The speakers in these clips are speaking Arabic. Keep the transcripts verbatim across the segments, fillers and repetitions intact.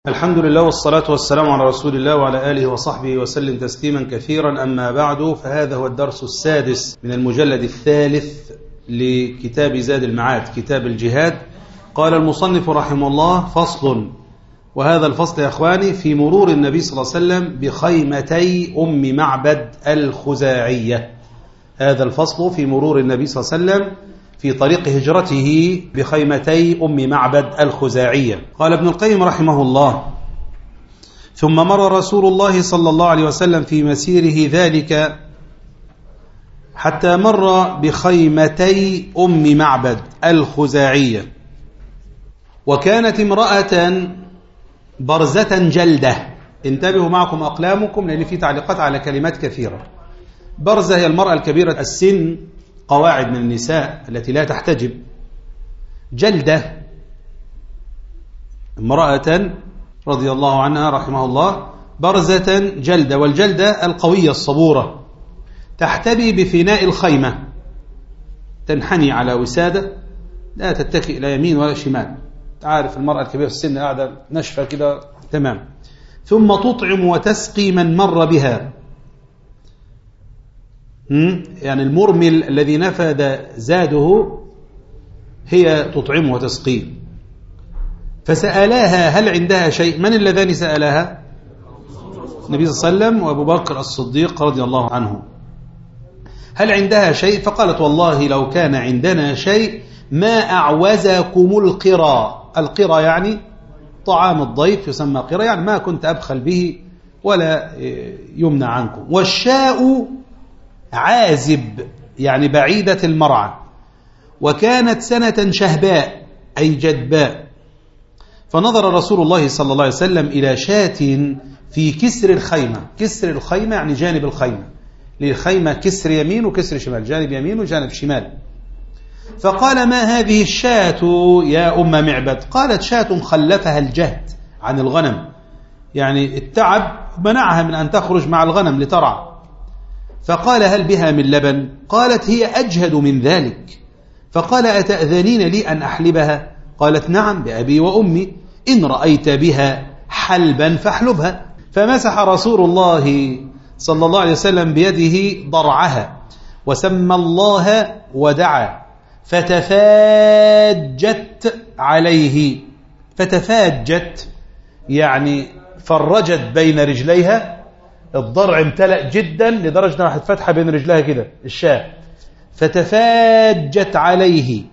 الحمد لله والصلاة والسلام على رسول الله وعلى آله وصحبه وسلم تسليما كثيرا. أما بعد، فهذا هو الدرس السادس من المجلد الثالث لكتاب زاد المعاد، كتاب الجهاد. قال المصنف رحمه الله: فصل. وهذا الفصل يا أخواني في مرور النبي صلى الله عليه وسلم بخيمتي أم معبد الخزاعية. هذا الفصل في مرور النبي صلى الله عليه وسلم في طريق هجرته بخيمتي أم معبد الخزاعية. قال ابن القيم رحمه الله: ثم مر رسول الله صلى الله عليه وسلم في مسيره ذلك حتى مر بخيمتي أم معبد الخزاعية، وكانت امرأة برزة جلدة. انتبهوا معكم أقلامكم لأن في تعليقات على كلمات كثيرة. برزة هي المرأة الكبيرة السن، قواعد من النساء التي لا تحتجب. جلدة امرأة رضي الله عنها رحمه الله، برزة جلدة، والجلدة القوية الصبورة، تحتبي بفناء الخيمة، تنحني على وسادة، لا تتكئ لا يمين ولا شمال. تعرف المرأة الكبيرة في السن قاعدة نشفة كده تمام. ثم تطعم وتسقي من مر بها، يعني المرمل الذي نفذ زاده هي تطعمه وتسقيه. فسألاها هل عندها شيء. من اللذان سألاها؟ النبي صلى الله عليه وسلم وأبو بكر الصديق رضي الله عنه. هل عندها شيء؟ فقالت: والله لو كان عندنا شيء ما أعوزكم القرى. القرى يعني طعام الضيف، يسمى قرى، يعني ما كنت أبخل به ولا يمنع عنكم. والشاء عازب يعني بعيدة المرعى، وكانت سنة شهباء أي جدباء. فنظر رسول الله صلى الله عليه وسلم إلى شاة في كسر الخيمة. كسر الخيمة يعني جانب الخيمة، للخيمة كسر يمين وكسر شمال، جانب يمين وجانب شمال. فقال: ما هذه الشاة يا أم معبد؟ قالت: شاة خلفها الجهد عن الغنم، يعني التعب منعها من أن تخرج مع الغنم لترعى. فقال: هل بها من لبن؟ قالت: هي أجهد من ذلك. فقال: أتأذنين لي أن أحلبها؟ قالت: نعم بأبي وأمي، إن رأيت بها حلبا فاحلبها. فمسح رسول الله صلى الله عليه وسلم بيده ضرعها، وسمى الله ودعا، فتفاجت عليه. فتفاجت يعني فرجت بين رجليها، الضرع امتلأ جدا لدرجة راحت فتحة بين رجلها كده الشاة. فتفاجت عليه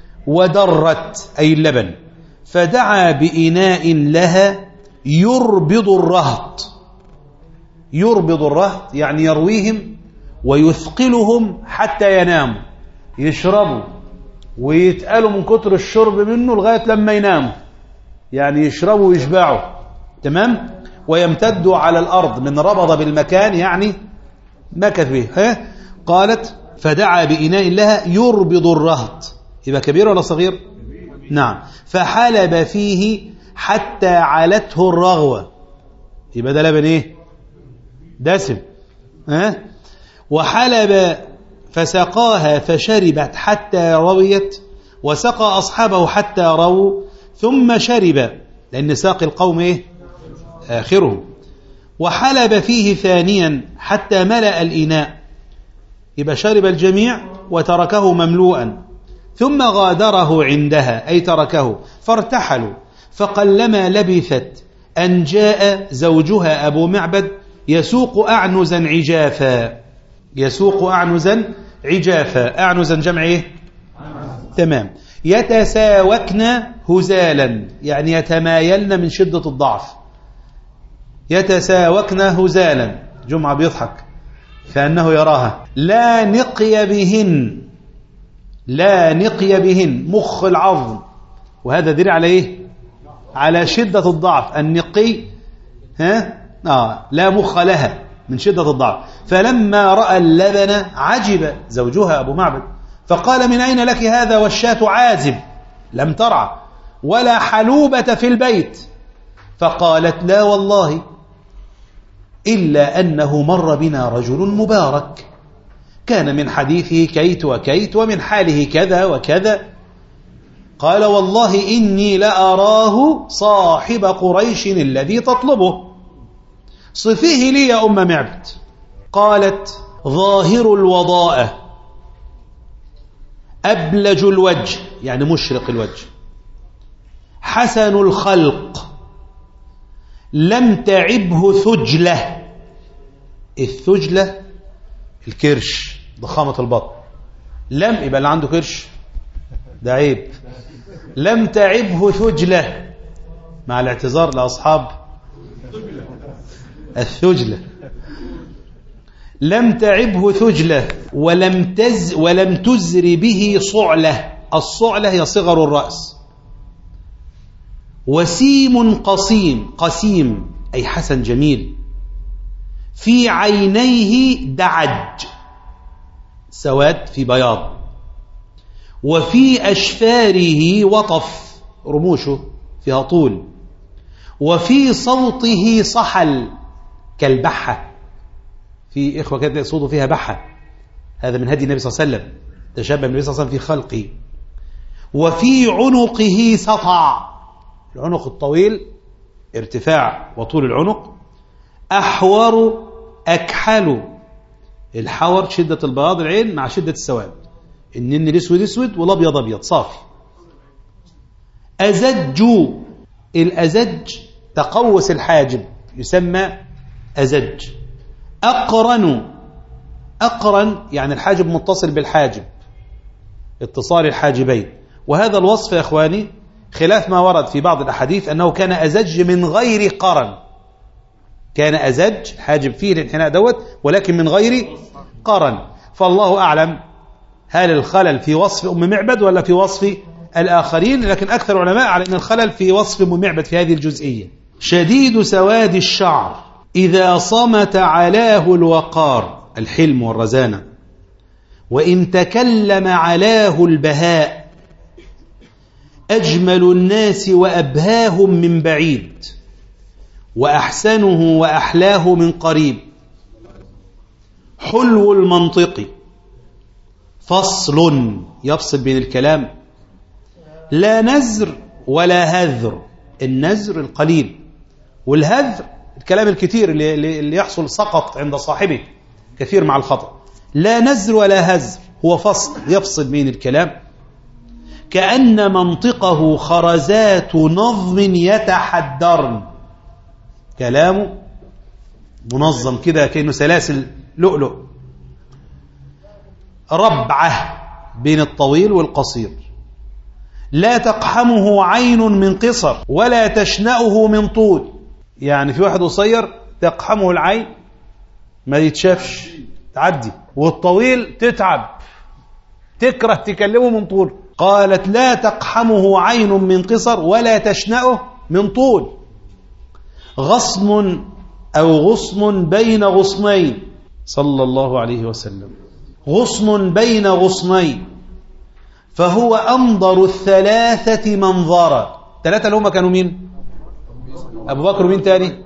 ودرت أي اللبن. فدعا بإناء لها يربض الرهط. يربض الرهط يعني يرويهم ويثقلهم حتى يناموا، يشربوا ويتقالوا من كتر الشرب منه لغاية لما يناموا، يعني يشربوا ويشبعوا تمام. ويمتدوا على الأرض من ربض بالمكان يعني مكث به. ها؟ قالت: فدعا بإناء لها يربض الرهط. يبقى كبير ولا صغير؟ نعم. فحلب فيه حتى علته الرغوة. يبقى ده لبن ايه؟ دسم. ها؟ وحلب فسقاها فشربت حتى رويت، وسقى أصحابه حتى رووا، ثم شرب، لأن ساق القوم ايه؟ آخره. وحلب فيه ثانيا حتى ملأ الإناء، يبقى شرب الجميع وتركه مملوءا. ثم غادره عندها أي تركه، فارتحلوا. فقلما لبثت أن جاء زوجها أبو معبد يسوق أعنزا عجافا. يسوق أعنزا عجافا، أعنزا جمع إيه؟ تمام. يتساوكن هزالا يعني يتمايلن من شدة الضعف. يتساوكن هزالا، جمعة بيضحك كأنه يراها. لا نقي بهن، لا نقي بهن مخ العظم، وهذا دليل على ايه؟ على شدة الضعف. النقي ها؟ آه لا مخ لها من شدة الضعف. فلما رأى اللبن عجب زوجها أبو معبد، فقال: من أين لك هذا والشاة عازب لم ترعى ولا حلوبة في البيت؟ فقالت: لا والله، إلا أنه مر بنا رجل مبارك كان من حديثه كيت وكيت ومن حاله كذا وكذا. قال والله إني لأراه صاحب قريش الذي تطلبه، صفيه لي يا أم معبد. قالت ظاهر الوضاءة أبلج الوجه، يعني مشرق الوجه، حسن الخلق، لم تعبه ثجلة. الثجلة الكرش، ضخامة البطن. لم يبقى اللي عنده كرش ده عيب. لم تعبه ثجلة، مع الاعتذار لأصحاب الثجلة. لم تعبه ثجلة ولم تز ولم تزر به صعلة. الصعلة هي صغر الرأس. وسيم قصيم، قسيم أي حسن جميل. في عينيه دعج، سواد في بياض. وفي أشفاره وطف، رموشه فيها طول. وفي صوته صحل كالبحة، في إخوة كده صوته فيها بحة، هذا من هدي النبي صلى الله عليه وسلم، تشبه النبي صلى الله عليه وسلم في خلقه. وفي عنقه سطع، العنق الطويل، ارتفاع وطول العنق. أحور أكحل، الحور شدة البياض العين مع شدة السواد، النن الاسود اسود والابيض ابيض صافي. أزج، الأزج تقوس الحاجب يسمى أزج. أقرن، أقرن يعني الحاجب متصل بالحاجب، اتصال الحاجبين. وهذا الوصف يا إخواني خلاف ما ورد في بعض الأحاديث أنه كان أزج من غير قرن، كان أزج حاجب فيه الانحناء دوت ولكن من غير قرن. فالله أعلم هل الخلل في وصف أم معبد ولا في وصف الآخرين، لكن أكثر العلماء على أن الخلل في وصف أم معبد في هذه الجزئية. شديد سواد الشعر، إذا صمت علاه الوقار، الحلم والرزانة. وإن تكلم علاه البهاء، أجمل الناس وأبهاهم من بعيد، وأحسنه وأحلاه من قريب. حلو المنطق، فصل يفصل بين الكلام. لا نزر ولا هذر، النزر القليل والهذر الكلام الكثير اللي, اللي يحصل سقط عند صاحبه كثير مع الخطأ. لا نزر ولا هزر، هو فصل يفصل بين الكلام. كأن منطقه خرزات نظم يتحدرن، كلامه منظم كده كأنه سلاسل لؤلؤ. ربعة بين الطويل والقصير. لا تقحمه عين من قصر ولا تشنأه من طول، يعني في واحد قصير تقحمه العين ما يتشافش تعدي، والطويل تتعب تكره تكلمه من طول. قالت لا تقحمه عين من قصر ولا تشنأه من طول. غصن أو غصن بين غصنين، صلى الله عليه وسلم. غصن بين غصنين، فهو أنظر الثلاثة منظرا. ثلاثة اللي هم كانوا مين؟ أبو بكر ومين تاني؟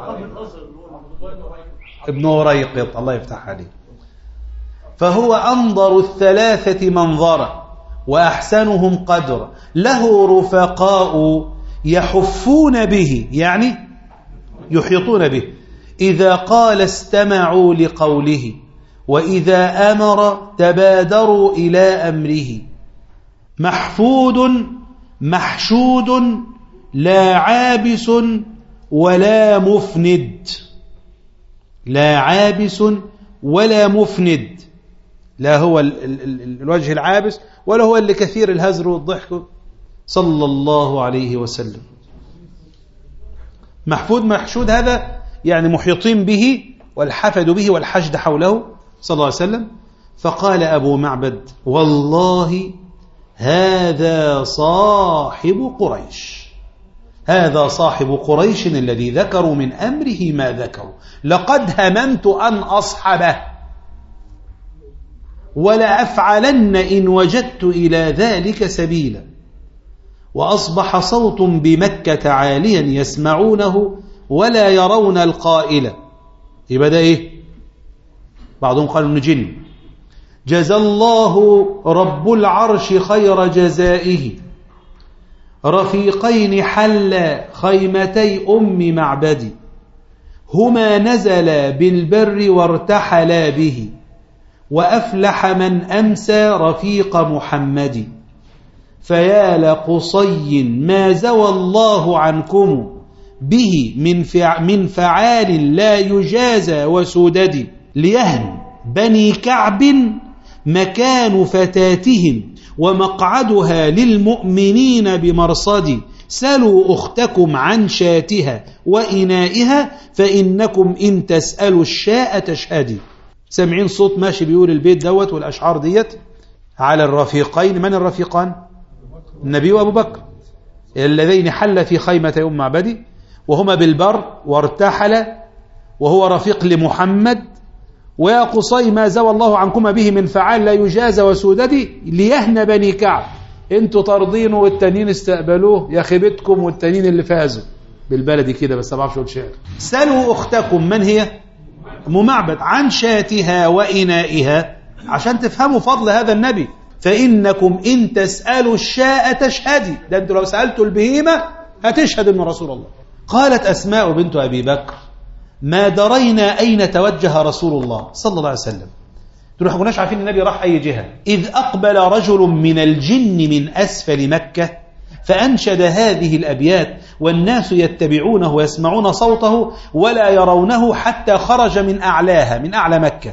ابن وريقط، الله يفتح عليه. فهو أنظر الثلاثة منظرا وأحسنهم قدرا. له رفقاء يحفون به، يعني يحيطون به. إذا قال استمعوا لقوله، وإذا أمر تبادروا إلى أمره. محفود محشود لا عابس ولا مفند، لا عابس ولا مفند، لا هو ال ال ال الوجه العابس ولا هو اللي كثير الهزر والضحك، صلى الله عليه وسلم. محفود محشود هذا يعني محيطين به والحفد به والحشد حوله صلى الله عليه وسلم. فقال أبو معبد والله هذا صاحب قريش، هذا صاحب قريش الذي ذكروا من أمره ما ذكروا. لقد هممت أن أصحبه ولا أفعلن إن وجدت إلى ذلك سبيلا. وأصبح صوت بمكة عاليا يسمعونه ولا يرون القائل. يبقى ده إيه؟ بعضهم قالوا إنه جن. جزى الله رب العرش خير جزائه رفيقين حل خيمتي أم معبد هما نزل بالبر وارتحلا به وأفلح من أمسى رفيق محمد فيا لقصي ما زوى الله عنكم به من فع من فعال لا يجازى وسدد ليهن بني كعب مكان فتاتهم ومقعدها للمؤمنين بمرصد سلوا أختكم عن شاتها وإنائها فإنكم إن تسألوا الشاء تشهدي. سامعين صوت ماشي بيقول البيت دوت والأشعار ديت على الرفيقين. من الرفيقان؟ النبي وأبو بكر اللذين حل في خيمة أم معبد وهما بالبر وارتحل وهو رفيق لمحمد. ويا قصي ما زوى الله عنكما به من فعال لا يجاز وسوددي ليهن بني كعب. انتوا طاردينه والتانيين استقبلوه يا خيبتكم والتانيين اللي فازوا بالبلدي كده بس ما بعرفش اقول شعر. سلوا اختكم من هي؟ ام معبد عن شاتها وإنائها عشان تفهموا فضل هذا النبي. فإنكم إن تسألوا الشاء تشهدي. ده انتوا لو سألتوا البهيمة هتشهد انه رسول الله. قالت أسماء بنت أبي بكر ما درينا أين توجه رسول الله صلى الله عليه وسلم. دول ما كناش عارفين النبي راح أي جهة. إذ أقبل رجل من الجن من أسفل مكة فأنشد هذه الأبيات والناس يتبعونه ويسمعون صوته ولا يرونه حتى خرج من أعلاها من أعلى مكة.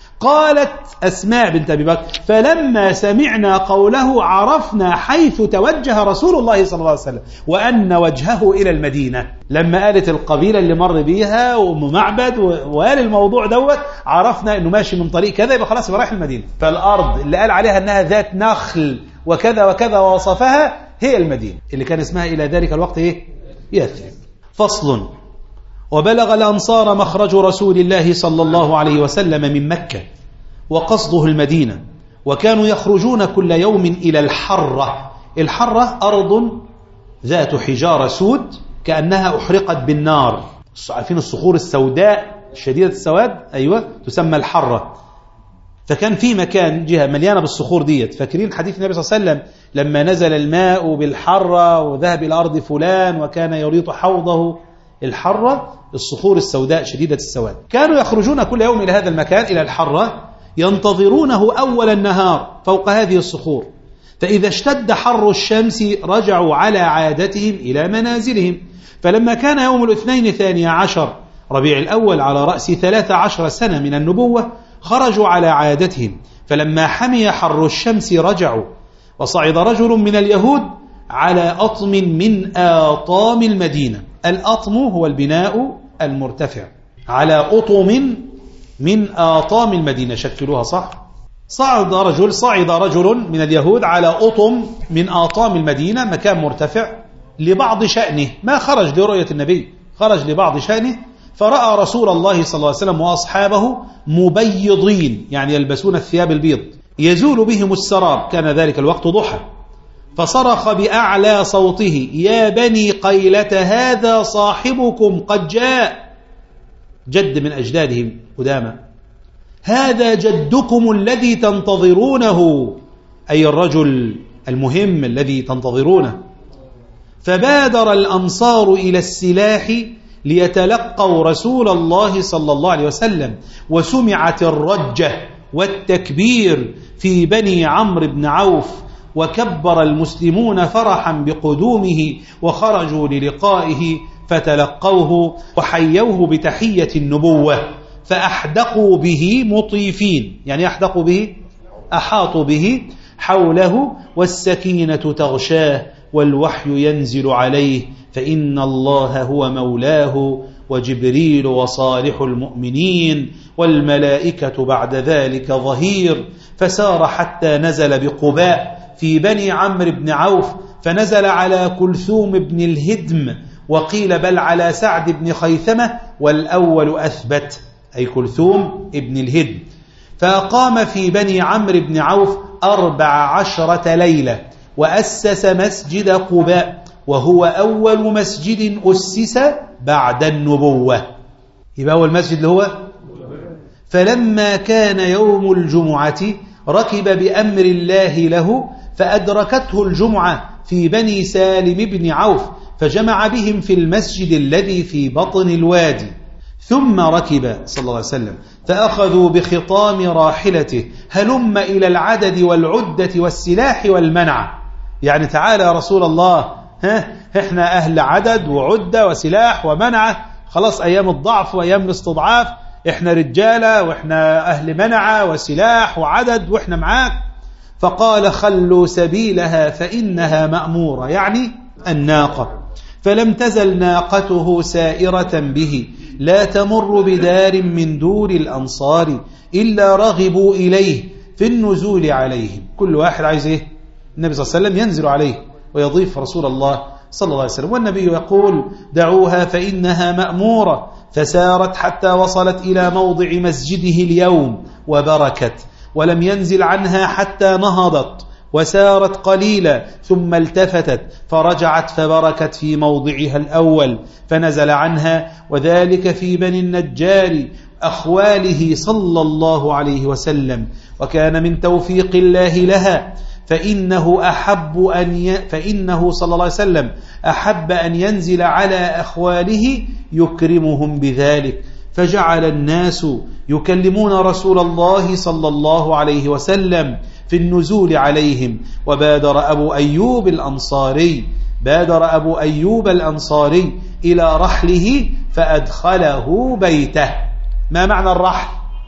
قالت أسماء بنت أبي بكر فلما سمعنا قوله عرفنا حيث توجه رسول الله صلى الله عليه وسلم وأن وجهه إلى المدينة. لما قالت القبيلة اللي مر بيها وأم معبد وقال الموضوع دوت عرفنا أنه ماشي من طريق كذا يبقى خلاص يبقى رايح المدينة. فالأرض اللي قال عليها أنها ذات نخل وكذا وكذا ووصفها هي المدينة اللي كان اسمها إلى ذلك الوقت إيه؟ يثرب. فصل. وبلغ الأنصار مخرج رسول الله صلى الله عليه وسلم من مكة وقصده المدينة وكانوا يخرجون كل يوم إلى الحرة. الحرة أرض ذات حجارة سود كأنها أحرقت بالنار. عارفين الصخور السوداء شديدة السواد؟ أيوة تسمى الحرة. فكان في مكان جهة مليانة بالصخور ديت. فاكرين حديث النبي صلى الله عليه وسلم لما نزل الماء بالحرة وذهب إلى أرض فلان وكان يريط حوضه. الحرة الصخور السوداء شديدة السواد. كانوا يخرجون كل يوم إلى هذا المكان إلى الحرة ينتظرونه أول النهار فوق هذه الصخور. فإذا اشتد حر الشمس رجعوا على عادتهم إلى منازلهم. فلما كان يوم الاثنين ثاني عشر ربيع الأول على رأس ثلاث عشر سنة من النبوة خرجوا على عادتهم. فلما حمي حر الشمس رجعوا. وصعد رجل من اليهود على أطم من آطام المدينة. الأطم هو البناء المرتفع. على أطم من آطام المدينة شكلوها صح. صعد رجل صعد رجل من اليهود على أطم من آطام المدينة مكان مرتفع لبعض شأنه. ما خرج لرؤية النبي خرج لبعض شأنه. فرأى رسول الله صلى الله عليه وسلم وأصحابه مبيضين يعني يلبسون الثياب البيض يزول بهم السراب. كان ذلك الوقت ضحى. فصرخ بأعلى صوته يا بني قيلة هذا صاحبكم قد جاء. جد من أجدادهم قدامى. هذا جدكم الذي تنتظرونه أي الرجل المهم الذي تنتظرونه. فبادر الأنصار إلى السلاح ليتلقوا رسول الله صلى الله عليه وسلم. وسمعت الرجة والتكبير في بني عمرو بن عوف وكبر المسلمون فرحا بقدومه وخرجوا للقائه فتلقوه وحيوه بتحية النبوة فأحدقوا به مطيفين يعني أحدقوا به أحاطوا به حوله والسكينة تغشاه والوحي ينزل عليه فإن الله هو مولاه وجبريل وصالح المؤمنين والملائكة بعد ذلك ظهير. فسار حتى نزل بقباء في بني عمرو بن عوف فنزل على كلثوم بن الهدم وقيل بل على سعد بن خيثمة والأول أثبت أي كلثوم ابن الهدم. فأقام في بني عمرو بن عوف أربع عشرة ليلة وأسس مسجد قباء وهو أول مسجد أسس بعد النبوة. يبقى أول مسجد اللي هو. فلما كان يوم الجمعة ركب بأمر الله له فأدركته الجمعة في بني سالم بن عوف فجمع بهم في المسجد الذي في بطن الوادي، ثم ركب صلى الله عليه وسلم فأخذوا بخطام راحلته هلم إلى العدد والعدة والسلاح والمنع. يعني تعالى يا رسول الله، ها احنا أهل عدد وعدة وسلاح ومنع، خلاص أيام الضعف وأيام الاستضعاف، احنا رجالة واحنا أهل منع وسلاح وعدد واحنا معاك. فقال خلوا سبيلها فإنها مأمورة، يعني الناقة. فلم تزل ناقته سائرة به لا تمر بدار من دور الأنصار إلا رغبوا إليه في النزول عليهم. كل واحد عايز إيه؟ النبي صلى الله عليه وسلم ينزل عليه ويضيف رسول الله صلى الله عليه وسلم، والنبي يقول دعوها فإنها مأمورة. فسارت حتى وصلت إلى موضع مسجده اليوم وبركت، ولم ينزل عنها حتى نهضت وسارت قليلا ثم التفتت فرجعت فبركت في موضعها الأول فنزل عنها، وذلك في بني النجار أخواله صلى الله عليه وسلم. وكان من توفيق الله لها فإنه أحب أن ي... فإنه صلى الله عليه وسلم أحب أن ينزل على أخواله يكرمهم بذلك، فجعل الناس يكلمون رسول الله صلى الله عليه وسلم في النزول عليهم. وبادر أبو أيوب الأنصاري بادر أبو أيوب الأنصاري إلى رحله فأدخله بيته. ما معنى الرحل؟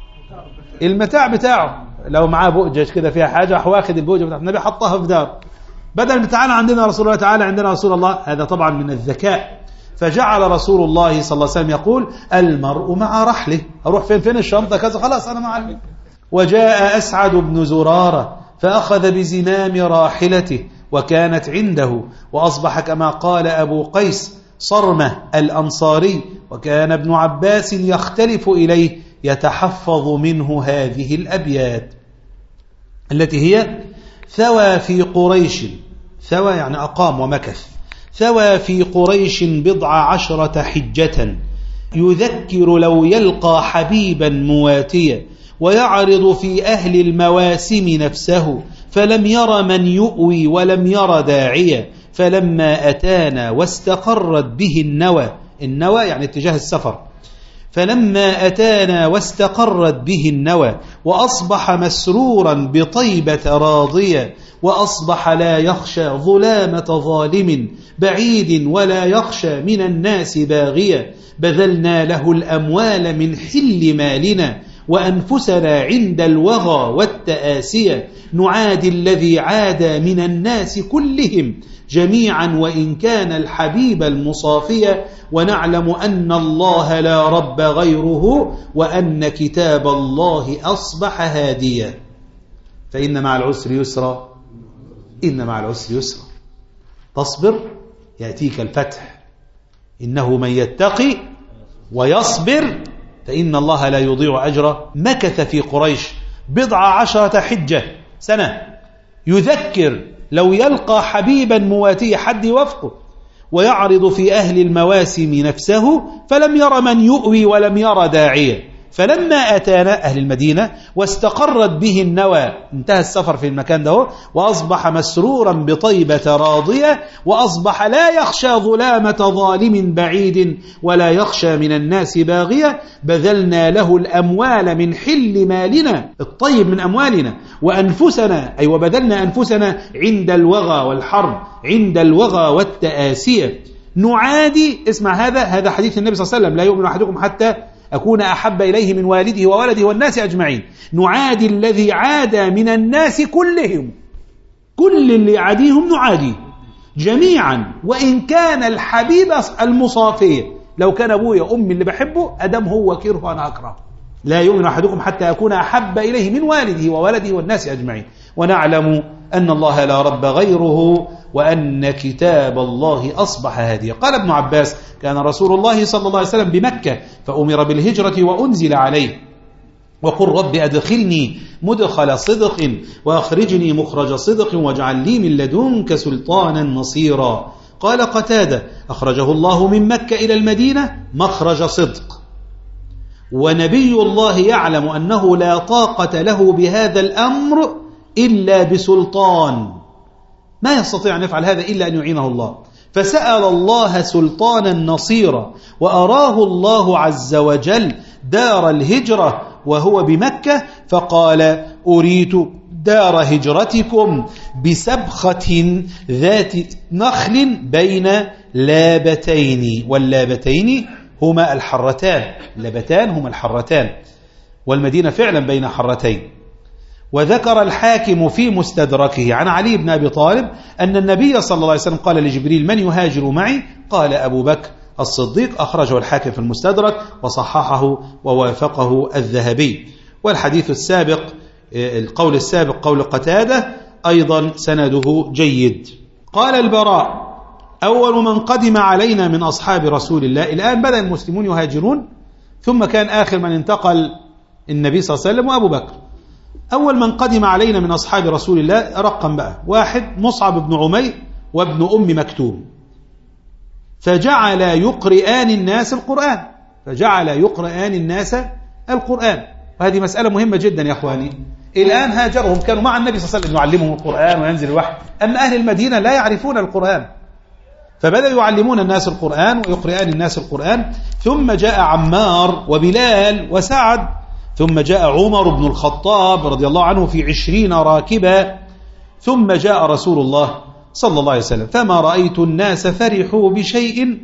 المتاع بتاعه، لو معاه بؤجة كده فيها حاجة راح واخد البؤجة بتاعه، النبي حطها في دار، بدل تعالى عندنا رسول الله، تعالى عندنا رسول الله. هذا طبعا من الذكاء. فجعل رسول الله صلى الله عليه وسلم يقول المرء مع رحله، أروح فين فين الشنطة كذا، خلاص أنا مع المين. وجاء أسعد بن زرارة فأخذ بزمام راحلته وكانت عنده، وأصبح كما قال أبو قيس صرمة الأنصاري، وكان ابن عباس يختلف إليه يتحفظ منه هذه الأبيات التي هي ثوى في قريش، ثوى يعني أقام ومكث، ثوى في قريش بضع عشرة حجة يذكر لو يلقى حبيبا مواتيا، ويعرض في أهل المواسم نفسه فلم ير من يؤوي ولم ير داعيا. فلما أتانا واستقرت به النوى، النوى يعني اتجاه السفر، فلما أتانا واستقرت به النوى وأصبح مسرورا بطيبة راضية، وأصبح لا يخشى ظلامة ظالم بعيد ولا يخشى من الناس باغيا، بذلنا له الأموال من حل مالنا وأنفسنا عند الوغى والتآسية، نعادي الذي عادى من الناس كلهم جميعا وإن كان الحبيب المصافية، ونعلم أن الله لا رب غيره وأن كتاب الله أصبح هاديا. فإن مع العسر يسرا، إن مع العسر يسرا، تصبر يأتيك الفتح، إنه من يتقي ويصبر فإن الله لا يضيع أجره. مكث في قريش بضع عشرة حجة سنة يذكر لو يلقى حبيبا مواتيا، حد يوافقه، ويعرض في أهل المواسم نفسه فلم ير من يؤوي ولم ير داعيا. فلما أتانا أهل المدينة واستقرت به النوى، انتهى السفر في المكان ده، وأصبح مسرورا بطيبة راضية، وأصبح لا يخشى ظلامة ظالم بعيد ولا يخشى من الناس باغية، بذلنا له الأموال من حل مالنا، الطيب من أموالنا، وأنفسنا أي وبذلنا أنفسنا عند الوغى والحرب، عند الوغى والتآسية، نعادي. اسمع هذا، هذا حديث النبي صلى الله عليه وسلم، لا يؤمن أحدكم حتى أكون أحب إليه من والده وولده والناس أجمعين. نعادي الذي عادى من الناس كلهم، كل اللي يعاديهم نعادي جميعا وإن كان الحبيب المصافية، لو كان أبويا أمي اللي بحبه أدم هو كره أنا أكره. لا يؤمن أحدكم حتى أكون أحب إليه من والده وولده والناس أجمعين، ونعلم أن الله لا رب غيره وأن كتاب الله أصبح هاديا. قال ابن عباس كان رسول الله صلى الله عليه وسلم بمكة فأمر بالهجرة وأنزل عليه، وقل رب أدخلني مدخل صدق وأخرجني مخرج صدق واجعل لي من لدنك سلطانا نصيرا. قال قتادة أخرجه الله من مكة إلى المدينة مخرج صدق، ونبي الله يعلم أنه لا طاقة له بهذا الأمر إلا بسلطان، ما يستطيع أن يفعل هذا إلا أن يعينه الله. فسأل الله سلطانا نصيرا وأراه الله عز وجل دار الهجرة وهو بمكة، فقال أريت دار هجرتكم بسبخة ذات نخل بين لابتين، واللابتين هما الحرتان، اللابتان هما الحرتان، والمدينة فعلا بين حرتين. وذكر الحاكم في مستدركه عن علي بن أبي طالب أن النبي صلى الله عليه وسلم قال لجبريل من يهاجر معي؟ قال أبو بكر الصديق. أخرجه الحاكم في المستدرك وصححه ووافقه الذهبي. والحديث السابق القول السابق قول قتادة أيضا سنده جيد. قال البراء أول من قدم علينا من أصحاب رسول الله، الآن بدأ المسلمون يهاجرون، ثم كان آخر من انتقل النبي صلى الله عليه وسلم وأبو بكر. أول من قدم علينا من أصحاب رسول الله رقم بقى واحد مصعب بن عمير وابن أم مكتوم، فجعل يقرئان الناس القرآن فجعل يقرئان الناس القرآن وهذه مسألة مهمة جدا يا أخواني. الآن هاجرهم، كانوا مع النبي صلى الله عليه وسلم يعلمهم القرآن وينزل الوحي، أما أهل المدينة لا يعرفون القرآن، فبدأوا يعلمون الناس القرآن ويقرئان الناس القرآن. ثم جاء عمار وبلال وسعد، ثم جاء عمر بن الخطاب رضي الله عنه في عشرين راكبا، ثم جاء رسول الله صلى الله عليه وسلم. فما رأيت الناس فرحوا بشيء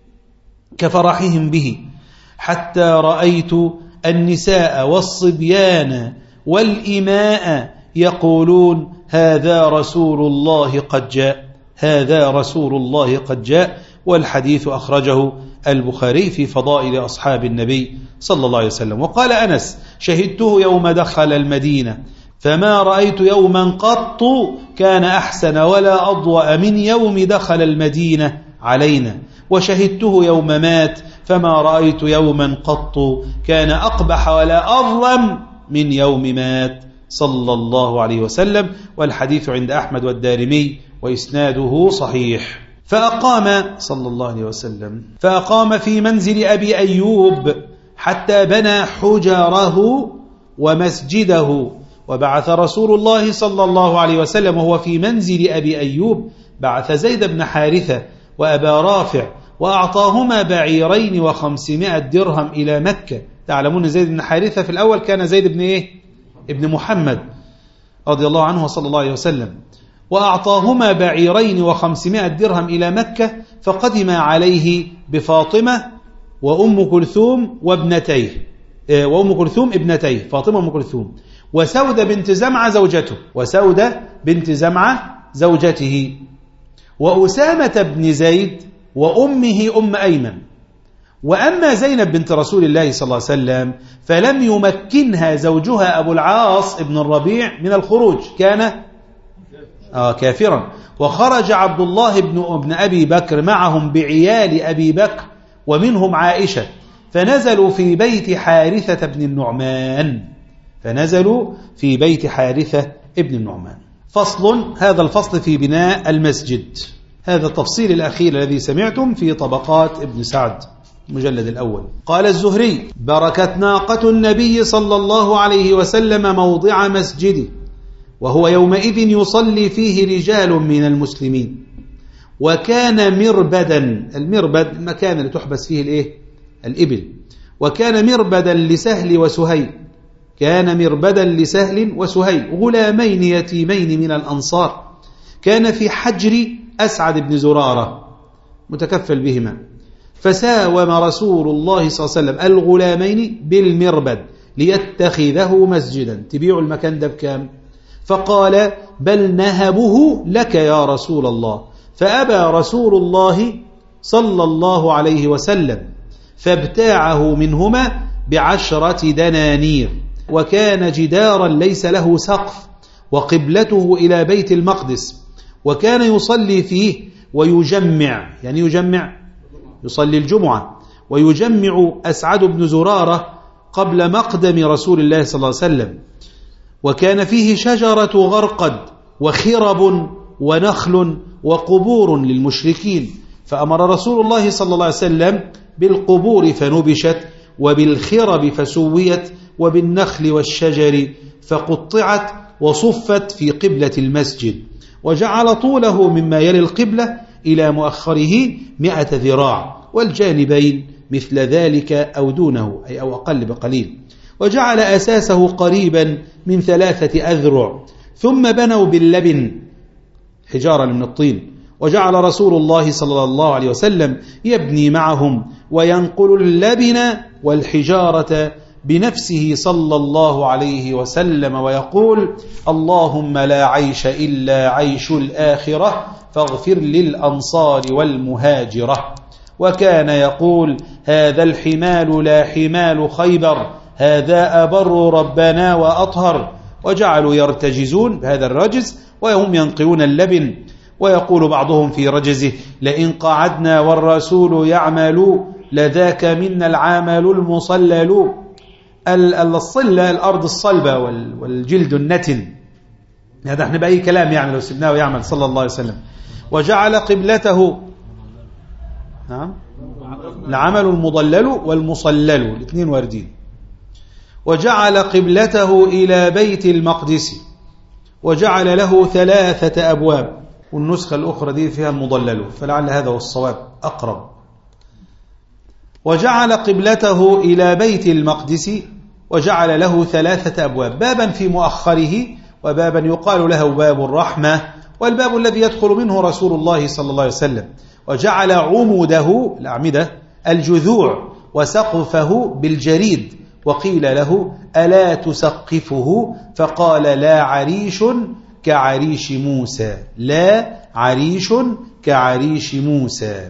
كفرحهم به، حتى رأيت النساء والصبيان والإماء يقولون هذا رسول الله قد جاء، هذا رسول الله قد جاء. والحديث أخرجه البخاري في فضائل أصحاب النبي صلى الله عليه وسلم. وقال أنس شهدته يوم دخل المدينة فما رأيت يوما قط كان أحسن ولا أضوأ من يوم دخل المدينة علينا، وشهدته يوم مات فما رأيت يوما قط كان أقبح ولا أظلم من يوم مات صلى الله عليه وسلم. والحديث عند أحمد والدارمي وإسناده صحيح. فأقام صلى الله عليه وسلم فأقام في منزل أبي أيوب حتى بنى حجره ومسجده. وبعث رسول الله صلى الله عليه وسلم وهو في منزل أبي أيوب بعث زيد بن حارثة وأبا رافع وأعطاهما بعيرين وخمسمائة درهم إلى مكة. تعلمون زيد بن حارثة في الأول كان زيد بن إيه؟ ابن محمد رضي الله عنه صلى الله عليه وسلم. وأعطاهما بعيرين وخمسمائة درهم إلى مكة، فقدم عليه بفاطمة وأم كلثوم وابنتيه وأم كلثوم ابنتيه فاطمة وأم كلثوم وسودة بنت زمعة زوجته وسودة بنت زمعة زوجته وأسامة بن زيد وأمه أم أيمن. وأما زينب بنت رسول الله صلى الله عليه وسلم فلم يمكنها زوجها أبو العاص ابن الربيع من الخروج، كان آه كافرا. وخرج عبد الله بن ابن أبي بكر معهم بعيال أبي بكر ومنهم عائشة، فنزلوا في بيت حارثة بن النعمان فنزلوا في بيت حارثة ابن النعمان. فصل، هذا الفصل في بناء المسجد. هذا التفصيل الأخير الذي سمعتم في طبقات ابن سعد المجلد الأول. قال الزهري: بركت ناقة النبي صلى الله عليه وسلم موضع مسجده، وهو يومئذ يصلي فيه رجال من المسلمين، وكان مربدا، المربد المكان اللي تحبس فيه الايه؟ الإبل. وكان مربدا لسهل وسهيل، كان مربدا لسهل وسهيل غلامين يتيمين من الأنصار، كان في حجر أسعد بن زرارة متكفل بهما، فساوم رسول الله صلى الله عليه وسلم الغلامين بالمربد ليتخذه مسجدا. تبيع المكان ده بكام؟ فقال: بل نهبه لك يا رسول الله. فأبى رسول الله صلى الله عليه وسلم، فابتاعه منهما بعشرة دنانير. وكان جدارا ليس له سقف، وقبلته إلى بيت المقدس، وكان يصلي فيه ويجمع، يعني يجمع يصلي الجمعة، ويجمع أسعد بن زرارة قبل مقدم رسول الله صلى الله عليه وسلم. وكان فيه شجرة غرقد وخرب ونخل وقبور للمشركين، فأمر رسول الله صلى الله عليه وسلم بالقبور فنبشت، وبالخرب فسويت، وبالنخل والشجر فقطعت وصفت في قبلة المسجد. وجعل طوله مما يلي القبلة إلى مؤخره مئة ذراع، والجانبين مثل ذلك أو دونه أي أو أقل بقليل، وجعل أساسه قريبا من ثلاثة أذرع، ثم بنوا باللبن حجارة من الطين، وجعل رسول الله صلى الله عليه وسلم يبني معهم وينقل اللبن والحجارة بنفسه صلى الله عليه وسلم، ويقول: اللهم لا عيش إلا عيش الآخرة فاغفر للأنصار والمهاجرة. وكان يقول: هذا الحمال لا حمال خيبر، هذا أبر ربنا وأطهر. وجعلوا يرتجزون بهذا الرجز وهم ينقلون اللبن، ويقول بعضهم في رجزه: لئن قعدنا والرسول يعمل لذاك منا العامل المصلل. الصلة الأرض الصلبة والجلد النتن، هذا احنا بأي كلام يعني لو سبناه يعمل صلى الله عليه وسلم. وجعل قبلته نعم العمل المضلل والمصلل الاثنين واردين. وجعل قبلته إلى بيت المقدس، وجعل له ثلاثة أبواب، والنسخة الأخرى دي فيها المضلل، فلعل هذا هو الصواب أقرب. وجعل قبلته إلى بيت المقدس، وجعل له ثلاثة أبواب، بابا في مؤخره، وبابا يقال له باب الرحمة، والباب الذي يدخل منه رسول الله صلى الله عليه وسلم. وجعل عموده الأعمدة الجذوع، وسقفه بالجريد، وقيل له: ألا تسقفه؟ فقال: لا عريش كعريش موسى، لا عريش كعريش موسى.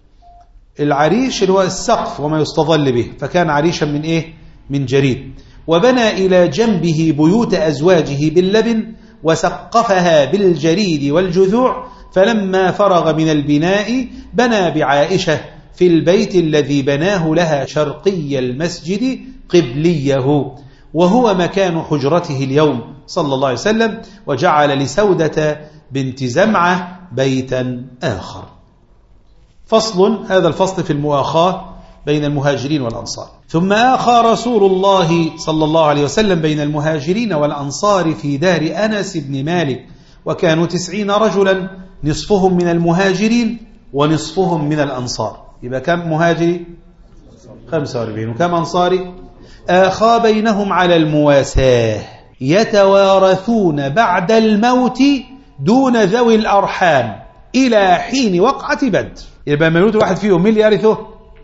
العريش اللي هو السقف وما يستظل به، فكان عريشا من إيه؟ من جريد. وبنى إلى جنبه بيوت أزواجه باللبن، وسقفها بالجريد والجذوع. فلما فرغ من البناء بنى بعائشة في البيت الذي بناه لها شرقي المسجد قبليه، وهو مكان حجرته اليوم صلى الله عليه وسلم. وجعل لسودة بنت زمعة بيتا آخر. فصل، هذا الفصل في المؤاخاة بين المهاجرين والأنصار. ثم آخى رسول الله صلى الله عليه وسلم بين المهاجرين والأنصار في دار أنس بن مالك، وكانوا تسعين رجلا، نصفهم من المهاجرين ونصفهم من الأنصار. يبقى كم مهاجري؟ خمسة وأربعين. وكم أنصاري؟ آخى بينهم على المواساة، يتوارثون بعد الموت دون ذوي الأرحام إلى حين وقعة بدر. يبقى من يموت واحد فيهم من اللي يرثه؟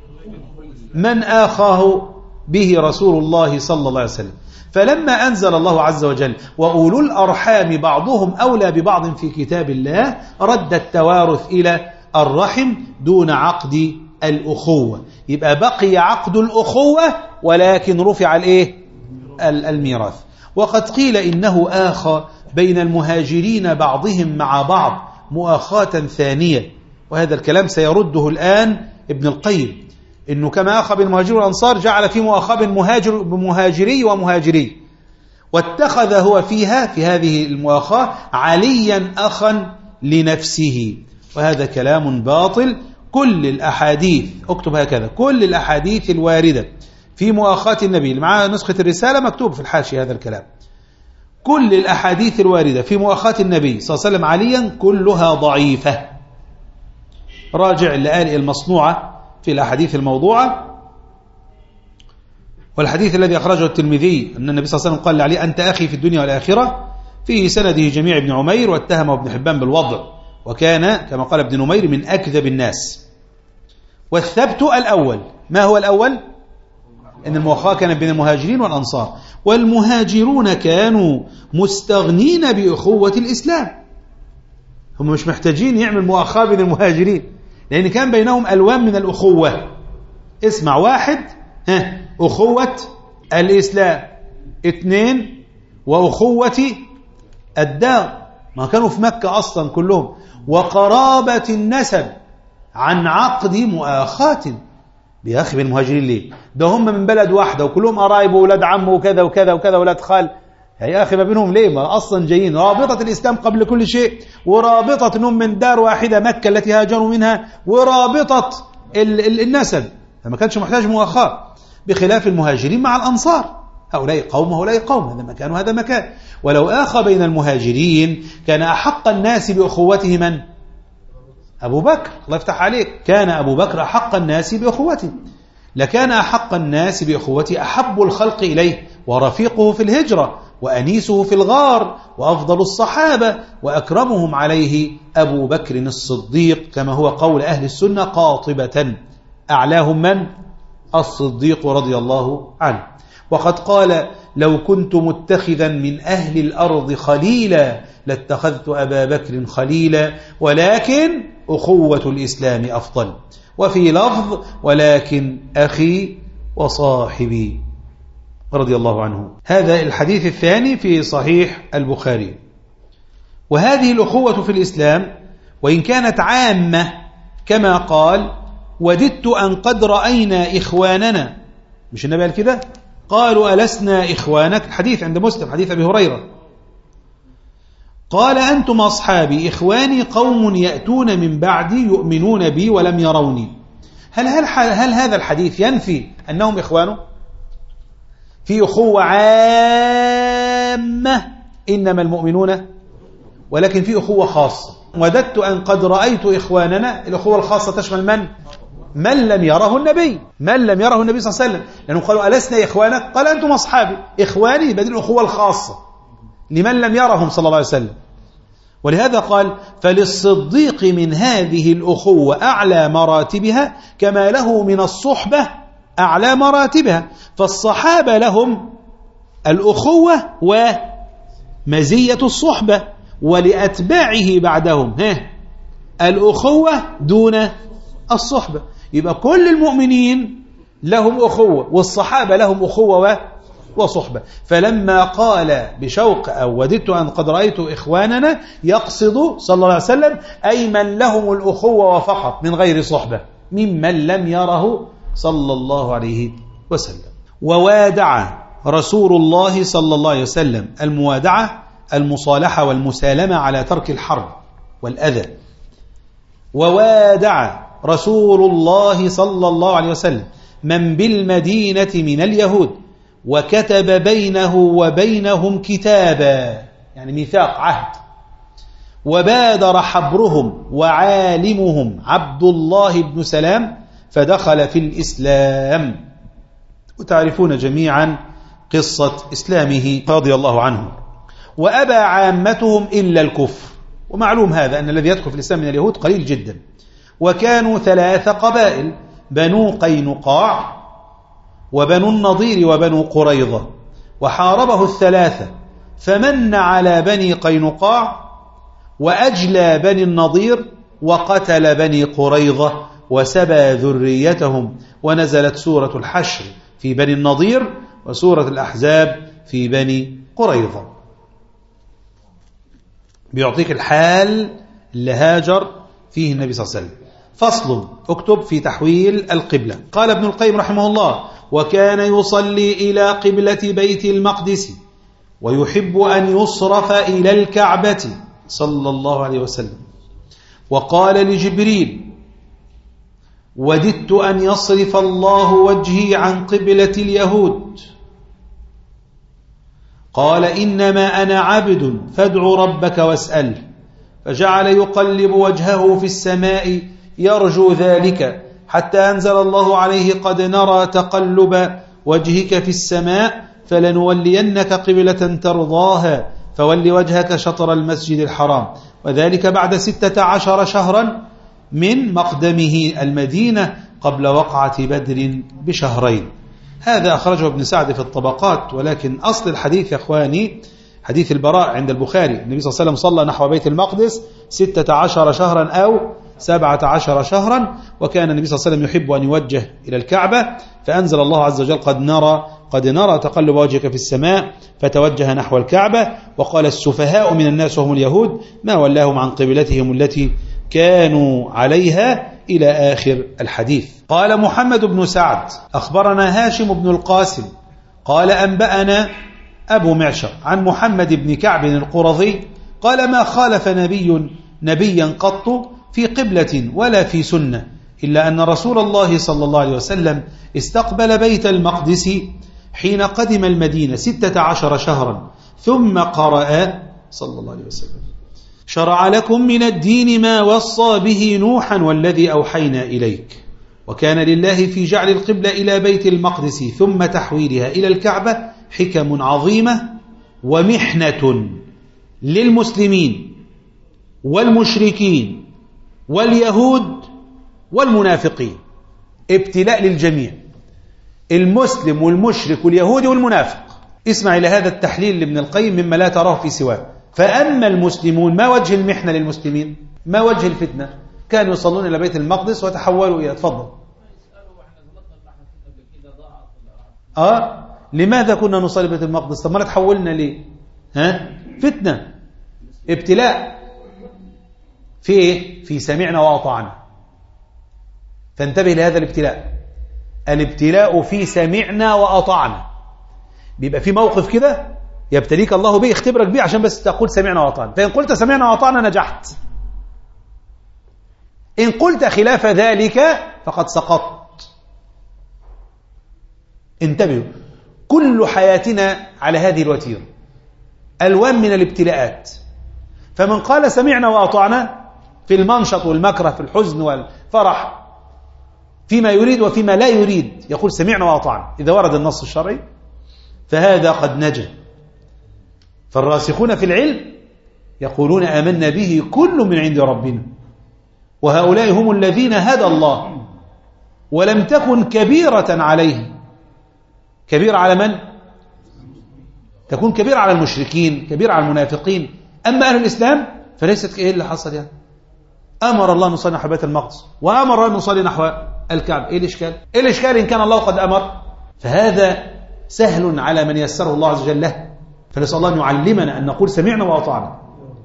من آخاه به رسول الله صلى الله عليه وسلم. فلما أنزل الله عز وجل: وأولو الأرحام بعضهم أولى ببعض في كتاب الله، رد التوارث إلى الرحم دون عقد الأخوة. يبقى بقي عقد الأخوة ولكن رفع الإيه؟ الميراث. وقد قيل إنه آخى بين المهاجرين بعضهم مع بعض مؤاخاة ثانية، وهذا الكلام سيرده الآن ابن القيم، إنه كما أخى بين المهاجرين والأنصار جعل في مؤاخاة بمهاجر بمهاجري ومهاجري، واتخذ هو فيها في هذه المؤاخاة عليا أخا لنفسه، وهذا كلام باطل. كل الأحاديث، اكتب هكذا، كل الأحاديث الواردة في مؤاخاة النبي، اللي معاه نسخة الرسالة مكتوب في الحاشية هذا الكلام، كل الأحاديث الواردة في مؤاخاة النبي صلى الله عليه وسلم عليا كلها ضعيفة. راجع اللآلئ المصنوعة في الأحاديث الموضوعة، والحديث الذي أخرجه الترمذي أن النبي صلى الله عليه وسلم قال لعلي: أنت أخي في الدنيا والآخرة، في سنده جميع بن عمير، واتهمه ابن حبان بالوضع، وكان كما قال ابن نمير من أكذب الناس. والثبت الأول، ما هو الأول؟ إن المؤاخاة كانت بين المهاجرين والأنصار، والمهاجرون كانوا مستغنين بأخوة الإسلام، هم مش محتاجين يعمل مؤاخاة بين المهاجرين، لأن كان بينهم ألوان من الأخوة. اسمع، واحد ها أخوة الإسلام، اثنين وأخوة الدار، ما كانوا في مكة أصلا كلهم، وقرابة النسب عن عقد مؤاخاة. يا أخي بين المهاجرين ليه؟ ده هم من بلد واحدة وكلهم قرايب وولاد عم وكذا وكذا وكذا ولاد خال، يا أخي ما بينهم ليه؟ ما أصلا جايين رابطة الإسلام قبل كل شيء، ورابطة أنهم من دار واحدة مكة التي هاجروا منها، ورابطة ال ال النسب، فما كانش محتاج مؤاخاة، بخلاف المهاجرين مع الأنصار. هؤلاء قوم وهؤلاء قوم، هذا مكان وهذا مكان. ولو آخى بين المهاجرين كان أحق الناس بأخوته من؟ أبو بكر، الله يفتح عليك، كان أبو بكر أحق الناس بأخوته، لكان أحق الناس بأخوته أحب الخلق إليه ورفيقه في الهجرة وأنيسه في الغار وأفضل الصحابة وأكرمهم عليه أبو بكر الصديق، كما هو قول أهل السنة قاطبة، أعلاهم من؟ الصديق رضي الله عنه. وقد قال: لو كنت متخذا من أهل الأرض خليلا لاتخذت أبا بكر خليلا، ولكن أخوة الإسلام أفضل. وفي لفظ: ولكن أخي وصاحبي رضي الله عنه. هذا الحديث الثاني في صحيح البخاري. وهذه الأخوة في الإسلام وإن كانت عامة كما قال: وددت أن قد رأينا إخواننا، مش النبي قال كده؟ قالوا: ألسنا إخوانك؟ حديث عند مسلم، حديث أبي هريرة. قال: أنتم أصحابي، إخواني قوم يأتون من بعدي يؤمنون بي ولم يروني. هل, هل, هل هذا الحديث ينفي أنهم إخوانه؟ في أخوة عامة إنما المؤمنون، ولكن في أخوة خاصة. وددت أن قد رأيت إخواننا، الأخوة الخاصة تشمل من؟ من لم يره النبي، من لم يره النبي صلى الله عليه وسلم، لأنهم قالوا: ألسنا إخوانك؟ قال: أنتم أصحابي. إخواني بدل الأخوة الخاصة لمن لم يرهم صلى الله عليه وسلم. ولهذا قال: فللصديق من هذه الأخوة أعلى مراتبها كما له من الصحبة أعلى مراتبها. فالصحابة لهم الأخوة ومزية الصحبة، ولأتباعه بعدهم الأخوة دون الصحبة. يبقى كل المؤمنين لهم أخوة، والصحابة لهم أخوة وصحبة. فلما قال بشوق: أو وددت أن قد رأيت إخواننا، يقصد صلى الله عليه وسلم أي من لهم الأخوة وفقط من غير صحبة، ممن لم يره صلى الله عليه وسلم. ووادع رسول الله صلى الله عليه وسلم، الموادعة المصالحة والمسالمة على ترك الحرب والأذى. ووادع رسول الله صلى الله عليه وسلم من بالمدينة من اليهود، وكتب بينه وبينهم كتابا، يعني ميثاق عهد. وبادر حبرهم وعالمهم عبد الله بن سلام فدخل في الإسلام. وتعرفون جميعا قصة إسلامه رضي الله عنه. وأبى عامتهم إلا الكفر، ومعلوم هذا أن الذي يدخل في الإسلام من اليهود قليل جدا. وكانوا ثلاث قبائل: بنو قينقاع وبنو النضير وبنو قريظة. وحاربه الثلاثة، فمن على بني قينقاع وأجلى بني النضير وقتل بني قريظة وسبى ذريتهم. ونزلت سورة الحشر في بني النضير وسورة الأحزاب في بني قريظة. بيعطيك الحال اللي هاجر فيه النبي صلى الله عليه وسلم. فصل، اكتب في تحويل القبلة. قال ابن القيم رحمه الله: وكان يصلي إلى قبلة بيت المقدس ويحب أن يصرف إلى الكعبة صلى الله عليه وسلم. وقال لجبريل: وددت أن يصرف الله وجهي عن قبلة اليهود. قال: إنما أنا عبد فادع ربك واسأله. فجعل يقلب وجهه في السماء يرجو ذلك، حتى أنزل الله عليه: قد نرى تقلب وجهك في السماء فلنولينك قبلة ترضاها فول وجهك شطر المسجد الحرام. وذلك بعد ستة عشر شهرا من مقدمه المدينة قبل وقعة بدر بشهرين. هذا أخرجه ابن سعد في الطبقات. ولكن أصل الحديث يا أخواني حديث البراء عند البخاري، النبي صلى الله عليه وسلم صلى نحو بيت المقدس ستة عشر شهرا أو سبعة عشر شهرا. وكان النبي صلى الله عليه وسلم يحب أن يوجه إلى الكعبة، فأنزل الله عز وجل: قد نرى قد نرى تقلب وجهك في السماء، فتوجه نحو الكعبة. وقال: السفهاء من الناس وهم اليهود ما ولاهم عن قبلتهم التي كانوا عليها، إلى آخر الحديث. قال محمد بن سعد: أخبرنا هاشم بن القاسم قال: أنبأنا أبو معشر عن محمد بن كعب القرظي قال: ما خالف نبي نبيا قط في قبلة ولا في سنة، إلا أن رسول الله صلى الله عليه وسلم استقبل بيت المقدس حين قدم المدينة ستة عشر شهرا ثم قرأ صلى الله عليه وسلم: شرع لكم من الدين ما وصى به نوحا والذي أوحينا إليك. وكان لله في جعل القبلة إلى بيت المقدس ثم تحويلها إلى الكعبة حكم عظيمة ومحنة للمسلمين والمشركين واليهود والمنافقين، ابتلاء للجميع، المسلم والمشرك واليهودي والمنافق. اسمع إلى هذا التحليل لابن القيم مما لا تراه في سواه. فأما المسلمون، ما وجه المحنة للمسلمين؟ ما وجه الفتنة؟ كانوا يصلون إلى بيت المقدس وتحولوا إلى تفضل آه لماذا كنا نصلي بيت المقدس؟ طب ما تحولنا ليه؟ ها؟ فتنة، ابتلاء في إيه؟ في سمعنا وأطعنا. فانتبه لهذا الابتلاء. الابتلاء في سمعنا وأطعنا. بيبقى في موقف كده يبتليك الله به، يختبرك به عشان بس تقول سمعنا وأطعنا. فإن قلت سمعنا وأطعنا نجحت، إن قلت خلاف ذلك فقد سقطت. انتبهوا، كل حياتنا على هذه الوتيرة، ألوان من الابتلاءات. فمن قال سمعنا وأطعنا في المنشط والمكره، في الحزن والفرح، فيما يريد وفيما لا يريد، يقول سمعنا وأطعنا إذا ورد النص الشرعي، فهذا قد نجا. فالراسخون في العلم يقولون آمنا به كل من عند ربنا، وهؤلاء هم الذين هدى الله ولم تكن كبيرة عليهم. كبيرة على من؟ تكون كبيرة على المشركين، كبيرة على المنافقين. أما أهل الإسلام فليست. إيه اللي حصل يعني؟ أمر الله نصلي نحو بيت المقدس وأمر الله نصلي نحو الكعبة. إيه الإشكال؟ إيه الإشكال إن كان الله قد أمر؟ فهذا سهل على من يسره الله عز وجل له. فنسأل الله أن يعلمنا أن نقول سمعنا وأطعنا،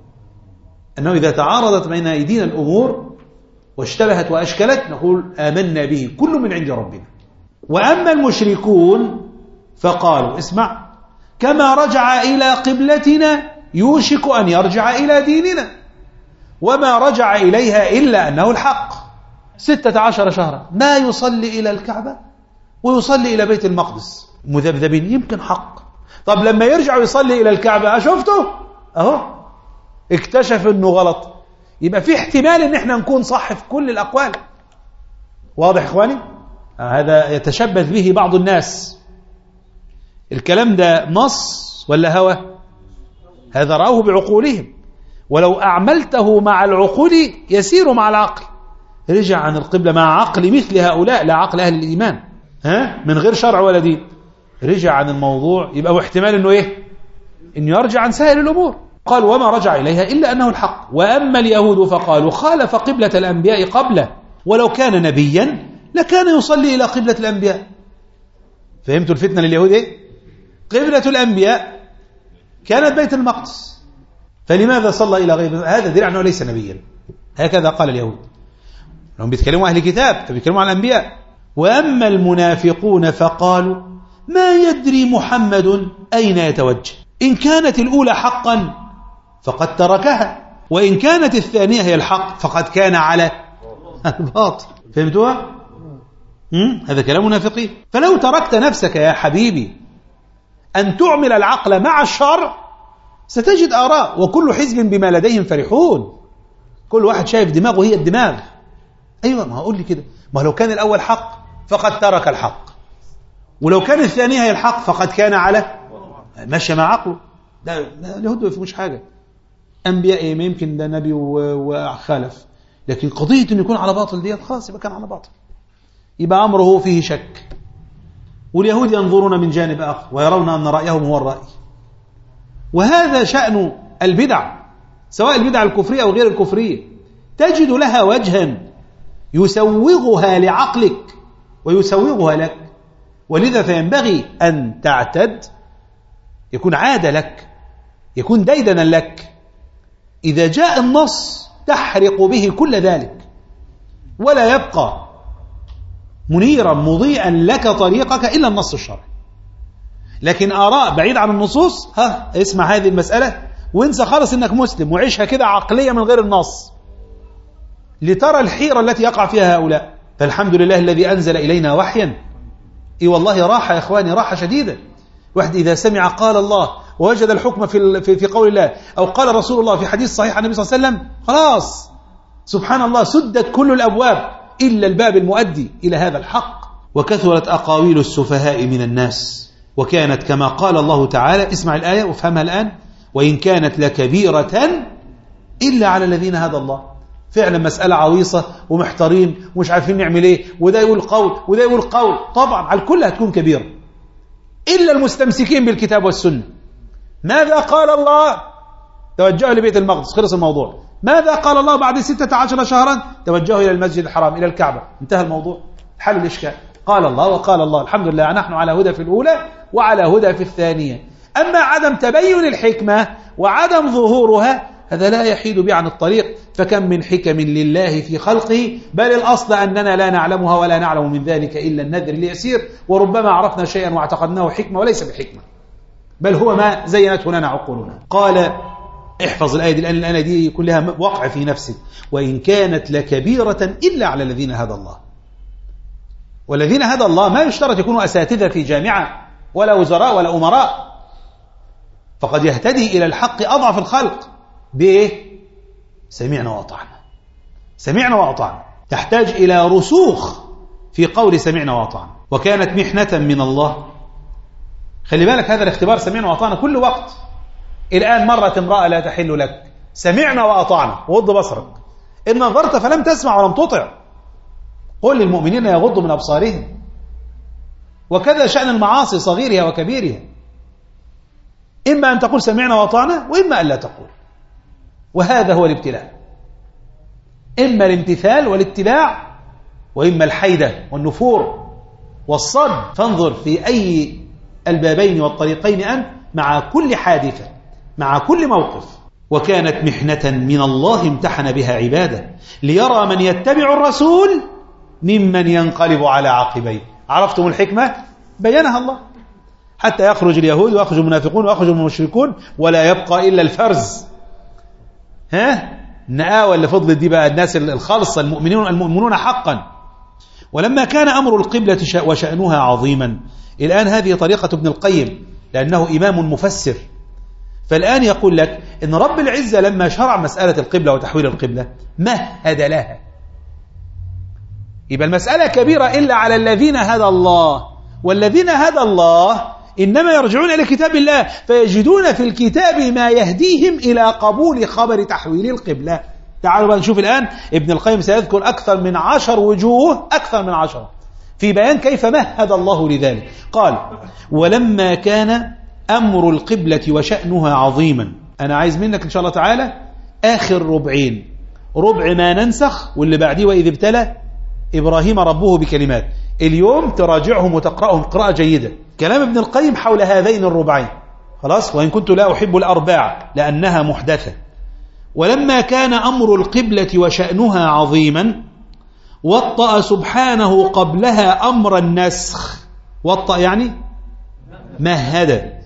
أنه إذا تعارضت بين أيدينا الأمور واشتبهت وأشكلت نقول آمنا به كل من عند ربنا. وأما المشركون فقالوا اسمع: كما رجع إلى قبلتنا يوشك أن يرجع إلى ديننا، وما رجع إليها إلا أنه الحق. ستة عشر شهرا ما يصلي إلى الكعبة ويصلي إلى بيت المقدس، مذبذبين، يمكن حق. طب لما يرجع ويصلي إلى الكعبة أشوفته أهو اكتشف أنه غلط. يبقى في احتمال أن احنا نكون صح في كل الأقوال. واضح إخواني؟ آه هذا يتشبث به بعض الناس. الكلام ده نص ولا هوى؟ هذا رأوه بعقولهم، ولو أعملته مع العقول يسير مع العقل. رجع عن القبلة مع عقل مثل هؤلاء، لا عقل أهل الإيمان، ها؟ من غير شرع ولا دين. رجع عن الموضوع، يبقى هو احتمال انه ايه؟ انه يرجع عن سائر الامور. قال: وما رجع اليها الا انه الحق. واما اليهود فقالوا خالف قبلة الانبياء قبله، ولو كان نبيا لكان يصلي الى قبلة الانبياء. فهمتوا الفتنة لليهود ايه؟ قبلة الانبياء كانت بيت المقدس، فلماذا صلى الى غير؟ هذا دليل انه ليس نبيا. هكذا قال اليهود، لهم بيتكلموا اهل كتاب فبيتكلموا عن الانبياء. واما المنافقون فقالوا ما يدري محمد أين يتوجه، إن كانت الأولى حقا فقد تركها، وإن كانت الثانية هي الحق فقد كان على الباطل. فهمتوها؟ هذا كلام منافقين. فلو تركت نفسك يا حبيبي أن تعمل العقل مع الشرع ستجد آراء، وكل حزب بما لديهم فرحون. كل واحد شايف دماغه هي الدماغ. أيوة، ما هقول لي كده، ما لو كان الأول حق فقد ترك الحق، ولو كان الثانية هي الحق فقد كان على ماشي مع عقله. ده اليهود ما فيهمش حاجة. أنبياء ما يمكن ده نبي وخالف، لكن قضية أن يكون على باطل ديت خلاص يبقى كان على باطل، يبقى أمره فيه شك. واليهود ينظرون من جانب آخر ويرون أن رأيهم هو الرأي. وهذا شأن البدع، سواء البدع الكفرية أو غير الكفرية، تجد لها وجها يسوغها لعقلك ويسوغها لك. ولذا فينبغي أن تعتد، يكون عادة لك، يكون ديدنا لك. إذا جاء النص تحرق به كل ذلك، ولا يبقى منيرا مضيئا لك طريقك إلا النص الشرعي. لكن آراء بعيد عن النصوص، ها اسمع هذه المسألة وانسى خالص إنك مسلم، وعيشها كده عقلية من غير النص لترى الحيرة التي يقع فيها هؤلاء. فالحمد لله الذي أنزل إلينا وحيا إي والله راحة يا إخواني، راحة شديدة. واحد إذا سمع قال الله ووجد الحكم في في قول الله أو قال رسول الله في حديث صحيح عن النبي صلى الله عليه وسلم، خلاص سبحان الله سدت كل الأبواب إلا الباب المؤدي إلى هذا الحق. وكثرت أقاويل السفهاء من الناس، وكانت كما قال الله تعالى، اسمع الآية وافهمها الآن، وإن كانت لكبيرة إلا على الذين هدى الله. فعلا مسألة عويصة ومحتارين ومش عارفين نعمل إيه، وده يقول قول وده يقول قول، طبعا على الكل هتكون كبيرة إلا المستمسكين بالكتاب والسنة. ماذا قال الله؟ توجهوا لبيت المقدس، خلص الموضوع. ماذا قال الله بعد ستة عشر شهرا؟ توجهوا إلى المسجد الحرام، إلى الكعبة، انتهى الموضوع، حل الإشكال. قال الله وقال الله، الحمد لله نحن على هدى في الأولى وعلى هدى في الثانية. أما عدم تبين الحكمة وعدم ظهورها هذا لا يحيد به عن الطريق. فكم من حكم لله في خلقه، بل الأصل أننا لا نعلمها ولا نعلم من ذلك إلا النذر اليسير، وربما عرفنا شيئا واعتقدناه حكمة وليس بحكمة، بل هو ما زينته لنا عقولنا. قال احفظ الآية دي، لأن الآية دي كلها وقع في نفسك. وإن كانت لكبيرة إلا على الذين هدى الله. والذين هدى الله ما يشترط يكونوا أساتذة في جامعة ولا وزراء ولا أمراء، فقد يهتدي إلى الحق أضعف الخلق بإيه؟ سمعنا وأطعنا. سمعنا وأطعنا تحتاج إلى رسوخ في قول سمعنا وأطعنا. وكانت محنة من الله. خلي بالك هذا الاختبار سمعنا وأطعنا كل وقت. الآن مرت امرأة لا تحل لك، سمعنا وأطعنا، وغض بصرك. إن نظرت فلم تسمع ولم تطع، قل للمؤمنين يغضوا من أبصارهم. وكذا شأن المعاصي صغيرها وكبيرها، إما أن تقول سمعنا وأطعنا وإما أن لا تقول. وهذا هو الابتلاء، إما الامتثال والاتباع وإما الحيدة والنفور والصد. فانظر في أي البابين والطريقين أنت مع كل حادثة، مع كل موقف. وكانت محنة من الله امتحن بها عباده ليرى من يتبع الرسول ممن ينقلب على عقبيه. عرفتم الحكمة؟ بينها الله، حتى يخرج اليهود ويخرج المنافقون ويخرج المشركون ولا يبقى إلا الفرز. ها النآوة اللي فضلت دي بقى الناس الخالصة، المؤمنون المؤمنون حقا. ولما كان أمر القبلة وشأنها عظيما، الآن هذه طريقة ابن القيم لأنه إمام مفسر. فالآن يقول لك إن رب العزة لما شرع مسألة القبلة وتحويل القبلة مهد لها، يبقى المسألة كبيرة إلا على الذين هدى الله. والذين هدى الله إنما يرجعون إلى كتاب الله فيجدون في الكتاب ما يهديهم إلى قبول خبر تحويل القبلة. تعالوا بقى نشوف الآن ابن القيم سيذكر أكثر من عشر وجوه، أكثر من عشر في بيان كيف مهد الله لذلك. قال ولما كان أمر القبلة وشأنها عظيما. أنا عايز منك إن شاء الله تعالى آخر ربعين، ربع ما ننسخ واللي بعديه وإذ ابتلى إبراهيم ربه بكلمات، اليوم تراجعهم وتقرأهم قراءة جيدة. كلام ابن القيم حول هذين الربعين، خلاص. وإن كنت لا أحب الأرباع لأنها محدثة. ولما كان أمر القبلة وشأنها عظيما وطأ سبحانه قبلها أمر النسخ. وطأ يعني مهد.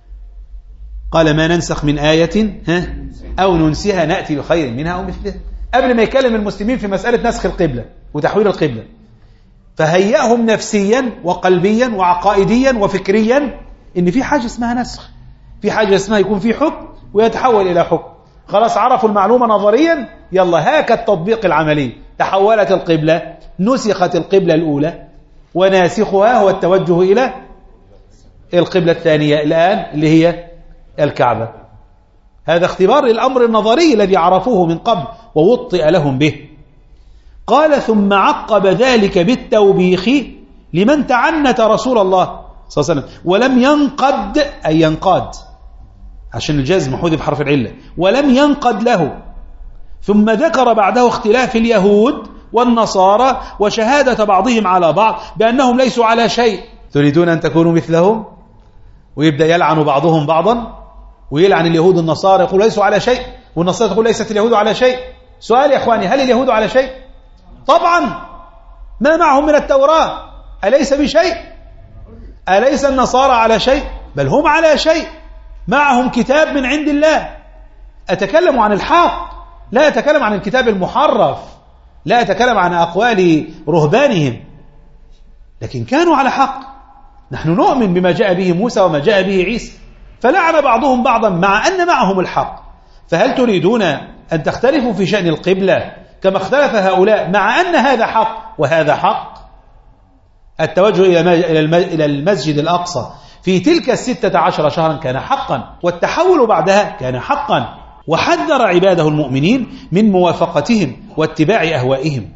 قال ما ننسخ من آية ها أو ننسها نأتي بخير منها أو مثلها. قبل ما يكلم المسلمين في مسألة نسخ القبلة وتحويل القبلة، فهيأهم نفسيا وقلبيا وعقائديا وفكريا إن في حاجة اسمها نسخ، في حاجة اسمها يكون في حكم ويتحول إلى حكم. خلاص عرفوا المعلومة نظريا، يلا هاك التطبيق العملي. تحولت القبلة، نسخت القبلة الأولى، وناسخها هو التوجه إلى القبلة الثانية الآن اللي هي الكعبة. هذا اختبار الأمر النظري الذي عرفوه من قبل ووطئ لهم به. قال ثم عقب ذلك بالتوبيخ لمن تعنت رسول الله صلى الله عليه وسلم ولم ينقد، أي ينقاد عشان الجزم حذف حرف العلة، ولم ينقد له. ثم ذكر بعده اختلاف اليهود والنصارى وشهادة بعضهم على بعض بأنهم ليسوا على شيء. تريدون أن تكونوا مثلهم؟ ويبدأ يلعن بعضهم بعضا، ويلعن اليهود النصارى يقول ليسوا على شيء، والنصارى تقول ليست اليهود على شيء. سؤال يا إخواني، هل اليهود على شيء؟ طبعا، ما معهم من التوراة أليس بشيء؟ أليس النصارى على شيء؟ بل هم على شيء، معهم كتاب من عند الله. أتكلم عن الحق، لا أتكلم عن الكتاب المحرف، لا أتكلم عن أقوال رهبانهم، لكن كانوا على حق. نحن نؤمن بما جاء به موسى وما جاء به عيسى، فلعن بعضهم بعضا مع أن معهم الحق. فهل تريدون أن تختلفوا في شأن القبلة كما اختلف هؤلاء مع أن هذا حق وهذا حق؟ التوجه إلى المسجد الأقصى في تلك الستة عشر شهرا كان حقا، والتحول بعدها كان حقا، وحذر عباده المؤمنين من موافقتهم واتباع أهوائهم.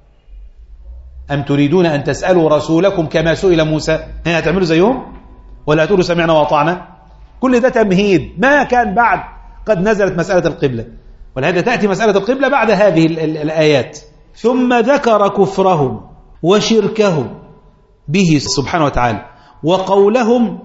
أم تريدون أن تسألوا رسولكم كما سئل موسى؟ هنا هتعملوا زيهم ولا هتقولوا سمعنا وأطعنا؟ كل ده تمهيد، ما كان بعد قد نزلت مسألة القبلة، ولهذا تأتي مسألة القبلة بعد هذه الآيات. ثم ذكر كفرهم وشركهم به سبحانه وتعالى وقولهم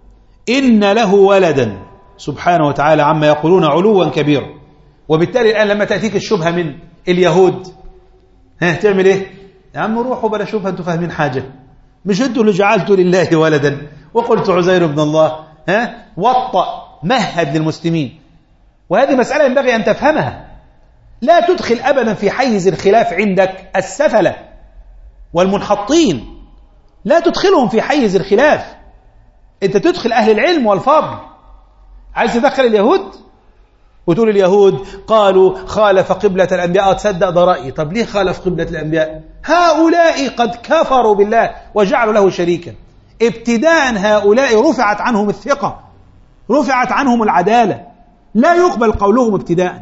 إن له ولدا سبحانه وتعالى عما يقولون علوا كبيرا. وبالتالي الآن لما تأتيك الشبهة من اليهود، ها تعمل إيه؟ يا عم روحوا بلا شبهة، أنتوا فاهمين حاجة؟ مش أنتوا اللي جعلتوا لله ولدا وقلت عزير بن الله؟ ها وطأ مهد للمسلمين. وهذه مسألة ينبغي أن تفهمها. لا تدخل أبدا في حيز الخلاف عندك السفلة والمنحطين، لا تدخلهم في حيز الخلاف، أنت تدخل أهل العلم والفضل. عايز تدخل اليهود وتقول اليهود قالوا خالف قبلة الأنبياء، تصدق ده رأيي. طب ليه خالف قبلة الأنبياء؟ هؤلاء قد كفروا بالله وجعلوا له شريكا. ابتداء هؤلاء رفعت عنهم الثقة، رفعت عنهم العدالة، لا يقبل قولهم ابتداء.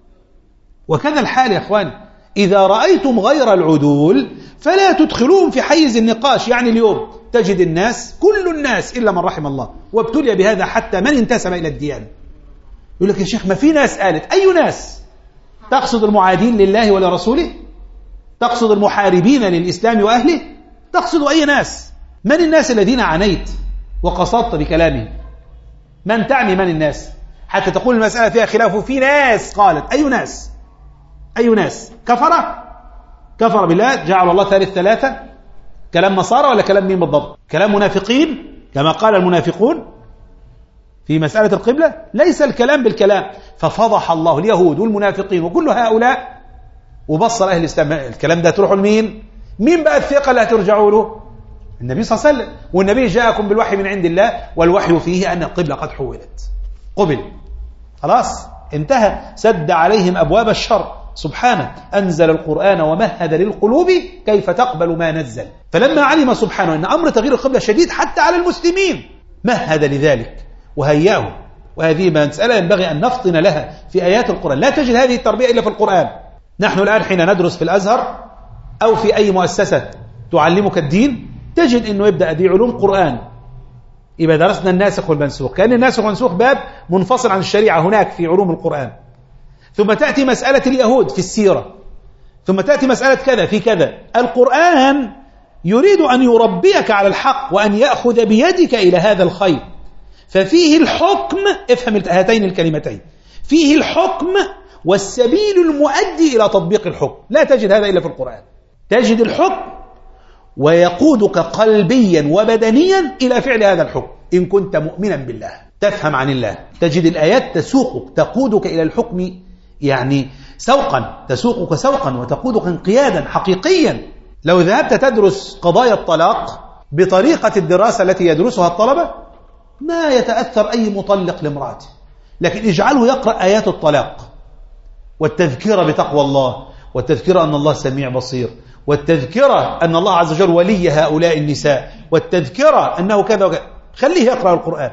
وكذا الحال يا أخوان، إذا رأيتم غير العدول فلا تدخلوهم في حيز النقاش. يعني اليوم تجد الناس، كل الناس إلا من رحم الله، وابتلي بهذا حتى من انتسب إلى الديانة، يقول لك يا شيخ ما في ناس قالت. أي ناس؟ تقصد المعادين لله ولرسوله؟ تقصد المحاربين للإسلام وأهله؟ تقصد أي ناس؟ من الناس الذين عانيت وقصدت بكلامهم؟ من تعني من الناس حتى تقول المسألة فيها خلاف؟ في ناس قالت. أي ناس؟ أي ناس؟ كفر كفر بالله، جعل الله ثالث ثلاثة. كلام نصارى ولا كلام مين بالضبط؟ كلام منافقين كما قال المنافقون في مسألة القبلة؟ ليس الكلام بالكلام. ففضح الله اليهود والمنافقين وكل هؤلاء وبصر أهل الإسلام. الكلام ده تروحوا لمين؟ مين بقى الثقة اللي هترجعوا له؟ النبي صلى الله عليه وسلم. والنبي جاءكم بالوحي من عند الله، والوحي فيه أن القبلة قد حولت. قبل خلاص انتهى، سد عليهم أبواب الشر سبحانه، أنزل القرآن ومهد للقلوب كيف تقبل ما نزل. فلما علم سبحانه أن أمر تغيير القبلة شديد حتى على المسلمين مهد لذلك وهياه. وهذه مسألة ينبغي أن نفطن لها في آيات القرآن. لا تجد هذه التربية إلا في القرآن. نحن الآن حين ندرس في الأزهر أو في أي مؤسسة تعلمك الدين، تجد أنه يبدأ دي علوم قرآن، يبقى درسنا الناسخ والمنسوخ، كأن الناسخ والمنسوخ باب منفصل عن الشريعة هناك في علوم القرآن. ثم تأتي مسألة اليهود في السيرة، ثم تأتي مسألة كذا في كذا. القرآن يريد أن يربيك على الحق وأن يأخذ بيدك إلى هذا الخير. ففيه الحكم، افهم هاتين الكلمتين، فيه الحكم والسبيل المؤدي إلى تطبيق الحكم. لا تجد هذا إلا في القرآن. تجد الحكم ويقودك قلبيا وبدنيا إلى فعل هذا الحكم إن كنت مؤمنا بالله تفهم عن الله. تجد الآيات تسوقك، تقودك إلى الحكم، يعني سوقا، تسوقك سوقا وتقودك انقيادا حقيقيا. لو ذهبت تدرس قضايا الطلاق بطريقة الدراسة التي يدرسها الطلبة ما يتأثر أي مطلق لامرأته، لكن اجعله يقرأ آيات الطلاق والتذكرة بتقوى الله، والتذكرة أن الله سميع بصير، والتذكرة أن الله عز وجل ولي هؤلاء النساء، والتذكرة أنه كذا وكذا. خليه يقرأ القرآن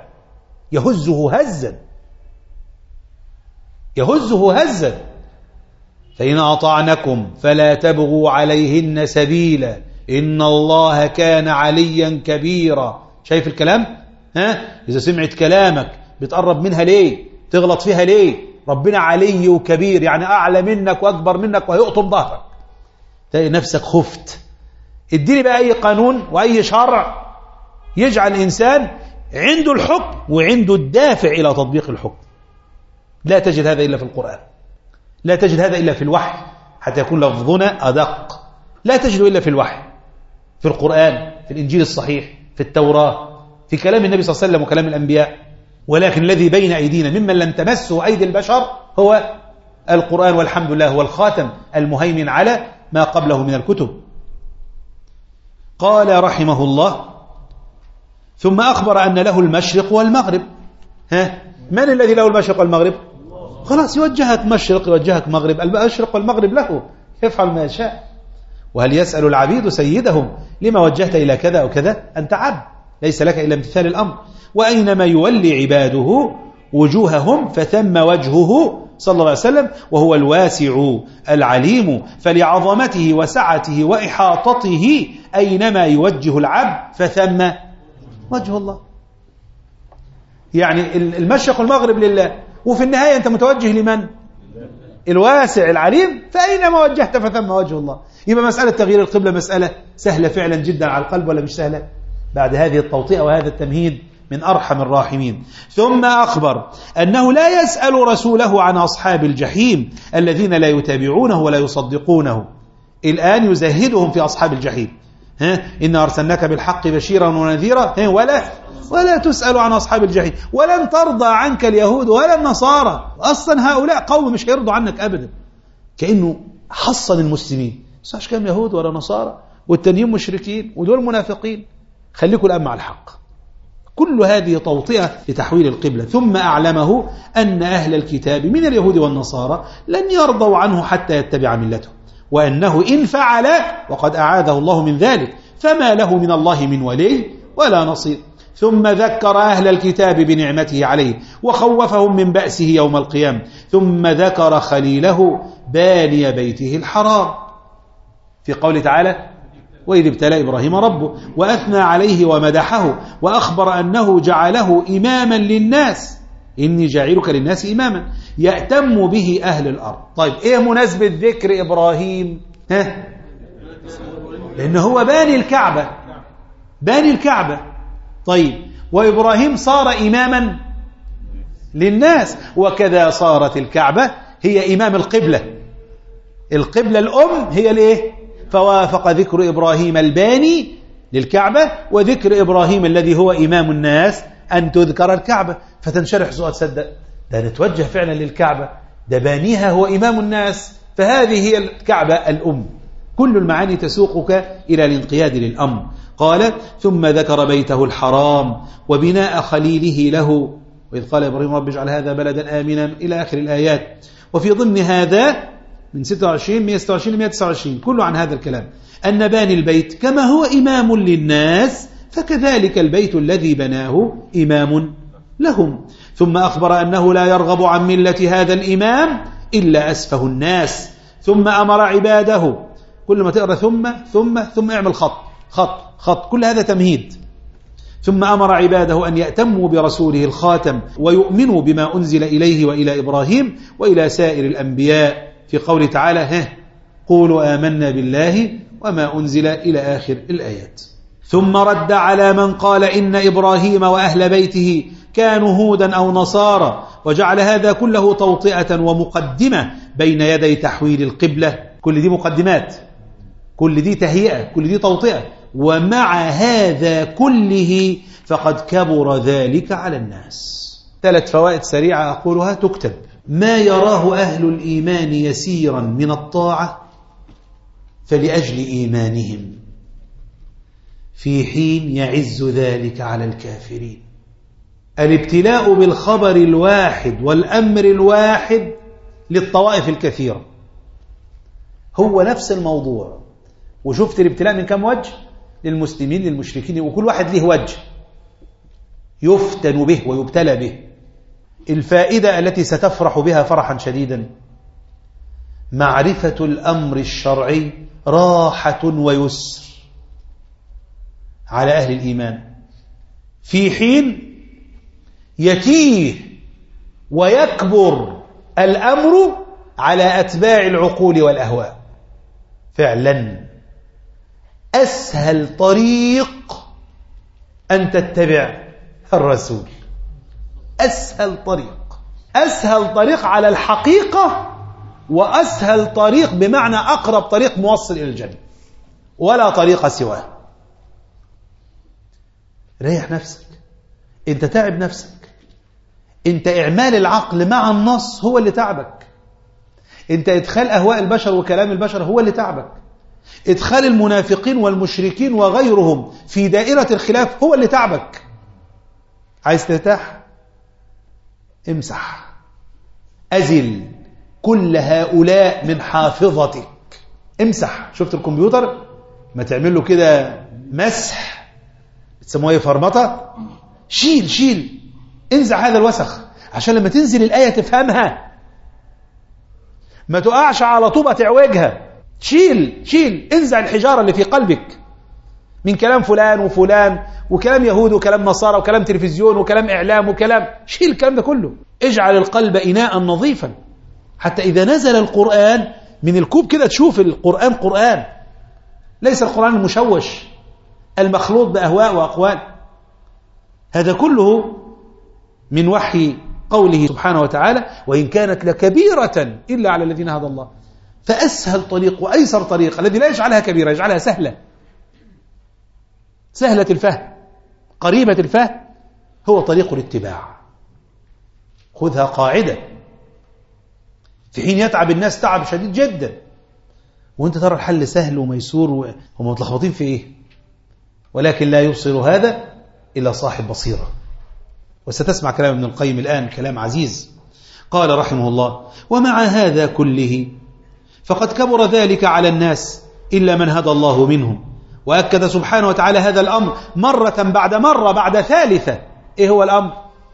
يهزه هزا، يهزه هزا. فإن أطعنكم فلا تبغوا عليهن سبيلا إن الله كان عليا كبيرا. شايف الكلام؟ ها؟ إذا سمعت كلامك بتقرب منها ليه؟ تغلط فيها ليه؟ ربنا علي وكبير، يعني أعلى منك وأكبر منك وهيقطم ظهرك، تلاقي نفسك خفت. اديني بقى أي قانون وأي شرع يجعل الإنسان عنده الحكم وعنده الدافع إلى تطبيق الحكم. لا تجد هذا إلا في القرآن، لا تجد هذا إلا في الوحي حتى يكون لفظنا أدق. لا تجد إلا في الوحي، في القرآن، في الإنجيل الصحيح، في التوراة، في كلام النبي صلى الله عليه وسلم وكلام الأنبياء. ولكن الذي بين أيدينا ممن لم تمسه أيدي البشر هو القرآن، والحمد لله هو الخاتم المهيمن على ما قبله من الكتب. قال رحمه الله: ثم أخبر أن له المشرق والمغرب. ها، من الذي له المشرق والمغرب؟ خلاص، يوجهك مشرق يوجهك مغرب، المشرق والمغرب له، يفعل ما يشاء. وهل يسأل العبيد سيدهم لما وجهت إلى كذا أو كذا؟ أنت عبد ليس لك إلا امتثال الأمر. وأينما يولي عباده وجوههم فثم وجهه صلى الله عليه وسلم، وهو الواسع العليم، فلعظمته وسعته وإحاطته أينما يوجه العبد فثم وجه الله. يعني المشرق والمغرب لله، وفي النهاية أنت متوجه لمن؟ الواسع العليم، فأينما وجهت فثم وجه الله. يبقى مسألة تغيير القبلة مسألة سهلة فعلا جدا على القلب، ولا مش سهلة؟ بعد هذه التوطئة وهذا التمهيد من أرحم الراحمين. ثم أخبر أنه لا يسأل رسوله عن أصحاب الجحيم الذين لا يتابعونه ولا يصدقونه. الآن يزهدهم في أصحاب الجحيم. ها، إن أرسلناك بالحق بشيرا ونذيرا، ها، ولا ولا تسأل عن أصحاب الجحيم، ولن ترضى عنك اليهود ولا النصارى. أصلا هؤلاء قوم مش هيرضوا عنك أبدا. كأنه حصن المسلمين، مش كام يهود ولا نصارى والتانيين مشركين ودول منافقين، خليكم الآن مع الحق. كل هذه توطئة لتحويل القبلة. ثم أعلمه أن أهل الكتاب من اليهود والنصارى لن يرضوا عنه حتى يتبع ملته، وأنه إن فعل وقد أعاذه الله من ذلك فما له من الله من ولي ولا نصير. ثم ذكر أهل الكتاب بنعمته عليه وخوفهم من بأسه يوم القيامة. ثم ذكر خليله باني بيته الحرام في قوله تعالى وإذ ابتلى إبراهيم ربه وأثنى عليه ومدحه وأخبر أنه جعله إماما للناس، إني جاعلك للناس إماما يأتم به أهل الأرض. طيب إيه مناسبة ذكر إبراهيم؟ ها؟ لأنه هو باني الكعبة، باني الكعبة. طيب وإبراهيم صار إماما للناس، وكذا صارت الكعبة هي إمام القبلة. القبلة الأم هي الإيه؟ فوافق ذكر إبراهيم الباني للكعبة وذكر إبراهيم الذي هو إمام الناس أن تذكر الكعبة، فتنشرح سؤال تصدق ده نتوجه فعلا للكعبة، ده بانيها هو إمام الناس، فهذه هي الكعبة الأم. كل المعاني تسوقك إلى الانقياد للأمر. قال ثم ذكر بيته الحرام وبناء خليله له، وإذ قال إبراهيم رب اجعل هذا بلدا آمنا إلى آخر الآيات. وفي ضمن هذا من ستة وعشرين مئة وستة وعشرين مئة وتسعة وعشرين كله عن هذا الكلام، أن باني البيت كما هو إمام للناس فكذلك البيت الذي بناه إمام لهم. ثم أخبر أنه لا يرغب عن ملة هذا الإمام إلا أسفه الناس. ثم أمر عباده، كل ما تقرأ ثم ثم ثم اعمل خط خط خط، كل هذا تمهيد. ثم أمر عباده أن يأتموا برسوله الخاتم ويؤمنوا بما أنزل إليه وإلى إبراهيم وإلى سائر الأنبياء في قوله تعالى ها قولوا آمنا بالله وما أنزل إلى آخر الآيات. ثم رد على من قال إن إبراهيم وأهل بيته كانوا هودا أو نصارى، وجعل هذا كله توطئة ومقدمة بين يدي تحويل القبلة. كل دي مقدمات، كل دي تهيئة، كل دي توطئة. ومع هذا كله فقد كبر ذلك على الناس. ثلاث فوائد سريعة أقولها تكتب. ما يراه أهل الإيمان يسيرا من الطاعة فلأجل إيمانهم، في حين يعز ذلك على الكافرين. الابتلاء بالخبر الواحد والأمر الواحد للطوائف الكثيرة هو نفس الموضوع. وشفت الابتلاء من كم وجه؟ للمسلمين للمشركين، وكل واحد له وجه يفتن به ويبتلى به. الفائدة التي ستفرح بها فرحا شديدا معرفة الأمر الشرعي راحة ويسر على أهل الإيمان، في حين يتيه ويكبر الأمر على أتباع العقول والأهواء. فعلا أسهل طريق أن تتبع الرسول، أسهل طريق، أسهل طريق على الحقيقة، وأسهل طريق بمعنى أقرب طريق موصل إلى الجنة، ولا طريق سواه. ريح نفسك، أنت تعب نفسك، أنت إعمال العقل مع النص هو اللي تعبك، أنت إدخال أهواء البشر وكلام البشر هو اللي تعبك، إدخال المنافقين والمشركين وغيرهم في دائرة الخلاف هو اللي تعبك. عايز ترتاح؟ امسح، أزل كل هؤلاء من حافظتك. امسح. شفت الكمبيوتر ما تعمل له كده مسح، بتسموه ايه، فرمطة؟ شيل شيل انزع هذا الوسخ عشان لما تنزل الآية تفهمها، ما تقعش على طوبة تعوجها. شيل شيل انزع الحجارة اللي في قلبك من كلام فلان وفلان وكلام يهود وكلام نصارى وكلام تلفزيون وكلام إعلام وكلام، شيل الكلام ده كله. اجعل القلب إناء نظيفا حتى إذا نزل القرآن من الكوب كده تشوف القرآن قرآن، ليس القرآن المشوش المخلوط بأهواء وأقوال. هذا كله من وحي قوله سبحانه وتعالى: وإن كانت لكبيرة إلا على الذين هدى الله. فأسهل طريق وأيسر طريق الذي لا يجعلها كبيرة يجعلها سهلة، سهلة الفهم قريبة الفهم، هو طريق الاتباع. خذها قاعدة، في حين يتعب الناس تعب شديد جدا وانت ترى الحل سهل وميسور وهم متلخبطين في ايه، ولكن لا يبصر هذا إلا صاحب بصيرة. وستسمع كلام ابن القيم الآن، كلام عزيز. قال رحمه الله: ومع هذا كله فقد كبر ذلك على الناس إلا من هدى الله منهم. وأكد سبحانه وتعالى هذا الأمر مرة بعد مرة بعد ثالثة. إيه هو الأمر؟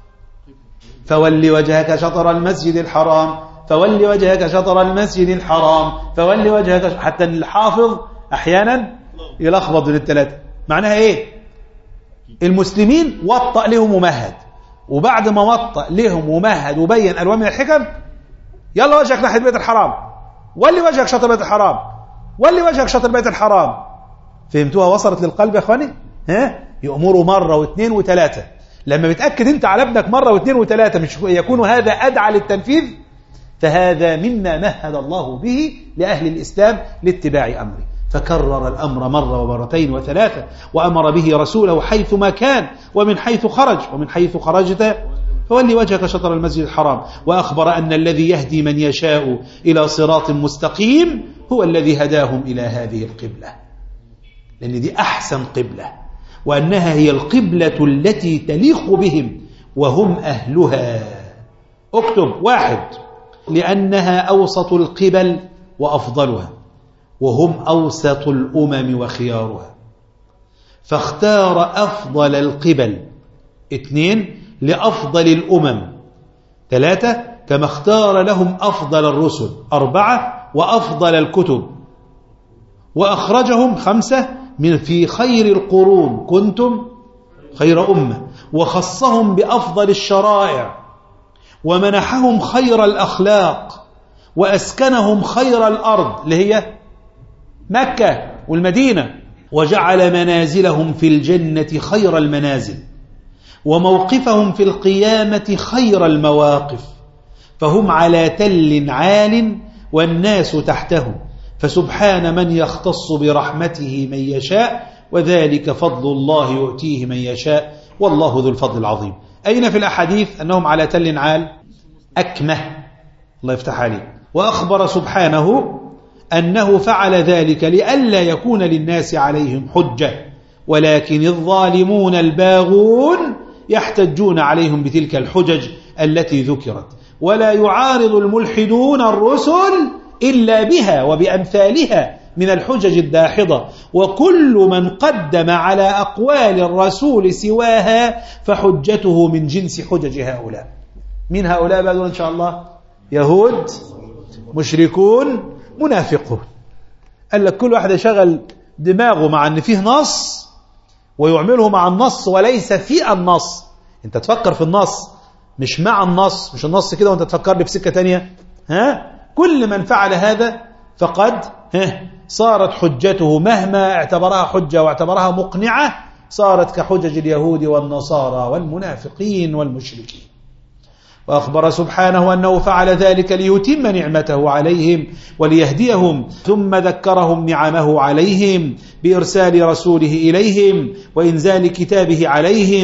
فول وجهك شطر المسجد الحرام، فول وجهك شطر المسجد الحرام، فول وجهك، حتى الحافظ أحيانا يلخبط بين الثلاثة. معناها إيه؟ المسلمين وطأ لهم ومهد، وبعد ما وطأ لهم ومهد وبين ألوان من الحكم، يلا وجهك ناحية بيت الحرام، ولي وجهك شطر بيت الحرام، ولي وجهك شطر بيت الحرام. فهمتوها؟ وصلت للقلب يا اخواني؟ ها؟ يأمروا مرة واثنين وثلاثة. لما بتأكد انت على ابنك مرة واثنين وثلاثة مش يكون هذا أدعى للتنفيذ، فهذا مما مهد الله به لأهل الإسلام لاتباع أمره. فكرر الأمر مرة ومرتين وثلاثة، وأمر به رسوله حيثما كان ومن حيث خرج، ومن حيث خرجت فولي وجهك شطر المسجد الحرام. وأخبر أن الذي يهدي من يشاء إلى صراط مستقيم هو الذي هداهم إلى هذه القبلة، لأن دي أحسن قبلة، وأنها هي القبلة التي تليق بهم وهم أهلها. اكتب: واحد، لأنها أوسط القبل وأفضلها، وهم أوسط الأمم وخيارها، فاختار أفضل القبل. اثنين، لأفضل الأمم. ثلاثة، كما اختار لهم أفضل الرسل. أربعة، وأفضل الكتب. وأخرجهم. خمسة، من في خير القرون كنتم خير أمة. وخصهم بأفضل الشرائع، ومنحهم خير الأخلاق، وأسكنهم خير الأرض اللي هي مكة والمدينة، وجعل منازلهم في الجنة خير المنازل، وموقفهم في القيامة خير المواقف، فهم على تل عال والناس تحتهم، فسبحان من يختص برحمته من يشاء، وذلك فضل الله يؤتيه من يشاء، والله ذو الفضل العظيم. أين في الأحاديث أنهم على تل عال؟ أكمه، الله يفتح عليه. وأخبر سبحانه أنه فعل ذلك لئلا يكون للناس عليهم حجة، ولكن الظالمون الباغون يحتجون عليهم بتلك الحجج التي ذكرت، ولا يعارض الملحدون الرسل إلا بها وبأمثالها من الحجج الداحضة، وكل من قدم على أقوال الرسول سواها فحجته من جنس حجج هؤلاء. من هؤلاء بعد إن شاء الله؟ يهود، مشركون، منافقون. قال لك كل واحد يشغل دماغه مع أن فيه نص ويعمله مع النص وليس في النص. انت تفكر في النص مش مع النص، مش النص كده وانت تفكر لي في سكة تانية. ها؟ كل من فعل هذا فقد ها صارت حجته مهما اعتبرها حجة واعتبرها مقنعة صارت كحجج اليهود والنصارى والمنافقين والمشركين. وأخبر سبحانه أنه فعل ذلك ليتم نعمته عليهم وليهديهم، ثم ذكرهم نعمه عليهم بإرسال رسوله إليهم وإنزال كتابه عليهم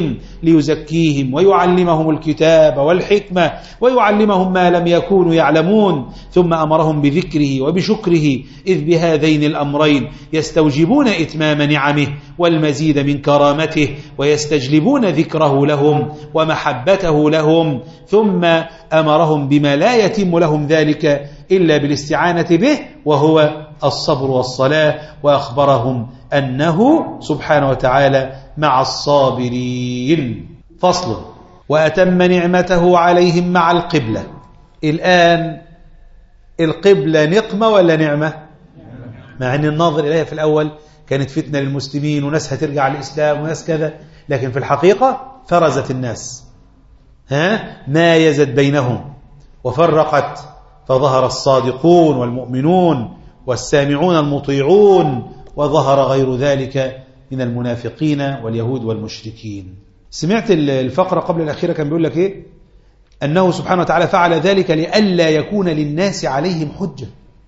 ليزكيهم ويعلمهم الكتاب والحكمة ويعلمهم ما لم يكونوا يعلمون، ثم أمرهم بذكره وبشكره، إذ بهذين الأمرين يستوجبون إتمام نعمه والمزيد من كرامته، ويستجلبون ذكره لهم ومحبته لهم، ثم أمرهم بما لا يتم لهم ذلك إلا بالاستعانة به، وهو الصبر والصلاة، وأخبرهم أنه سبحانه وتعالى مع الصابرين. فصل: وأتم نعمته عليهم مع القبلة. الآن القبلة نقمة ولا نعمة؟ مع أن الناظر إليها في الأول كانت فتنة للمسلمين وناس هترجع الإسلام وناس كذا، لكن في الحقيقة فرزت الناس، ها مايزت بينهم وفرقت، فظهر الصادقون والمؤمنون والسامعون المطيعون، وظهر غير ذلك من المنافقين واليهود والمشركين. سمعت الفقرة قبل الأخيرة كان بيقول لك إيه؟ أنه سبحانه وتعالى فعل ذلك لئلا يكون للناس عليهم حجة.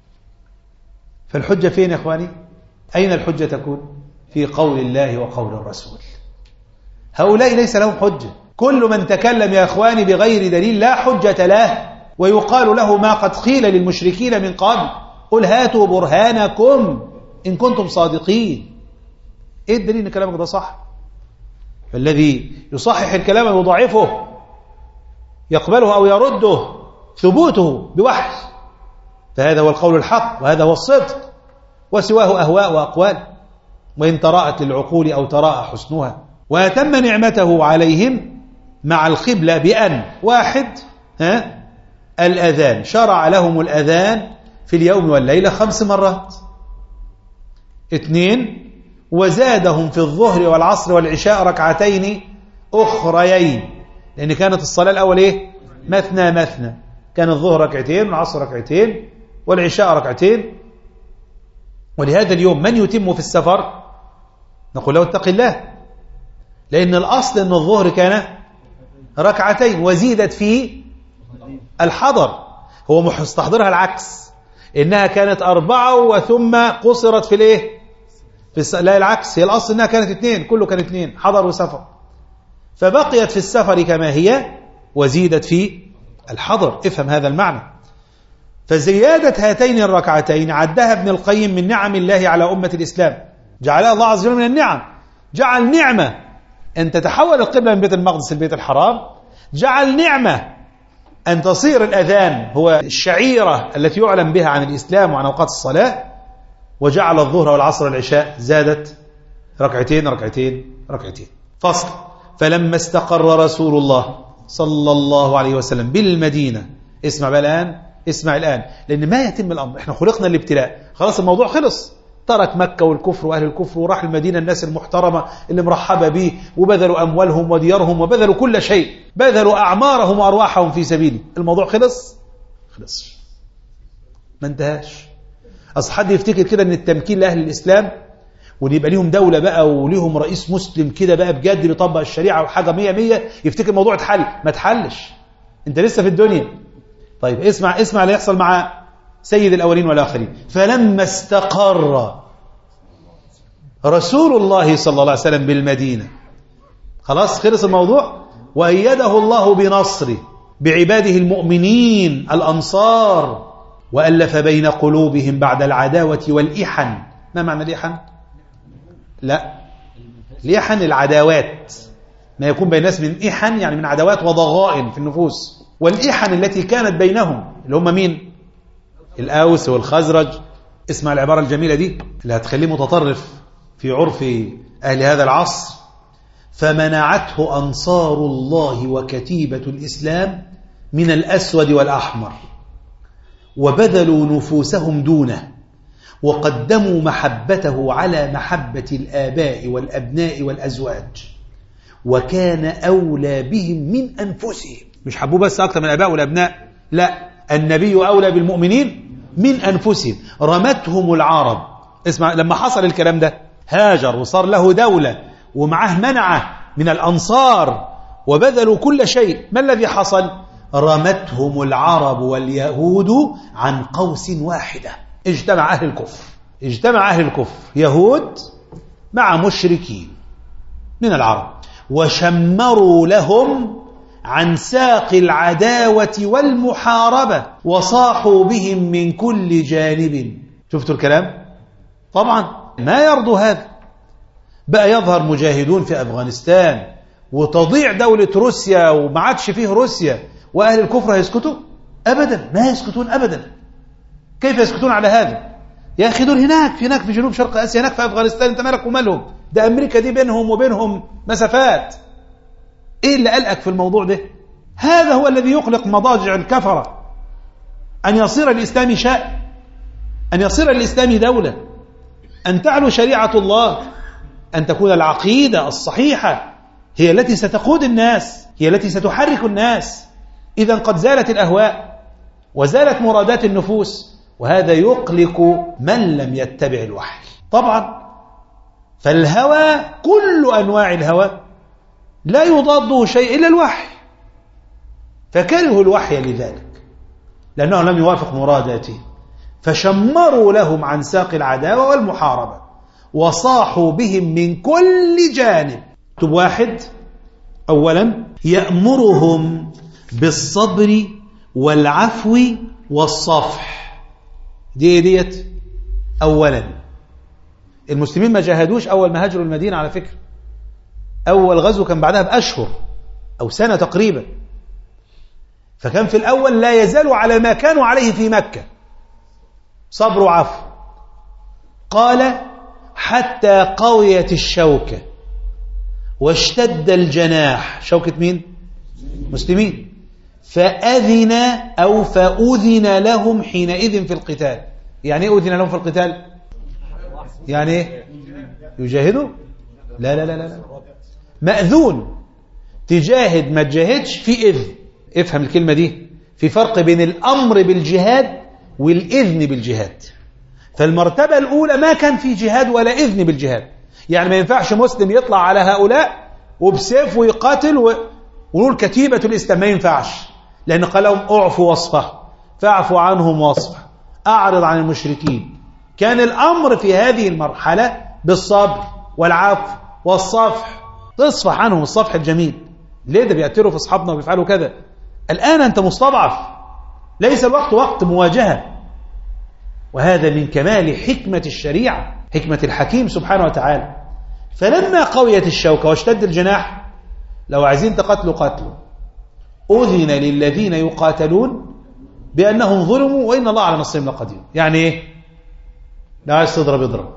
فالحجة فين يا إخواني؟ أين الحجة تكون؟ في قول الله وقول الرسول. هؤلاء ليس لهم حجة. كل من تكلم يا إخواني بغير دليل لا حجة له، ويقال له ما قد قيل للمشركين من قبل: قل هاتوا برهانكم إن كنتم صادقين. إيه الدليل إن كلامك ده صح؟ فالذي يصحح الكلام ويضعفه يقبله أو يرده ثبوته بوحي، فهذا هو القول الحق وهذا هو الصدق، وسواه أهواء وأقوال، وإن تراءت للعقول أو تراءى حسنها. وأتم نعمته عليهم مع القبلة بأن: واحد، ها الأذان، شرع لهم الأذان في اليوم والليلة خمس مرات. اثنين، وزادهم في الظهر والعصر والعشاء ركعتين أخريين، لأن كانت الصلاة الأول إيه؟ مثنى مثنى، كان الظهر ركعتين والعصر ركعتين والعشاء ركعتين. ولهذا اليوم من يتم في السفر نقول له اتق الله، لأن الأصل أن الظهر كان ركعتين وزيدت في الحضر، هو مستحضرها العكس، إنها كانت أربعة وثم قصرت في الإيه؟ في الس... لا العكس، هي الأصل إنها كانت اثنين، كله كان اثنين، حضر وسفر، فبقيت في السفر كما هي وزيدت في الحضر. افهم هذا المعنى. فزيادة هاتين الركعتين عدها ابن القيم من نعم الله على أمة الإسلام، جعلها الله عز وجل من النعم. جعل نعمة أن تتحول القبلة من بيت المقدس لبيت الحرام، جعل نعمة أن تصير الأذان هو الشعيرة التي يعلم بها عن الإسلام وعن أوقات الصلاة، وجعل الظهر والعصر والعشاء زادت ركعتين ركعتين ركعتين. فصل: فلما استقر رسول الله صلى الله عليه وسلم بالمدينة، اسمع بقى الآن، اسمع الآن، لأن ما يتم الأمر، احنا خلقنا الابتلاء، خلاص الموضوع خلص، ترك مكة والكفر وأهل الكفر وراح المدينة الناس المحترمة اللي مرحبة به، وبذلوا أموالهم وديارهم وبذلوا كل شيء، بذلوا أعمارهم وأرواحهم في سبيله. الموضوع خلص؟ خلص، ما انتهاش. أصل حد يفتكر كده أن التمكين لأهل الإسلام وان يبقى ليهم دولة بقى وليهم رئيس مسلم كده بقى بجد بيطبق الشريعة وحاجة مية مية، يفتكر الموضوع اتحل. ما اتحلش، انت لسه في الدنيا. طيب اسمع اسمع اللي يحصل مع سيد الأولين والآخرين. فلما استقر رسول الله صلى الله عليه وسلم بالمدينة، خلاص خلص الموضوع، وأيده الله بنصره بعباده المؤمنين الأنصار، وألف بين قلوبهم بعد العداوة والإحن. ما معنى الإحن؟ لا، الإحن العداوات، ما يكون بين الناس من إحن يعني من عداوات وضغائن في النفوس، والإحن التي كانت بينهم اللي هم مين؟ الأوس والخزرج. اسمع العبارة الجميلة دي اللي هتخليه متطرف في عرف أهل هذا العصر: فمنعته أنصار الله وكتيبة الإسلام من الأسود والأحمر، وبذلوا نفوسهم دونه، وقدموا محبته على محبة الآباء والأبناء والأزواج، وكان أولى بهم من أنفسهم. مش حبوه بس أكثر من الآباء والأبناء، لا، النبي أولى بالمؤمنين من أنفسهم. رمتهم العرب. اسمع، لما حصل الكلام ده هاجر وصار له دولة ومعه منعه من الأنصار وبذلوا كل شيء، ما الذي حصل؟ رمتهم العرب واليهود عن قوس واحدة. اجتمع أهل الكفر، اجتمع أهل الكفر يهود مع مشركين من العرب، وشمروا لهم عن ساق العداوة والمحاربة وصاحوا بهم من كل جانب. شفتوا الكلام؟ طبعا ما يرضوا هذا. بقى يظهر مجاهدون في أفغانستان وتضيع دولة روسيا وما عادش فيه روسيا، وأهل الكفر هيسكتوا؟ أبدا، ما يسكتون أبدا. كيف يسكتون على هذا؟ يا أخي دول هناك في هناك في جنوب شرق آسيا، هناك في أفغانستان، أنت مالك ومالهم؟ ده أمريكا دي بينهم وبينهم مسافات. إيه اللي قلقك في الموضوع ده؟ هذا هو الذي يقلق مضاجع الكفرة، أن يصير الإسلام شأن، أن يصير الإسلام دولة، أن تعلو شريعة الله، أن تكون العقيدة الصحيحة هي التي ستقود الناس، هي التي ستحرك الناس. إذن قد زالت الأهواء وزالت مرادات النفوس، وهذا يقلق من لم يتبع الوحي. طبعا فالهوى كل أنواع الهوى لا يضاده شيء إلا الوحي، فكرهوا الوحي لذلك لأنه لم يوافق مراداته، فشمروا لهم عن ساق العداوة والمحاربة وصاحوا بهم من كل جانب. طب واحد، أولا يأمرهم بالصبر والعفو والصفح. دي ديت أولا. المسلمين ما جاهدوش أول ما هاجروا المدينة على فكرة، أول غزو كان بعدها بأشهر أو سنة تقريبا، فكان في الأول لا يزالوا على ما كانوا عليه في مكة، صبر وعفو. قال حتى قويت الشوكة واشتد الجناح. شوكة مين؟ مسلمين. فأذن أو فأذن لهم حينئذ في القتال. يعني ايه أذن لهم في القتال؟ يعني ايه؟ يجاهدوا؟ لا لا لا لا مأذون. تجاهد ما تجاهدش في إذن. افهم الكلمة دي، في فرق بين الأمر بالجهاد والإذن بالجهاد. فالمرتبة الأولى ما كان في جهاد ولا إذن بالجهاد، يعني ما ينفعش مسلم يطلع على هؤلاء وبسيف ويقاتل و... ونقول كتيبة الإسلام، ما ينفعش، لأن قال لهم اعفوا واصفحوا، فاعفوا عنهم واصفحوا، أعرض عن المشركين. كان الأمر في هذه المرحلة بالصبر والعفو والصفح، تصفح عنهم الصفح الجميل. ليه؟ ده بيأتروا في أصحابنا وبيفعلوا كذا. الآن أنت مستضعف، ليس الوقت وقت مواجهة، وهذا من كمال حكمة الشريعة، حكمة الحكيم سبحانه وتعالى. فلما قويت الشوكة واشتد الجناح، لو عايزين تقتلوا قتلوا، أذن للذين يقاتلون بأنهم ظلموا وإن الله على نصرهم لقدير. يعني إيه؟ لو عايز تضرب اضرب،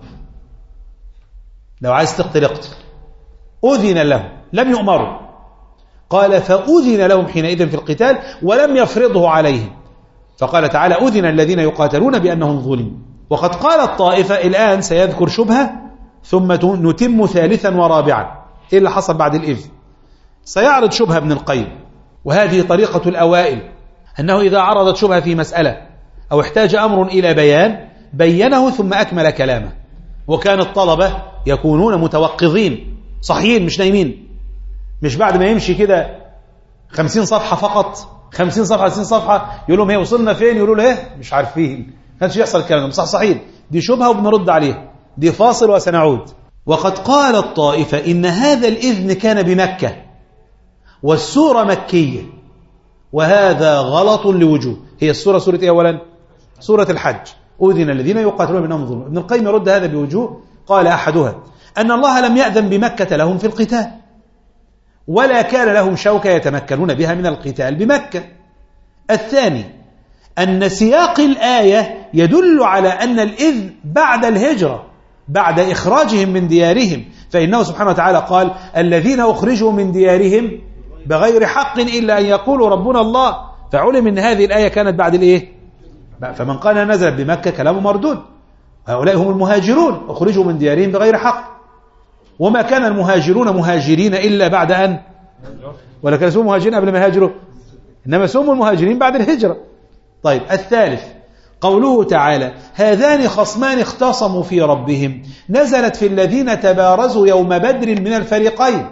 لو عايز تقتل اقتل. أذن لهم، لم يؤمروا. قال فأذن لهم حينئذ في القتال ولم يفرضه عليهم. فقال تعالى أذن الذين يقاتلون بأنهم ظلموا. وقد قال الطائفة الآن سيذكر شبهة ثم نتم ثالثا ورابعا. إيه اللي حصل بعد الإذن؟ سيعرض شبهة ابن القيم، وهذه طريقة الأوائل، أنه إذا عرضت شبهة في مسألة أو احتاج أمر إلى بيان بينه ثم أكمل كلامه. وكان الطلبة يكونون متوقظين صحيين مش نايمين، مش بعد ما يمشي كده خمسين صفحة فقط، خمسين صفحة ستين صفحة يقول لهم هي وصلنا فين، يقولوا له ايه مش عارفين. كانش يحصل الكلام ده، مصحصحين. دي شبهة وبنرد عليها، دي فاصل وسنعود. وقد قال الطائفة إن هذا الإذن كان بمكة والسورة مكية، وهذا غلط لوجوه. هي السورة سورة ايه اولا؟ سورة الحج. أذن الذين يقاتلون بأنهم ظلموا. ابن القيم يرد هذا بوجوه. قال أحدها أن الله لم يأذن بمكة لهم في القتال، ولا كان لهم شوكة يتمكنون بها من القتال بمكة. الثاني أن سياق الآية يدل على أن الإذن بعد الهجرة، بعد إخراجهم من ديارهم، فإنه سبحانه وتعالى قال الذين أخرجوا من ديارهم بغير حق إلا أن يقولوا ربنا الله. فعلم أن هذه الآية كانت بعد الإيه؟ فمن قال نزل بمكة كلامه مردود. هؤلاء هم المهاجرون أخرجوا من ديارهم بغير حق، وما كان المهاجرون مهاجرين إلا بعد أن، ولا كانوا اسمهم مهاجرين قبل ما يهاجروا، إنما اسمهم المهاجرين بعد الهجرة. طيب الثالث قوله تعالى هذان خصمان اختصموا في ربهم، نزلت في الذين تبارزوا يوم بدر من الفريقين.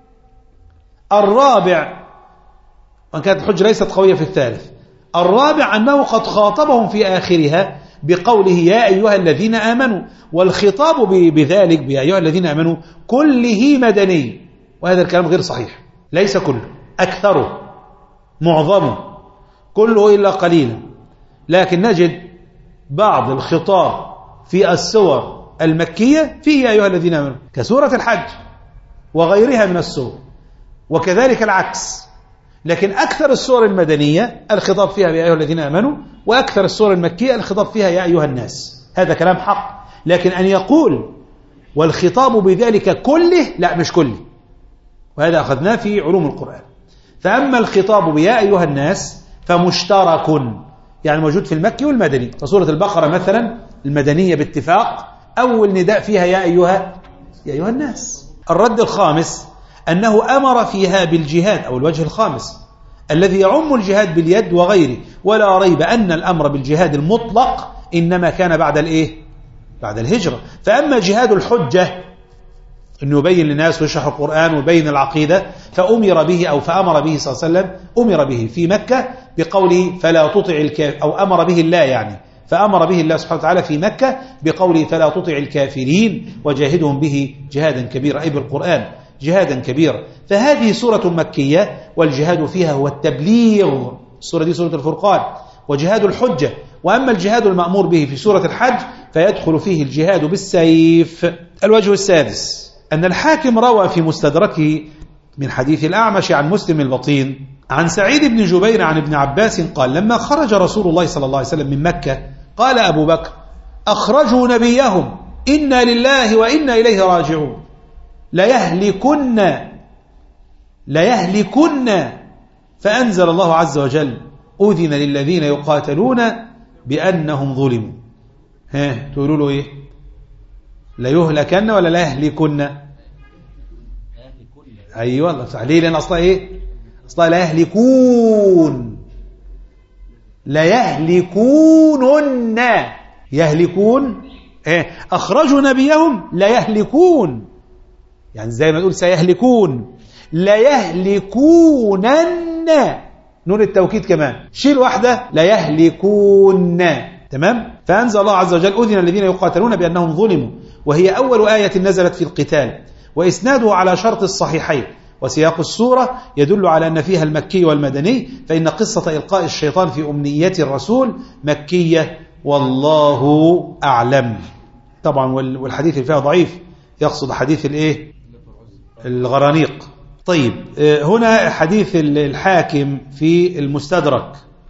الرابع، وان كانت الحجة ليست قوية في الثالث، الرابع أنه قد خاطبهم في آخرها بقوله يا أيها الذين آمنوا، والخطاب بذلك يا أيها الذين آمنوا كله مدني، وهذا الكلام غير صحيح، ليس كله، أكثره، معظمه، كله إلا قليلا. لكن نجد بعض الخطاب في السور المكية فيه يا أيها الذين آمنوا كسورة الحج وغيرها من السور، وكذلك العكس. لكن أكثر السور المدنية الخطاب فيها يا أيها الذين آمنوا، وأكثر السور المكية الخطاب فيها يا أيها الناس. هذا كلام حق. لكن أن يقول والخطاب بذلك كله، لا مش كله، وهذا أخذناه في علوم القرآن. فأما الخطاب بيا أيها الناس فمشترك، يعني موجود في المكي والمدني. فسورة البقرة مثلا المدنية باتفاق أول نداء فيها يا أيها يا أيها الناس. الرد الخامس أنه أمر فيها بالجهاد، أو الوجه الخامس الذي يعم الجهاد باليد وغيره، ولا ريب أن الأمر بالجهاد المطلق إنما كان بعد الإيه؟ بعد الهجرة. فأما جهاد الحجة أنه يبين للناس ويشرح القرآن ويبين العقيدة، فأمر به أو فأمر به صلى الله عليه وسلم، أمر به في مكة بقوله فلا تطع الكافر، أو أمر به الله يعني، فأمر به الله سبحانه وتعالى في مكة بقوله فلا تطع الكافرين وجاهدهم به جهادا كبيرا، أي بالقرآن جهادا كبيرا. فهذه سورة مكية والجهاد فيها هو التبليغ، السورة دي سورة الفرقان، وجهاد الحجة. وأما الجهاد المأمور به في سورة الحج فيدخل فيه الجهاد بالسيف. الوجه السادس أن الحاكم روى في مستدركه من حديث الأعمش عن مسلم البطين عن سعيد بن جبير عن ابن عباس قال لما خرج رسول الله صلى الله عليه وسلم من مكة قال أبو بكر أخرجوا نبيهم إنا لله وإنا إليه راجعون ليهلكن ليهلكن فأنزل الله عز وجل أذن للذين يقاتلون بأنهم ظلموا. ها تقولوا له إيه؟ لا يهلكن ولا لا يهلكن؟ أيوة الله تعالى. لأن أصلا إيه؟ أصلا لا يهلكون، لا يهلكونن، يهلكون إيه؟ أخرجوا نبيهم لا يهلكون، يعني زي ما تقول سيهلكون، لا يهلكونن، نون التوكيد كمان شيل واحدة، لا يهلكون. تمام. فأنزل الله عز وجل أذن الذين يقاتلون بأنهم ظلموا، وهي أول آية نزلت في القتال، وإسناده على شرط الصحيحين، وسياق السورة يدل على أن فيها المكي والمدني، فإن قصة إلقاء الشيطان في أمنية الرسول مكية والله أعلم. طبعا والحديث اللي فيها ضعيف، يقصد حديث الإيه؟ الغرانيق. طيب هنا حديث الحاكم في المستدرك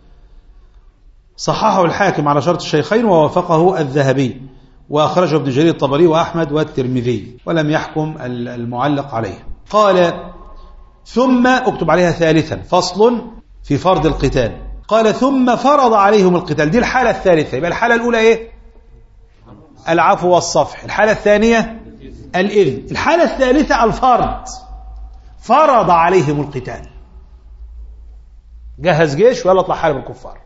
صححه الحاكم على شرط الشيخين ووافقه الذهبي، وأخرجه ابن جرير الطبري وأحمد والترمذي، ولم يحكم المعلق عليه. قال ثم اكتب عليها ثالثا فصل في فرض القتال. قال ثم فرض عليهم القتال، دي الحالة الثالثة. يبقى الحالة الأولى إيه؟ العفو والصفح. الحالة الثانية الإذن. الحالة الثالثة الفرض، فرض عليهم القتال، جهز جيش ويلا اطلع حارب الكفار،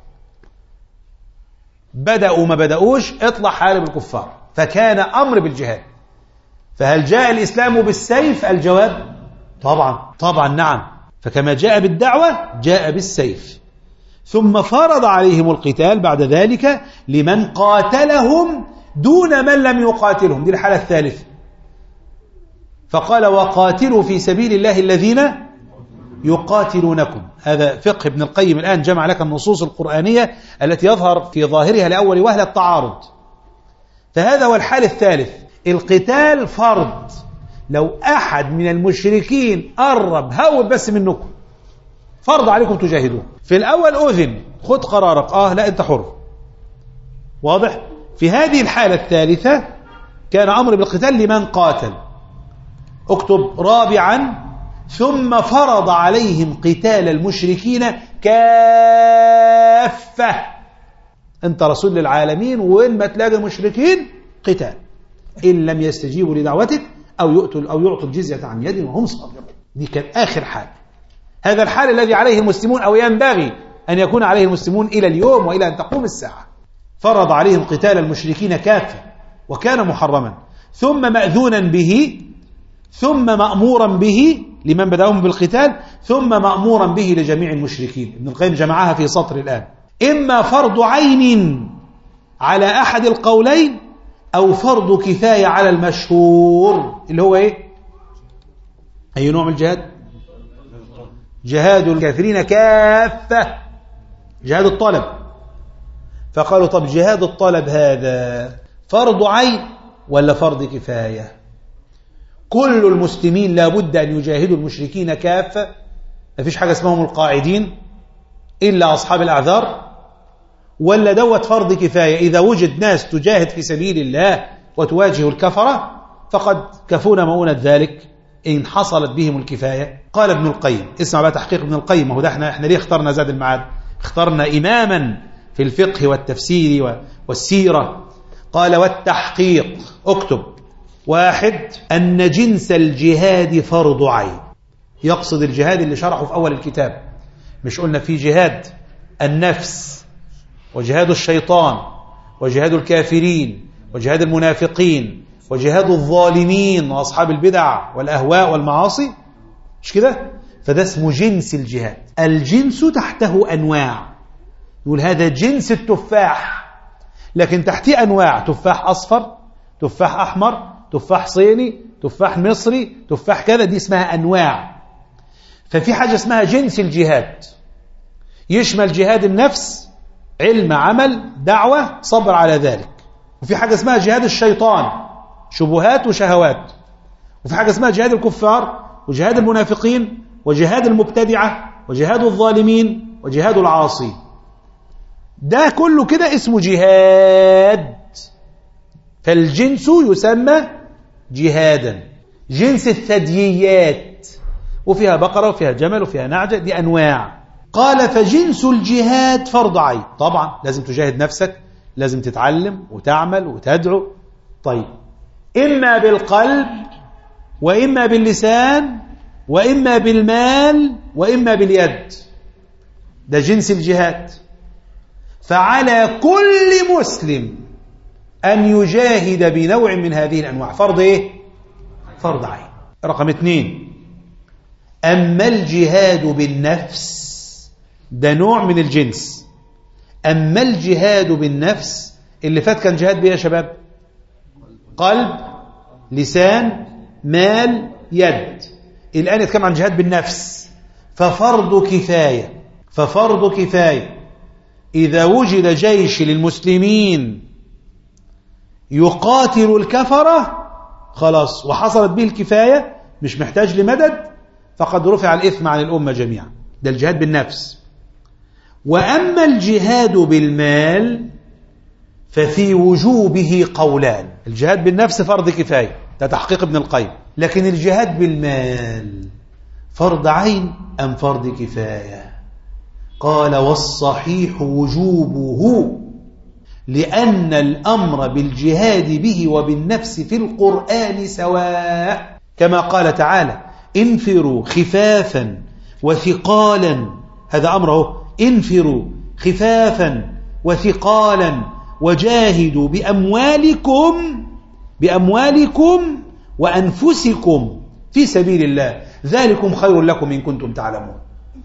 بدأوا ما بدأوش اطلع حارب الكفار، فكان أمر بالجهاد. فهل جاء الإسلام بالسيف؟ الجواب طبعا طبعا نعم. فكما جاء بالدعوة جاء بالسيف. ثم فرض عليهم القتال بعد ذلك لمن قاتلهم دون من لم يقاتلهم، دي الحالة الثالثة. فقال وقاتلوا في سبيل الله الذين يقاتلونكم. هذا فقه ابن القيم الآن جمع لك النصوص القرآنية التي يظهر في ظاهرها لأول وهلة التعارض. فهذا هو الحال الثالث. القتال فرض، لو أحد من المشركين قرب هول بس منكم فرض عليكم تجاهدون. في الأول أذن خد قرارك، آه لا أنت حر، واضح. في هذه الحالة الثالثة كان أمر بالقتال لمن قاتل. اكتب رابعا ثم فرض عليهم قتال المشركين كافة. أنت رسول للعالمين، وين ما تلاقي المشركين قتال إن لم يستجيبوا لدعوتك أو يؤتوا أو يعطوا الجزية عن يد وهم صاغرون. دي كان آخر حال. هذا الحال الذي عليه المسلمون أو ينبغي أن يكون عليه المسلمون إلى اليوم وإلى أن تقوم الساعة. فرض عليهم قتال المشركين كافة وكان محرما، ثم مأذونا به، ثم مأمورا به لمن بدأهم بالقتال، ثم مأمورا به لجميع المشركين. ابن القيم جمعها في سطر الآن. إما فرض عين على أحد القولين أو فرض كفاية على المشهور اللي هو إيه؟ أي نوع من الجهاد؟ جهاد الكافرين كافة، جهاد الطلب. فقالوا طب جهاد الطلب هذا فرض عين ولا فرض كفاية؟ كل المسلمين لابد أن يجاهدوا المشركين كافة، ما فيش حاجة اسمهم القاعدين إلا أصحاب الأعذار، ولا دوت فرض كفاية؟ إذا وجد ناس تجاهد في سبيل الله وتواجه الكفرة فقد كفونا مؤونة ذلك إن حصلت بهم الكفاية. قال ابن القيم، اسمع بقى تحقيق ابن القيم، وده احنا احنا ليه اخترنا زاد المعاد؟ اخترنا إماما في الفقه والتفسير والسيرة. قال والتحقيق، اكتب: واحد، أن جنس الجهاد فرض عين. يقصد الجهاد اللي شرحه في أول الكتاب. مش قلنا في جهاد النفس وجهاد الشيطان وجهاد الكافرين وجهاد المنافقين وجهاد الظالمين وأصحاب البدع والأهواء والمعاصي، مش كده؟ فده اسمه جنس الجهاد. الجنس تحته أنواع، يقول هذا جنس التفاح، لكن تحته أنواع: تفاح أصفر، تفاح أحمر، تفاح صيني، تفاح مصري، تفاح كذا، دي اسمها أنواع. ففي حاجة اسمها جنس الجهاد، يشمل جهاد النفس، علم، عمل، دعوة، صبر على ذلك. وفي حاجة اسمها جهاد الشيطان، شبهات وشهوات. وفي حاجة اسمها جهاد الكفار وجهاد المنافقين وجهاد المبتدعة وجهاد الظالمين وجهاد العاصي. ده كله كده اسمه جهاد. فالجنس يسمى جهادا. جنس الثدييات، وفيها بقرة وفيها جمل وفيها نعجة، دي أنواع. قال فجنس الجهاد فرض عين. طبعا لازم تجاهد نفسك، لازم تتعلم وتعمل وتدعو. طيب، إما بالقلب وإما باللسان وإما بالمال وإما باليد، ده جنس الجهاد. فعلى كل مسلم أن يجاهد بنوع من هذه الأنواع. فرض إيه؟ فرض عين. رقم اثنين، أما الجهاد بالنفس، ده نوع من الجنس. أما الجهاد بالنفس، اللي فات كان جهاد بيه يا شباب؟ قلب، لسان، مال، يد. الآن يتكلم عن جهاد بالنفس، ففرض كفاية. ففرض كفاية إذا وجد جيش للمسلمين يقاتل الكفرة خلاص وحصلت به الكفاية، مش محتاج لمدد، فقد رفع الإثم عن الأمة جميعا. ده الجهاد بالنفس. وأما الجهاد بالمال ففي وجوبه قولان. الجهاد بالنفس فرض كفاية، ده تحقيق ابن القيم. لكن الجهاد بالمال فرض عين أم فرض كفاية؟ قال والصحيح وجوبه، لأن الأمر بالجهاد به وبالنفس في القرآن سواء، كما قال تعالى انفروا خفافا وثقالا. هذا أمره، انفروا خفافا وثقالا وجاهدوا بأموالكم بأموالكم وأنفسكم في سبيل الله، ذلكم خير لكم إن كنتم تعلمون.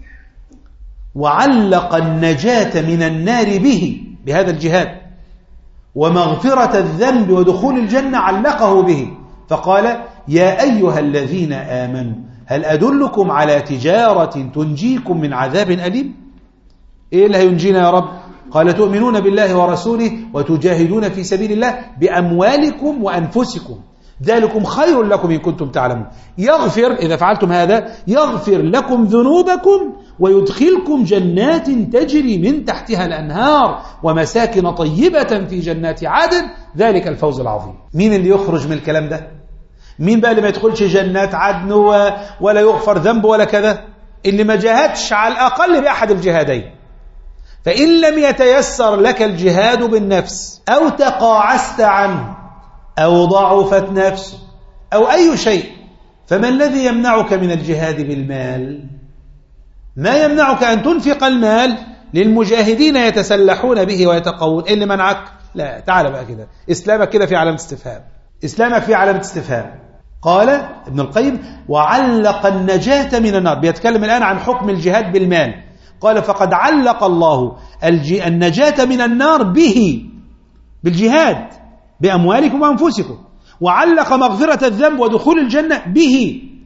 وعلق النجاة من النار به، بهذا الجهاد، ومغفرة الذنب ودخول الجنة علقه به، فقال يا أيها الذين آمنوا هل أدلكم على تجارة تنجيكم من عذاب أليم؟ إيه اللي هينجينا يا رب؟ قال تؤمنون بالله ورسوله وتجاهدون في سبيل الله بأموالكم وأنفسكم، ذلكم خير لكم إن كنتم تعلمون. يغفر، إذا فعلتم هذا يغفر لكم ذنوبكم ويدخلكم جنات تجري من تحتها الأنهار ومساكن طيبة في جنات عدن، ذلك الفوز العظيم. مين اللي يخرج من الكلام ده؟ مين بقى اللي ما يدخلش جنات عدن ولا يغفر ذنب ولا كذا؟ اللي ما جاهدش على الأقل بأحد الجهادين. فإن لم يتيسر لك الجهاد بالنفس أو تقاعست عنه أو ضعفت نفسه أو أي شيء، فما الذي يمنعك من الجهاد بالمال؟ ما يمنعك أن تنفق المال للمجاهدين يتسلحون به ويتقوون. إيه اللي منعك؟ لا، تعال بقى كده، إسلامك كده في علامة استفهام، إسلامك في علامة استفهام. قال ابن القيم وعلق النجاة من النار، بيتكلم الآن عن حكم الجهاد بالمال. قال فقد علق الله النجاة من النار به، بالجهاد بأموالكم وأنفسكم، وعلق مغفرة الذنب ودخول الجنة به،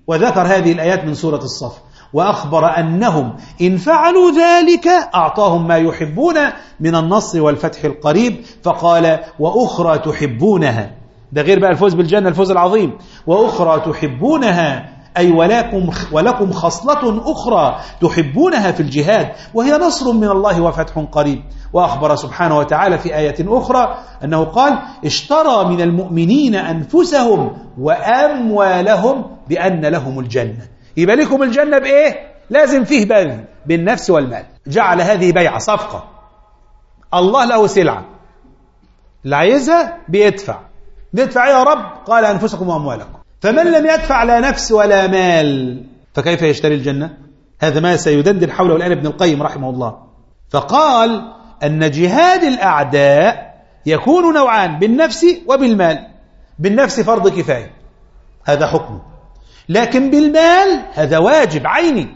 وذكر هذه الآيات من سورة الصف، وأخبر أنهم إن فعلوا ذلك أعطاهم ما يحبون من النصر والفتح القريب، فقال وأخرى تحبونها، ده غير بقى الفوز بالجنة الفوز العظيم، وأخرى تحبونها أي ولكم, ولكم خصلة أخرى تحبونها في الجهاد، وهي نصر من الله وفتح قريب. وأخبر سبحانه وتعالى في آية أخرى أنه قال اشترى من المؤمنين أنفسهم وأموالهم بأن لهم الجنة. يبقى لكم الجنة بإيه؟ لازم فيه بذل بالنفس والمال. جعل هذه بيعة صفقة، الله له سلعة اللي عايزها بيدفع. بيدفع يا رب؟ قال أنفسكم وأموالكم. فمن لم يدفع لا نفس ولا مال فكيف يشتري الجنة؟ هذا ما سيدندن حوله الآن ابن القيم رحمه الله. فقال أن جهاد الأعداء يكون نوعان، بالنفس وبالمال. بالنفس فرض كفاية هذا حكمه، لكن بالمال هذا واجب عيني.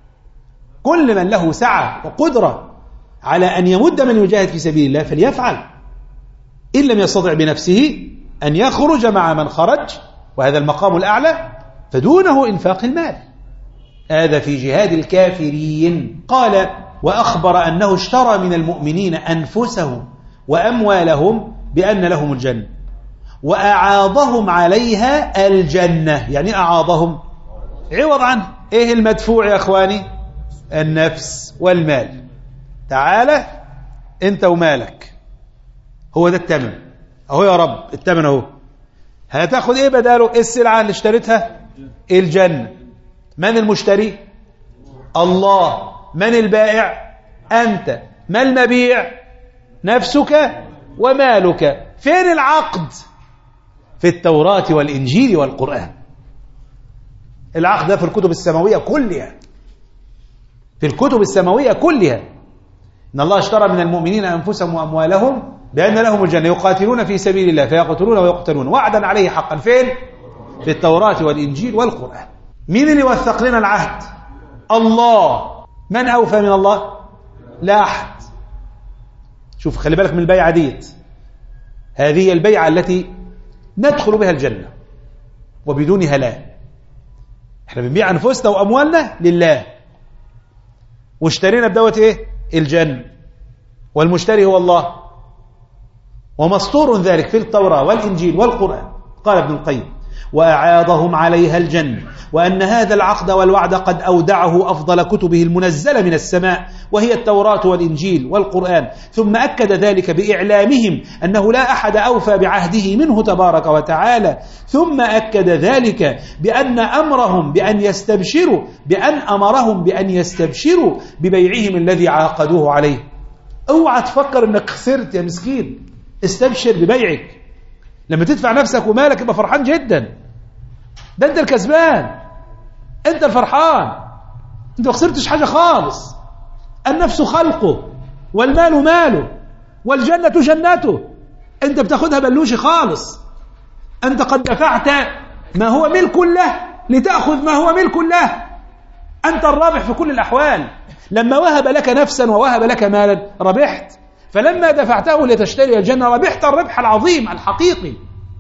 كل من له سعة وقدرة على أن يمد من يجاهد في سبيل الله فليفعل، إن لم يستطع بنفسه أن يخرج مع من خرج، وهذا المقام الأعلى، فدونه إنفاق المال. هذا في جهاد الكافرين. قال وأخبر أنه اشترى من المؤمنين أنفسهم وأموالهم بأن لهم الجنة، وأعاضهم عليها الجنة. يعني أعاضهم عوض عنه. إيه المدفوع يا أخواني؟ النفس والمال. تعالى أنت ومالك، هو ده الثمن أهو يا رب، الثمن أهو. هتاخد إيه بداله؟ السلعة اللي اشتريتها الجنة. من المشتري؟ الله. من البائع؟ أنت. ما المبيع؟ نفسك ومالك. فين العقد؟ في التوراة والإنجيل والقرآن. العقد ده في الكتب السماوية كلها، في الكتب السماوية كلها. إن الله اشترى من المؤمنين أنفسهم وأموالهم بأن لهم الجنة يقاتلون في سبيل الله فيقتلون ويقتلون وعدا عليه حقا. فين؟ في التوراة والإنجيل والقرآن. مين اللي وثق لنا العهد؟ الله. من أوفى من الله؟ لا أحد. شوف خلي بالك من البيعة ديت، هذه البيعة التي ندخل بها الجنة وبدونها لا. احنا بنبيع أنفسنا وأموالنا لله، واشترينا بدوت ايه؟ الجنة، والمشتري هو الله، ومسطور ذلك في التوراة والإنجيل والقرآن. قال ابن القيم وأعاضهم عليها الجنة، وأن هذا العقد والوعد قد أودعه أفضل كتبه المنزلة من السماء، وهي التوراة والإنجيل والقرآن. ثم أكد ذلك بإعلامهم أنه لا أحد أوفى بعهده منه تبارك وتعالى. ثم أكد ذلك بأن أمرهم بأن يستبشروا بأن أمرهم بأن يستبشروا ببيعهم الذي عاقدوه عليه. اوعى تفكر أنك خسرت يا مسكين، استبشر ببيعك. لما تدفع نفسك ومالك يبقى فرحان جدا، ده انت الكسبان، انت الفرحان، انت ما خسرتش حاجة خالص. النفس خلقه، والمال ماله، والجنة جنته. انت بتاخدها بلوشي خالص، انت قد دفعت ما هو ملك له لتأخذ ما هو ملك له. انت الرابح في كل الأحوال. لما وهب لك نفسا ووهب لك مالا ربحت، فلما دفعته لتشتري الجنة ربحت الربح العظيم الحقيقي.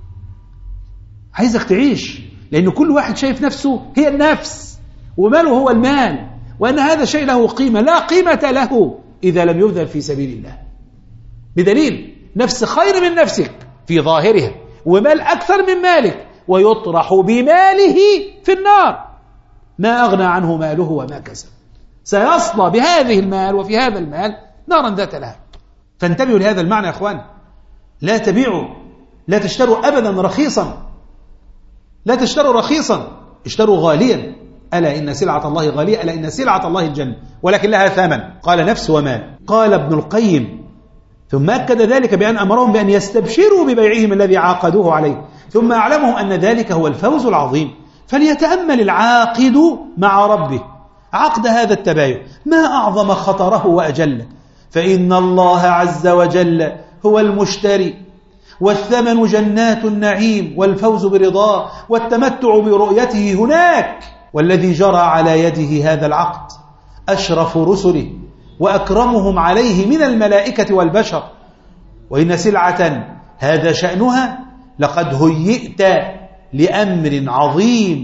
عايزك تعيش، لأن كل واحد شايف نفسه هي النفس، وماله هو المال، وأن هذا شيء له قيمة لا قيمة له إذا لم يبذل في سبيل الله. بدليل نفس خير من نفسك في ظاهرها، ومال أكثر من مالك، ويطرح بماله في النار ما أغنى عنه ماله وما كسب. سيصلى بهذه المال وفي هذا المال نارا ذات لهب. فانتبهوا لهذا المعنى يا أخوان. لا تبيعوا، لا تشتروا أبدا رخيصا، لا تشتروا رخيصا، اشتروا غاليا. ألا إن سلعة الله غالية، ألا إن سلعة الله الجنة، ولكن لها ثمن. قال نفس ومال. قال ابن القيم ثم أكد ذلك بأن أمرهم بأن يستبشروا ببيعهم الذي عاقدوه عليه، ثم أعلمهم أن ذلك هو الفوز العظيم. فليتأمل العاقد مع ربه عقد هذا التبايع، ما أعظم خطره وأجله، فإن الله عز وجل هو المشتري، والثمن جنات النعيم والفوز برضاه والتمتع برؤيته هناك. والذي جرى على يده هذا العقد أشرف رسله وأكرمهم عليه من الملائكة والبشر. وإن سلعة هذا شأنها لقد هيئت لأمر عظيم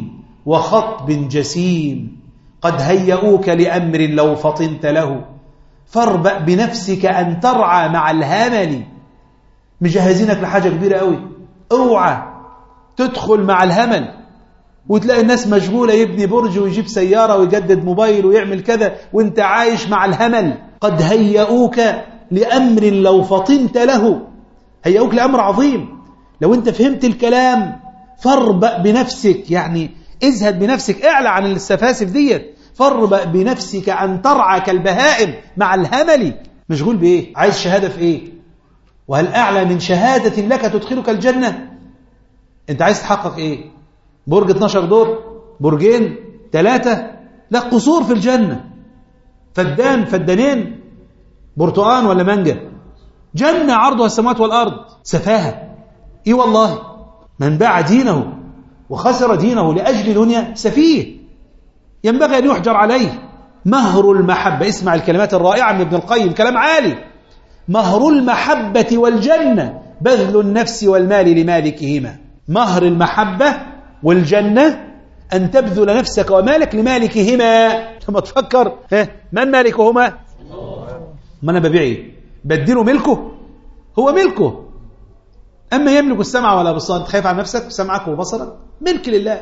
وخطب جسيم قد هيئوك لأمر لو فطنت له فاربأ بنفسك أن ترعى مع الهمل. مجهزينك لحاجة كبيرة قوي، اوعى تدخل مع الهمل وتلاقي الناس مشغولة، يبني برج ويجيب سيارة ويجدد موبايل ويعمل كذا وانت عايش مع الهمل. قد هيئوك لأمر لو فطنت له، هيئوك لأمر عظيم لو انت فهمت الكلام. فاربأ بنفسك، يعني ازهد بنفسك، اعلى عن السفاسف ديت. فاربأ بنفسك أن ترعى كالبهائم مع الهمل. مشغول بإيه؟ عايز شهادة في إيه؟ وهل أعلى من شهادة لك تدخلك الجنة؟ أنت عايز تحقق إيه؟ برج اتناشر دور؟ برجين؟ ثلاثة؟ لا، قصور في الجنة. فدان؟ فدانين؟ برتقان ولا مانجا؟ جنة عرضها السماوات والأرض. سفاهة. إيه والله؟ من باع دينه وخسر دينه لأجل دنيا سفيه، ينبغي أن يحجر عليه. مهر المحبة، اسمع الكلمات الرائعة من ابن القيم، كلام عالي. مهر المحبة والجنة بذل النفس والمال لمالكهما. مهر المحبة والجنة أن تبذل نفسك ومالك لمالكهما. لما تفكر من مالكهما؟ ما أنا ببيع إيه؟ بديله ملكه؟ هو ملكه. أما يملك السمع ولا بصر، أنت خايف عن نفسك؟ سمعك وبصرك ملك لله.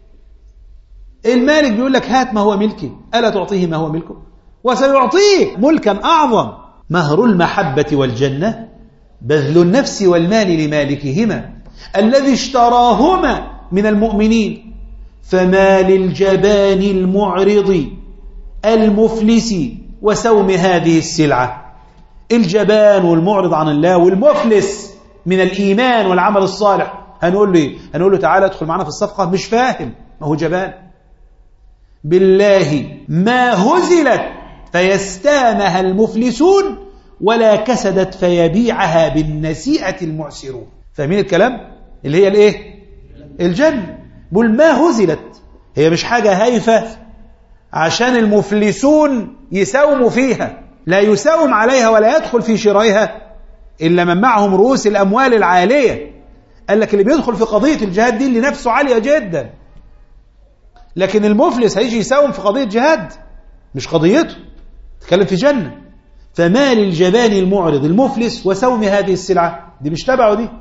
المالك بيقول لك هات ما هو ملكي، ألا تعطيه ما هو ملكه؟ وسيعطيك ملكا أعظم. مهر المحبة والجنة بذل النفس والمال لمالكهما الذي اشتراهما من المؤمنين. فما للجبان المعرض المفلس وسوم هذه السلعة. الجبان والمعرض عن الله والمفلس من الإيمان والعمل الصالح، هنقول له هنقول له تعالى ادخل معنا في الصفقة، مش فاهم، ما هو جبان. بالله ما هزلت فيستامها المفلسون ولا كسدت فيبيعها بالنسيئة المعسرون. فاهمين الكلام؟ اللي هي الايه؟ الجنة. بل ما هزلت، هي مش حاجة هايفة عشان المفلسون يساوموا فيها، لا يساوم عليها ولا يدخل في شرائها إلا من معهم رؤوس الأموال العالية. قال لك اللي بيدخل في قضية الجهاد دي اللي نفسه عالية جدا، لكن المفلس هيجي يساوم في قضية جهاد مش قضيته، تتكلم في جنة. فما للجبان المعرض المفلس وسوم هذه السلعة، دي مش تبعه، دي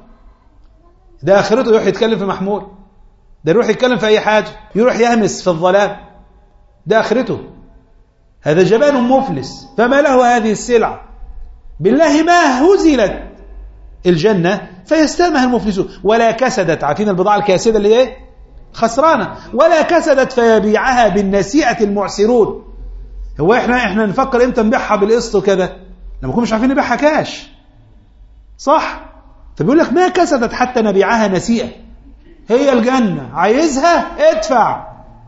ده آخرته يروح يتكلم في محمول، ده يروح يتكلم في أي حاجة، يروح يهمس في الظلام، ده آخرته. هذا جبان مفلس. فما له هذه السلعة. بالله ما هزلت الجنة فيستامها المفلسون ولا كسدت، عارفين البضاعة الكاسدة اللي ايه؟ خسرانة. ولا كسدت فيبيعها بالنسيئة المعسرون. هو احنا احنا نفكر امتى نبيعها بالقسط وكذا؟ لما نكون مش عارفين نبيعها كاش، صح؟ فبيقول لك ما كسدت حتى نبيعها نسيئة. هي الجنة عايزها ادفع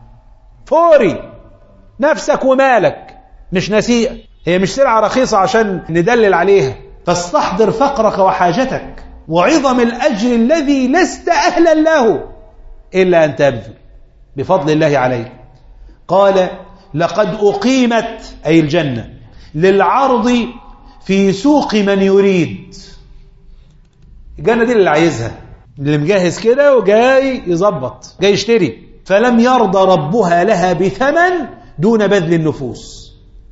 فوري، نفسك ومالك، مش نسيئة. هي مش سلعة رخيصة عشان ندلل عليها. فاستحضر فقرك وحاجتك وعظم الأجر الذي لست أهلا له إلا أن تبذل بفضل الله عليك. قال لقد أقيمت، أي الجنة، للعرض في سوق من يريد. الجنة دي اللي عايزها، اللي مجهز كده وجاي يظبط، جاي يشتري. فلم يرضى ربها لها بثمن دون بذل النفوس.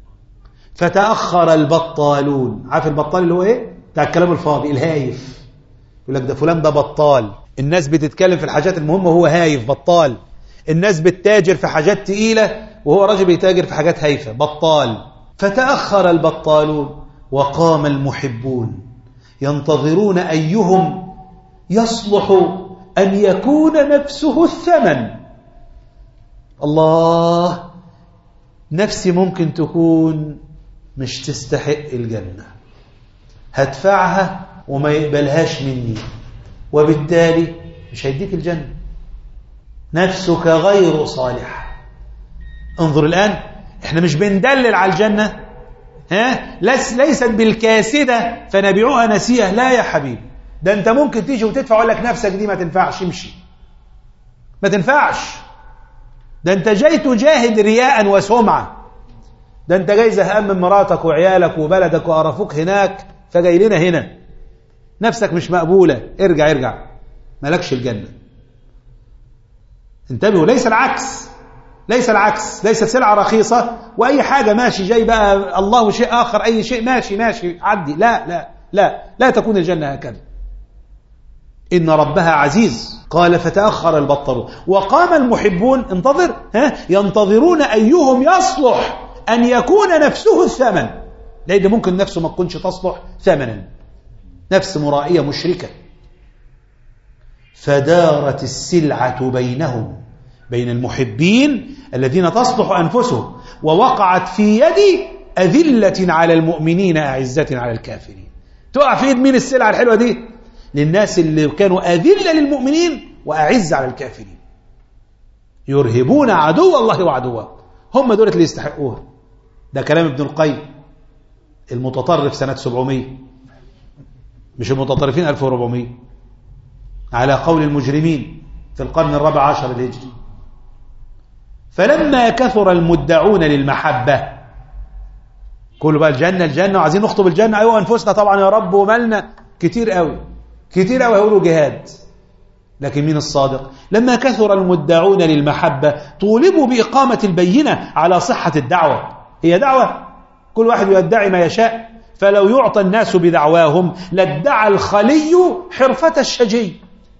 فتأخر البطالون. عارف البطال اللي هو ايه؟ بتاع الكلام الفاضي، الهايف. يقول لك ده فلان ده بطال. الناس بتتكلم في الحاجات المهمة وهو هايف، بطال. الناس بتتاجر في حاجات تقيلة وهو راجل بيتاجر في حاجات هايفة، بطال. فتأخر البطالون وقام المحبون ينتظرون أيهم يصلح أن يكون نفسه الثمن. الله، نفسي ممكن تكون مش تستحق الجنة، هدفعها وما يقبلهاش مني، وبالتالي مش هيديك الجنة. نفسك غير صالحة. انظر الآن، احنا مش بندلل على الجنة، ها؟ ليست بالكاسدة فنبيعها نسيئة، لا يا حبيبي. ده انت ممكن تيجي وتدفع ويقول لك نفسك دي ما تنفعش، امشي، ما تنفعش. ده انت جاي تجاهد رياء وسمعة. ده انت جاي زهقان من مراتك وعيالك وبلدك وقرفوك هناك، فجاي لنا هنا نفسك مش مقبولة. ارجع ارجع، مالكش الجنة. انتبهوا، ليس العكس، ليس العكس، ليست سلعة رخيصة وأي حاجة ماشي جاي بقى الله شيء آخر، أي شيء ماشي ماشي عدي، لا لا لا لا تكون الجنة هكذا. إن ربها عزيز. قال فتأخر البطلون وقام المحبون انتظر ها ينتظرون أيهم يصلح أن يكون نفسه الثمن، لأن ممكن نفسه ما تكونش تصلح ثمنا، نفس مرائية مشركة. فدارت السلعة بينهم، بين المحبين الذين تصلح أنفسهم، ووقعت في يد أذلة على المؤمنين أعزة على الكافرين. تقع في يد مين السلعة الحلوة دي؟ للناس اللي كانوا أذلة للمؤمنين وأعز على الكافرين، يرهبون عدو الله وعدوه، هم دول اللي يستحقوها. ده كلام ابن القيم المتطرف سنة سبعمائة، مش المتطرفين ألف وأربعمائة، على قول المجرمين في القرن الرابع عشر الهجري. فلما كثر المدعون للمحبة، كله بقى الجنة الجنة وعايزين نخطب الجنة، أيوة أنفسنا طبعا يا رب ومالنا، كتير قوي كتير قوي هيقولوا جهاد. لكن مين الصادق؟ لما كثر المدعون للمحبة طولبوا بإقامة البينة على صحة الدعوة. هي دعوة، كل واحد يدعي ما يشاء، فلو يعطى الناس بدعواهم لادعى الخلي حرفة الشجي،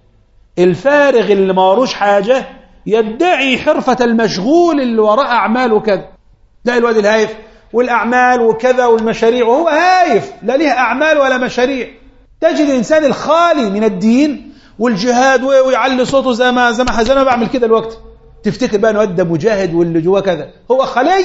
الفارغ اللي ما وروش حاجة يدعي حرفة المشغول اللي وراء أعماله كذا. لا الواد الهايف والأعمال وكذا والمشاريع، وهو هايف لا ليه أعمال ولا مشاريع. تجد الإنسان الخالي من الدين والجهاد ويعلي صوته زي ما زي ما زي ما بعمل كده الوقت، تفتكر بقى انه ده مجاهد واللي جواه كذا، هو خلي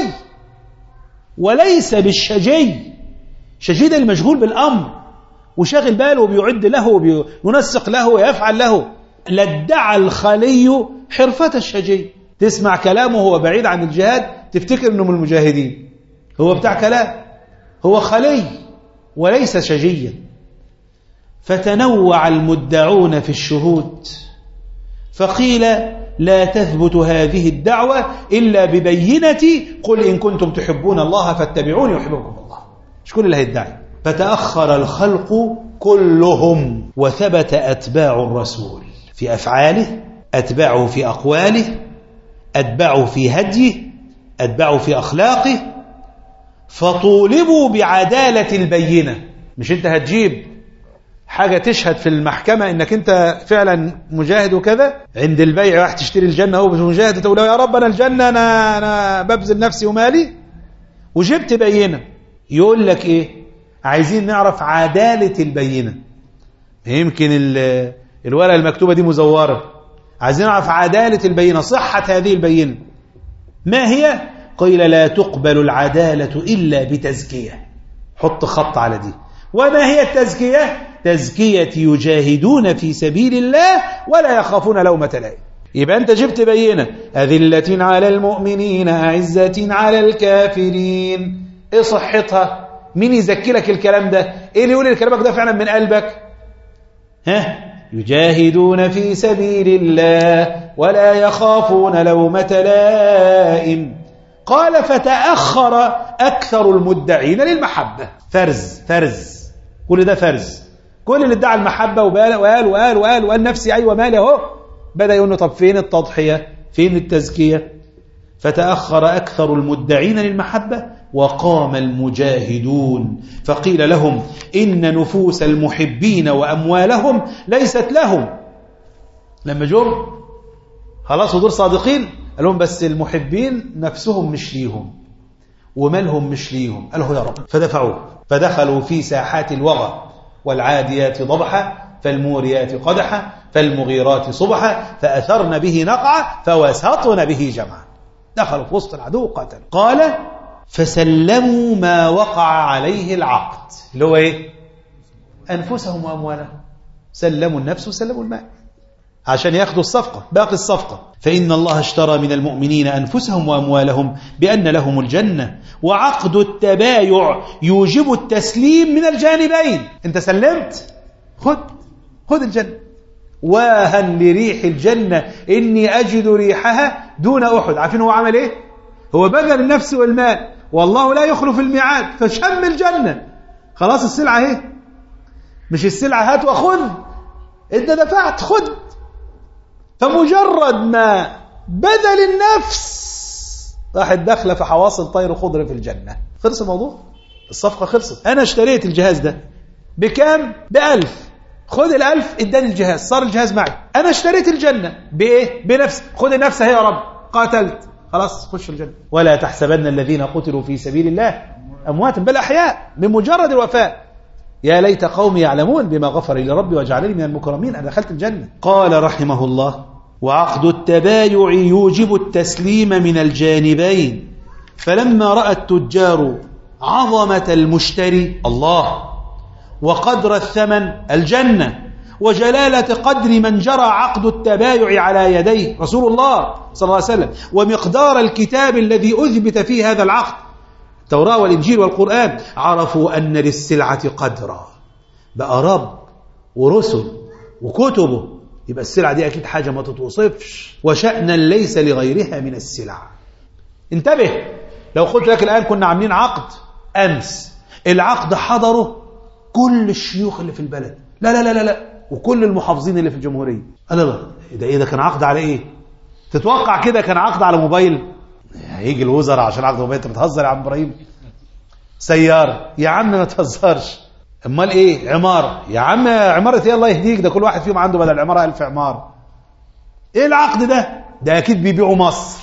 وليس بالشجي. شجي ده المشغول بالأمر وشاغل باله وبيعد له وينسق له ويفعل له. لادعى الخلي حرفة الشجي، تسمع كلامه وهو بعيد عن الجهاد تفتكر انه من المجاهدين، هو بتاع كلام، هو خلي وليس شجيا. فتنوع المدعون في الشهود، فقيل لا تثبت هذه الدعوة إلا ببينة قل إن كنتم تحبون الله فاتبعوني يحببكم الله. مش كل اللي هيدعي. فتأخر الخلق كلهم وثبت أتباع الرسول في أفعاله، أتبعه في أقواله، أتبعه في هديه، أتبعه في أخلاقه. فطولبوا بعدالة البينة. مش أنت هتجيب حاجة تشهد في المحكمة إنك أنت فعلا مجاهد وكذا، عند البيع واحد تشتري الجنة هو مجاهد، تقول يا رب أنا الجنة أنا, أنا ببذل نفسي ومالي، وجبت بينة. يقول لك إيه؟ عايزين نعرف عدالة البينة. يمكن الورقة المكتوبة دي مزورة، عايزين نعرف عدالة البينة، صحة هذه البينة. ما هي؟ قيل لا تقبل العدالة إلا بتزكية. حط خط على دي. وما هي التزكية؟ تزكية يجاهدون في سبيل الله ولا يخافون لومة لائم. يبقى أنت جبت بينة أذلة على المؤمنين أعزة على الكافرين. إيه صحتها؟ مين يزكي لك الكلام ده؟ إيه اللي يقول الكلام ده فعلا من قلبك؟ ها؟ يجاهدون في سبيل الله ولا يخافون لومة لائم. قال فتأخر أكثر المدعين للمحبة. فرز فرز كل ده فرز. كل اللي ادعى المحبة وقال وقال وقال وقال وقال نفسي أيوة مالي اهو، بدأ يقول طب فين التضحية؟ فين التزكية؟ فتأخر أكثر المدعين للمحبة وقام المجاهدون. فقيل لهم إن نفوس المحبين وأموالهم ليست لهم. لما جم خلاص ودول صادقين، قال لهم بس المحبين نفسهم مش ليهم ومالهم مش ليهم. قالوا يا رب. فدفعوه فدخلوا في ساحات الوغى والعاديات ضبحا فالموريات قدحا فالمغيرات صبحا فأثرن به نقعا فوسطن به جمعا. دخلوا في وسط العدو قاتل. قال فسلموا ما وقع عليه العقد، اللي هو ايه؟ أنفسهم وأموالهم. سلموا النفس وسلموا المال عشان ياخدوا الصفقة، باقي الصفقة. فإن الله اشترى من المؤمنين أنفسهم وأموالهم بأن لهم الجنة، وعقد التبايع يوجب التسليم من الجانبين. انت سلمت، خد خد الجنة. واها لريح الجنة إني أجد ريحها دون أحد. عارفين هو عمل إيه؟ هو بذل النفس والمال، والله لا يخلف الميعاد، فشم الجنة. خلاص السلعة اهي، مش السلعة هات وخذ، انت دفعت خذ. فمجرد ما بدل النفس راحت داخله في حواصل طير خضر في الجنة. خلص الموضوع، الصفقة خلصت. أنا اشتريت الجهاز ده بكام؟ بألف. خد الألف اداني الجهاز، صار الجهاز معي. أنا اشتريت الجنة بإيه؟ بنفس. خد النفس هي يا رب، قاتلت خلاص خش الجنة. ولا تحسبن الذين قتلوا في سبيل الله أمواتا بل أحياء بمجرد الوفاء. يا ليت قومي يعلمون بما غفر لي ربي وجعلني من المكرمين، أنا دخلت الجنة. قال رحمه الله: وعقد التبايع يوجب التسليم من الجانبين، فلما رأى التجار عظمة المشتري الله وقدر الثمن الجنة وجلالة قدر من جرى عقد التبايع على يديه رسول الله صلى الله عليه وسلم ومقدار الكتاب الذي أثبت فيه هذا العقد التوراة والإنجيل والقرآن، عرفوا أن للسلعة قدرا. بقى رب ورسل وكتبه، يبقى السلعة دي أكيد حاجة ما تتوصفش، وشأنا ليس لغيرها من السلع. انتبه، لو قلت لك الآن كنا عاملين عقد أمس، العقد حضره كل الشيوخ اللي في البلد، لا لا لا لا, لا. وكل المحافظين اللي في الجمهورية. لا لا ده إيه ده؟ كان عقد على إيه؟ تتوقع كده كان عقد على موبايل؟ هيجي الوزراء عشان عقد موبايل؟ انت بتهزر يا عم ابراهيم؟ سيارة يا عم ما تهزرش. امال ايه؟ عمارة يا عم، عمارة ايه الله يهديك؟ ده كل واحد فيهم عنده بدل العمارة ألف عمارة. ايه العقد ده؟ ده اكيد بيبيعوا مصر.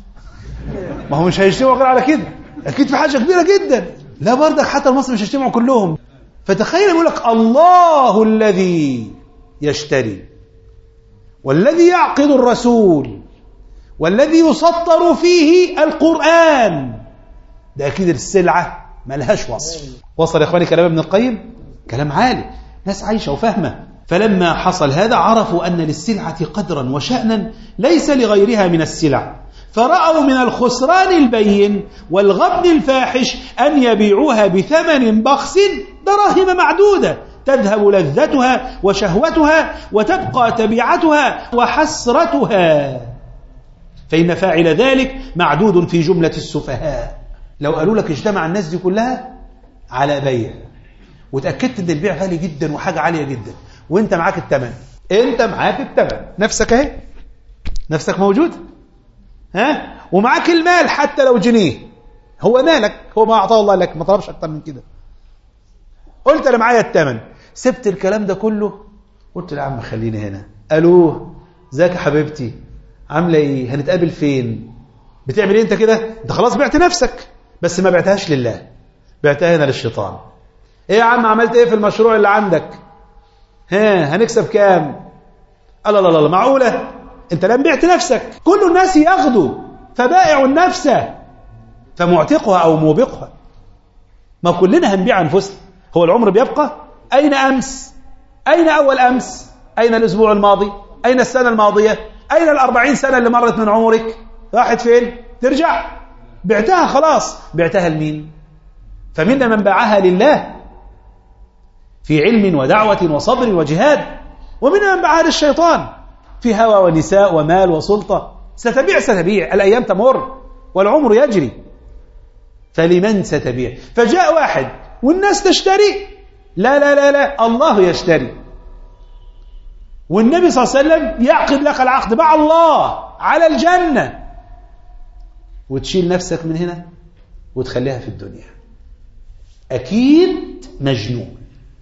ما هو مش هيجتمعوا غير على كده، اكيد في حاجة كبيرة جدا. لا برضك حتى مصر مش هيجتمعوا كلهم. فتخيل يقول لك الله الذي يشتري والذي يعقد الرسول والذي يسطر فيه القرآن، ده أكيد السلعة ما لهاش وصف. وصل يا إخواني كلام ابن القيم؟ كلام عالي، ناس عايشة وفهمة. فلما حصل هذا عرفوا أن للسلعة قدرا وشأنا ليس لغيرها من السلع، فرأوا من الخسران البين والغبن الفاحش أن يبيعوها بثمن بخس دراهم معدودة تذهب لذتها وشهوتها وتبقى تبيعتها وحسرتها، فإن فاعل ذلك معدود في جملة السفهاء. لو قالوا لك اجتمع الناس دي كلها على بيع وتأكدت ان البيع غالي جدا وحاجة عالية جدا وانت معاك الثمن، انت معاك الثمن، نفسك اهي، نفسك موجود ها، ومعاك المال حتى لو جنيه، هو مالك، هو ما أعطاه الله لك، ما طلبش أكتر من كده. قلت أنا معايا الثمن، سبت الكلام ده كله، قلت له يا عم خليني هنا. ألوه ازيك يا حبيبتي، عامله ايه، هنتقابل فين؟ بتعمل ايه انت كده؟ انت خلاص بعت نفسك، بس ما بعتهاش لله، بعتها هنا للشيطان. ايه يا عم عملت ايه في المشروع اللي عندك؟ ها هنكسب كام؟ الله الله الله، معقوله انت لم بعت نفسك؟ كل الناس ياخدوا، فبائع النفس فمعتقها او موبقها. ما كلنا هنبيع انفسنا، هو العمر بيبقى؟ اين امس؟ اين اول امس؟ اين الاسبوع الماضي؟ اين السنه الماضيه؟ أين الأربعين سنة اللي مرت من عمرك؟ راحت فين؟ ترجع؟ بعتها خلاص. بعتها لمين؟ فمنا من باعها لله في علم ودعوة وصبر وجهاد، ومنا من باعها للشيطان في هوى ونساء ومال وسلطة. ستبيع ستبيع، الأيام تمر والعمر يجري، فلمن ستبيع؟ فجاء واحد والناس تشتري، لا لا لا لا، الله يشتري، والنبي صلى الله عليه وسلم يعقد لك العقد مع الله على الجنة، وتشيل نفسك من هنا وتخليها في الدنيا. أكيد مجنون،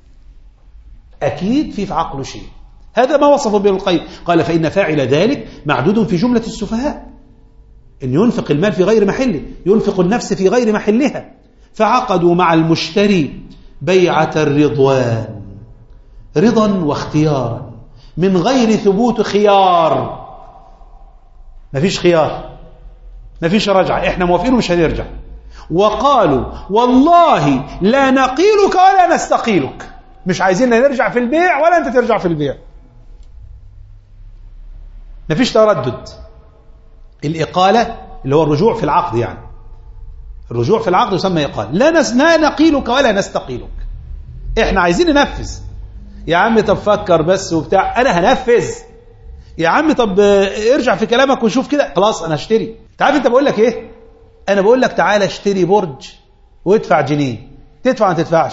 أكيد في في عقله شيء. هذا ما وصفه ابن القيم، قال فإن فاعل ذلك معدود في جملة السفهاء، إن ينفق المال في غير محله، ينفق النفس في غير محلها. فعقدوا مع المشتري بيعة الرضوان، رضا واختيارا من غير ثبوت خيار. مفيش خيار، مفيش رجعة، احنا موافقين ومش هنرجع. وقالوا والله لا نقيلك ولا نستقيلك، مش عايزين نرجع في البيع ولا انت ترجع في البيع. مفيش تردد. الإقالة اللي هو الرجوع في العقد، يعني الرجوع في العقد يسمى إقالة. لا, نس... لا نقيلك ولا نستقيلك، احنا عايزين ننفذ. يا عم طب فكر بس وبتاع، انا هنفذ. يا عم طب ارجع في كلامك وشوف كده، خلاص انا هشتري. تعرف انت بقول لك ايه؟ انا بقول لك تعالى اشتري برج وادفع جنيه، تدفع ما تدفعش.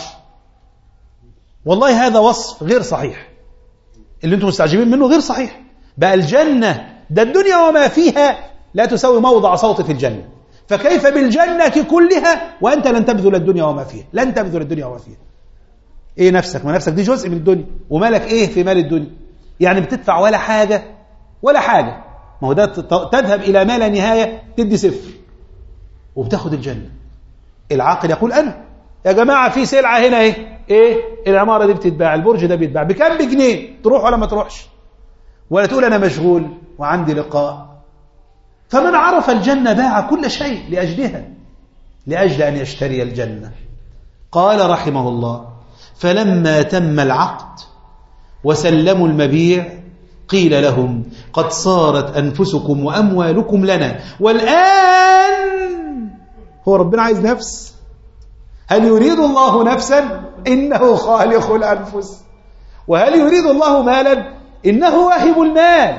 والله هذا وصف غير صحيح، اللي انتم مستعجبين منه غير صحيح. بقى الجنة ده الدنيا وما فيها لا تساوي موضع صوت في الجنة، فكيف بالجنة كلها وأنت لن تبذل الدنيا وما فيها؟ لن تبذل الدنيا وما فيها. إيه نفسك؟ ما نفسك دي جزء من الدنيا، ومالك إيه في مال الدنيا؟ يعني بتدفع ولا حاجة ولا حاجة، ما هو ده تذهب إلى ما لا نهاية تدي صفر وبتاخد الجنة. العاقل يقول أنا يا جماعة في سلعة هنا إيه إيه العمارة دي بتتباع، البرج ده بيتباع بكام؟ بجنيه، تروح ولا ما تروحش؟ ولا تقول أنا مشغول وعندي لقاء؟ فمن عرف الجنة باع كل شيء لأجلها، لأجل أن يشتري الجنة. قال رحمه الله: فلما تم العقد وسلموا المبيع قيل لهم: قد صارت أنفسكم وأموالكم لنا، والآن هو ربنا عايز نفس؟ هل يريد الله نفسا؟ إنه خالق الأنفس. وهل يريد الله مالا؟ إنه واهب المال.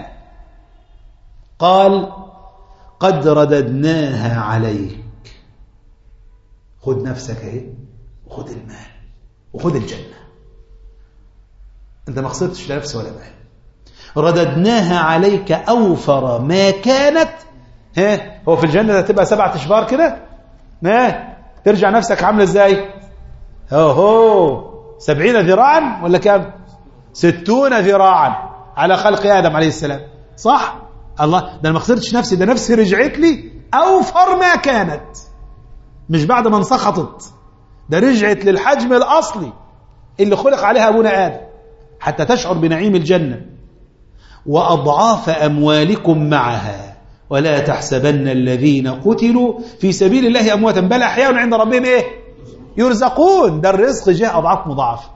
قال: قد رددناها عليك. خذ نفسك ايه، وخذ المال وخذ الجنة. انت ما خسرتش لا نفس ولا مال. رددناها عليك أوفر ما كانت. ها هو في الجنة هتبقى سبعة اشبار كده، ها ترجع نفسك عاملة ازاي؟ هو هو سبعين ذراعا ولا كام؟ ستون ذراعا على خلق آدم عليه السلام، صح؟ الله، ده انا ما خسرتش نفسي، ده نفسي رجعت لي أوفر ما كانت، مش بعد ما انسخطت، ده رجعت للحجم الأصلي اللي خلق عليها أبونا آدم حتى تشعر بنعيم الجنة. وأضعاف أموالكم معها، ولا تحسبن الذين قتلوا في سبيل الله أمواتا بل أحياء عند ربهم إيه؟ يرزقون. ده الرزق جاء أضعاف مضاعفة.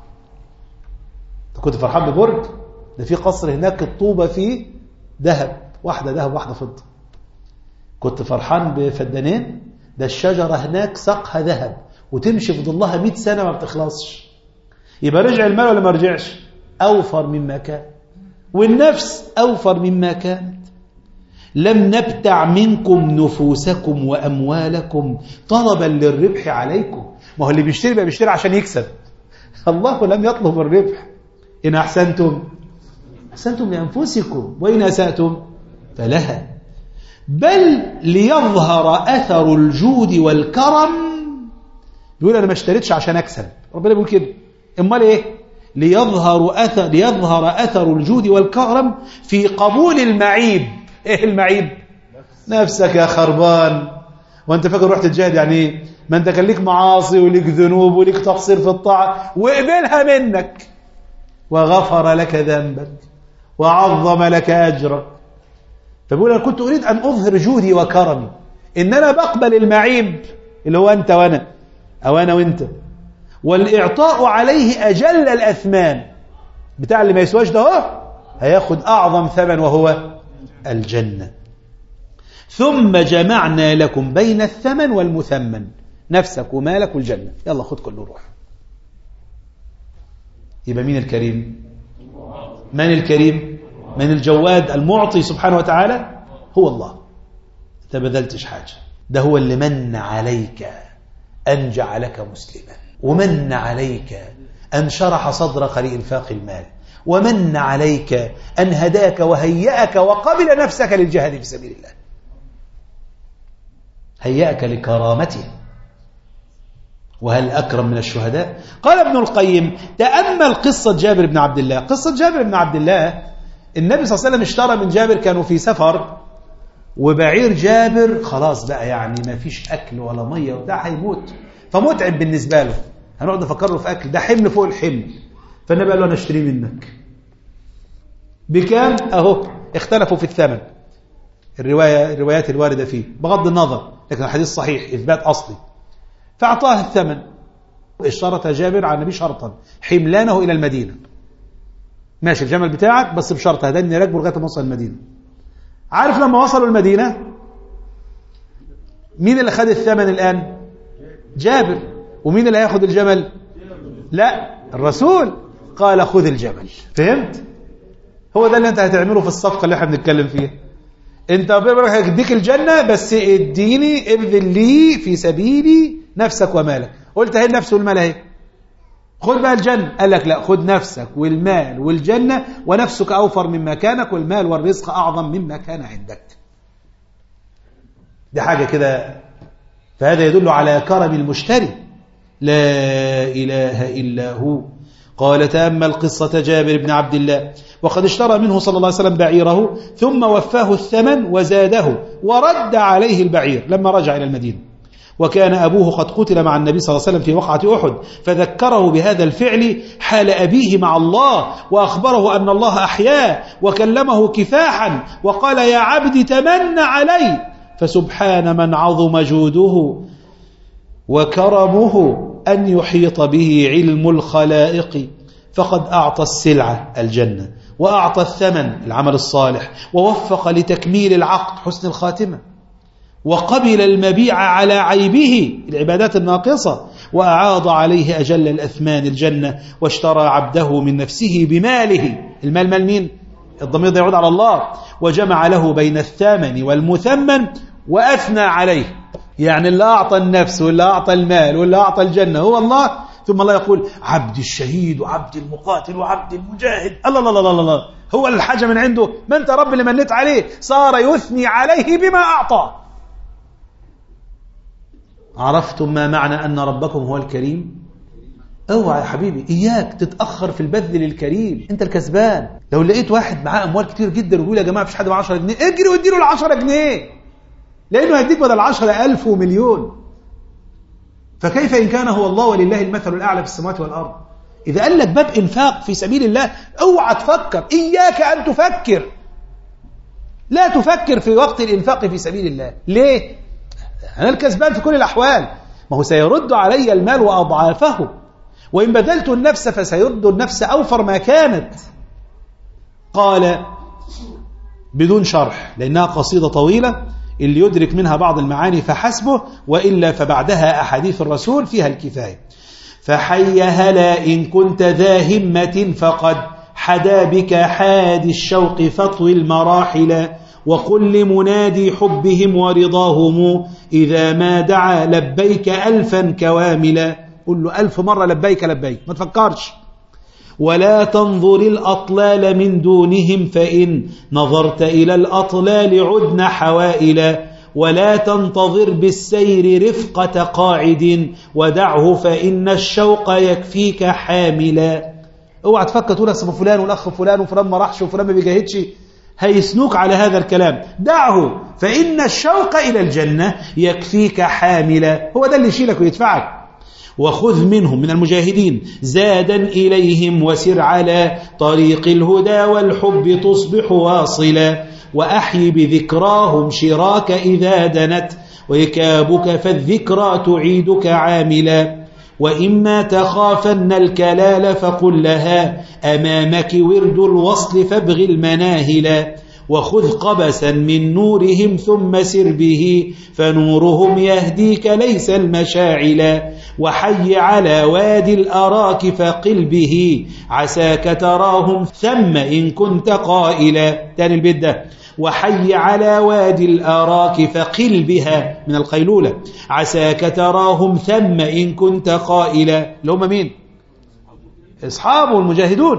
أنت كنت فرحان ببرج؟ ده في قصر هناك الطوبة فيه ذهب، واحدة ذهب واحدة فضة. كنت فرحان بفدانين؟ ده الشجرة هناك ساقها ذهب وتمشي في ظلها مئة سنة ما بتخلصش. يبقى رجع المال ولا ما رجعش؟ أوفر مما كان. والنفس أوفر مما كانت. لم نبتع منكم نفوسكم وأموالكم طلبا للربح عليكم. ما هو اللي بيشتري بقى بيشتري عشان يكسب. الله لم يطلب الربح. إن أحسنتم أحسنتم لأنفسكم وإن أسأتم فلها، بل ليظهر أثر الجود والكرم. بيقول أنا ما اشتريتش عشان أكسب، ربنا بيقول كده. امال إيه؟ ليظهر أثر ليظهر أثر الجود والكرم في قبول المعيب. إيه المعيب؟ نفسك يا خربان. وأنت فاكر رحت تجاهد يعني إيه؟ ما أنت كان ليك معاصي وليك ذنوب وليك تقصير في الطاعة وقبلها منك وغفر لك ذنبك وعظم لك أجرك. فبقول أنا كنت أريد أن أظهر جودي وكرمي، إن أنا بقبل المعيب اللي هو أنت وأنا أو أنا وأنت، والإعطاء عليه أجل الأثمان. بتاع اللي ما يسواش ده هو هياخد أعظم ثمن وهو الجنة. ثم جمعنا لكم بين الثمن والمثمن، نفسك ومالك والجنة، يلا خد كله روح. يبقى مين الكريم؟ من الكريم؟ من الجواد المعطي سبحانه وتعالى؟ هو الله. انت بذلتش حاجة، ده هو اللي من عليك أن جعلك مسلما، ومن عليك أن شرح صدرك لإنفاق المال، ومن عليك أن هداك وهيأك وقبل نفسك للجهاد في سبيل الله، هيأك لكرامته. وهل أكرم من الشهداء؟ قال ابن القيم: تأمل قصة جابر بن عبد الله. قصة جابر بن عبد الله، النبي صلى الله عليه وسلم اشترى من جابر، كانوا في سفر وبعير جابر خلاص بقى يعني ما فيش أكل ولا مية وبتاع، هيموت، فمتعب بالنسبة له، هنقعد نفكر له في أكل، ده حمل فوق الحمل. فالنبي قال له أنا اشتري منك بكام؟ أهو اختلفوا في الثمن، الرواية الروايات الواردة فيه بغض النظر، لكن الحديث صحيح إثبات أصلي. فأعطاه الثمن. اشترط جابر على النبي شرطا حملانه إلى المدينة. ماشي الجمل بتاعك بس بشرط هداني راكبه لغاية ما وصل المدينة. عارف لما وصلوا المدينة مين اللي خد الثمن الآن؟ جابر. ومين اللي هياخد الجمل؟ لا، الرسول. قال خذ الجمل. فهمت؟ هو ده اللي انت هتعمله في الصفقة اللي احنا بنتكلم فيها. انت هديك الجنة بس اديني ابذل لي في سبيلي نفسك ومالك. قلت هي النفس والمال اهي. خد بقى الجنة. قال لك لا، خد نفسك والمال والجنة، ونفسك أوفر من مكانك، والمال والرزق أعظم مما كان عندك. دي حاجة كده. فهذا يدل على كرم المشتري، لا إله إلا هو. قال تأمل قصة جابر بن عبد الله، وقد اشترى منه صلى الله عليه وسلم بعيره ثم وفاه الثمن وزاده ورد عليه البعير لما رجع إلى المدينة، وكان أبوه قد قتل مع النبي صلى الله عليه وسلم في وقعة أحد، فذكره بهذا الفعل حال أبيه مع الله، وأخبره أن الله أحياه وكلمه كفاحا وقال يا عبد تمن علي، فسبحان من عظم جوده وكرمه أن يحيط به علم الخلائق، فقد أعطى السلعة الجنة، وأعطى الثمن العمل الصالح، ووفق لتكميل العقد حسن الخاتمة، وقبل المبيع على عيبه العبادات الناقصة، وأعاض عليه أجل الأثمان الجنة، واشترى عبده من نفسه بماله. المال مال مين؟ الضمير يعود على الله. وجمع له بين الثمن والمثمن وأثنى عليه، يعني اللي أعطى النفس واللي أعطى المال واللي أعطى الجنة هو الله. ثم الله يقول عبد الشهيد وعبد المقاتل وعبد المجاهد. الله الله الله الله، هو الحاجة من عنده؟ ما أنت رب اللي منت عليه، صار يثني عليه بما أعطى. عرفتم ما معنى أن ربكم هو الكريم؟ اوعى يا حبيبي إياك تتأخر في البذل للكريم، أنت الكسبان. لو لقيت واحد معاه أموال كتير جدا ويقول يا جماعة مفيش حد معاه عشرة جنيه، اجري واديله العشرة جنيه، لأنه هيديك بدل عشرة ألف ومليون. فكيف إن كان هو الله ولله المثل الأعلى في السماوات والأرض؟ إذا قال لك باب إنفاق في سبيل الله اوعى تفكر، إياك أن تفكر، لا تفكر في وقت الإنفاق في سبيل الله. ليه؟ أنا الكسبان في كل الأحوال، ما هو سيرد علي المال وأضعافه، وإن بذلت النفس فسيرد النفس أوفر ما كانت. قال بدون شرح لأنها قصيدة طويلة، اللي يدرك منها بعض المعاني فحسبه، وإلا فبعدها أحاديث الرسول فيها الكفاية. فحي هلا إن كنت ذا همة، فقد حدا بك حاد الشوق فطوي المراحل، وقل لمنادي حبهم ورضاهم إذا ما دعا لبيك ألفا كواملا. قل له ألف مرة لبيك لبيك، ما تفكرش. ولا تنظر الأطلال من دونهم، فإن نظرت إلى الأطلال عدن حوائلا، ولا تنتظر بالسير رفقة قاعد، ودعه فإن الشوق يكفيك حاملا. اوعى تفكر تقول أصل فلان والأخ فلان وفلان ما راحش وفلان ما بيجاهدش، هيسنوك على هذا الكلام. دعه فإن الشوق إلى الجنة يكفيك حاملا، هو ده اللي يشيلك ويدفعك. وخذ منهم من المجاهدين زادا إليهم، وسر على طريق الهدى والحب تصبح واصلا، وأحي بذكراهم شراك إذا دنت، ويكابك فالذكرى تعيدك عاملا. وإما تخافن الكلال فقل لها أمامك ورد الوصل فابغ المناهلا، وخذ قبسا من نورهم ثم سر به، فنورهم يهديك ليس المشاعلا. وحي على وادي الأراك فقل به، عساك تراهم ثم إن كنت قائلا. تاني البيت ده، وحي على وادي الأراك فقل بها من القيلولة، عساك تراهم ثم إن كنت قائلا. لهم مين؟ أصحابه المجاهدون.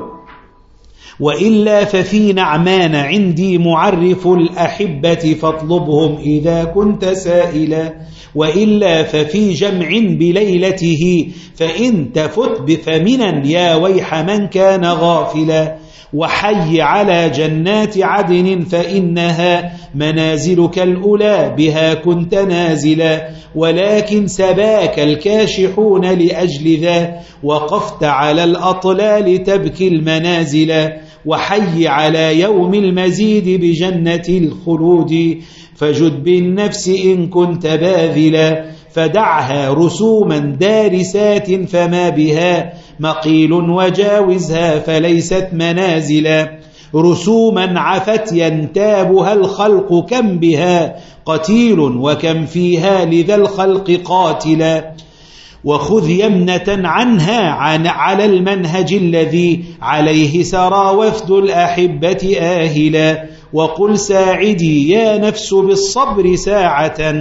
وإلا ففي نعمان عندي معرف الأحبة، فاطلبهم إذا كنت سائلا. وإلا ففي جمع بليلته، فإن تفت بفمنا يا ويح من كان غافلا. وحي على جنات عدن، فإنها منازلك الأولى بها كنت نازلا، ولكن سباك الكاشحون لأجل ذا، وقفت على الأطلال تبكي المنازل. وحي على يوم المزيد بجنة الخلود، فجد بالنفس إن كنت باذلا. فدعها رسوما دارسات فما بها مقيل، وجاوزها فليست منازلا. رسوما عفت ينتابها الخلق، كم بها قتيل وكم فيها لذا الخلق قاتلا. وخذ يمنة عنها عن على المنهج الذي عليه سرى وفد الأحبة آهلا. وقل ساعدي يا نفس بالصبر ساعة،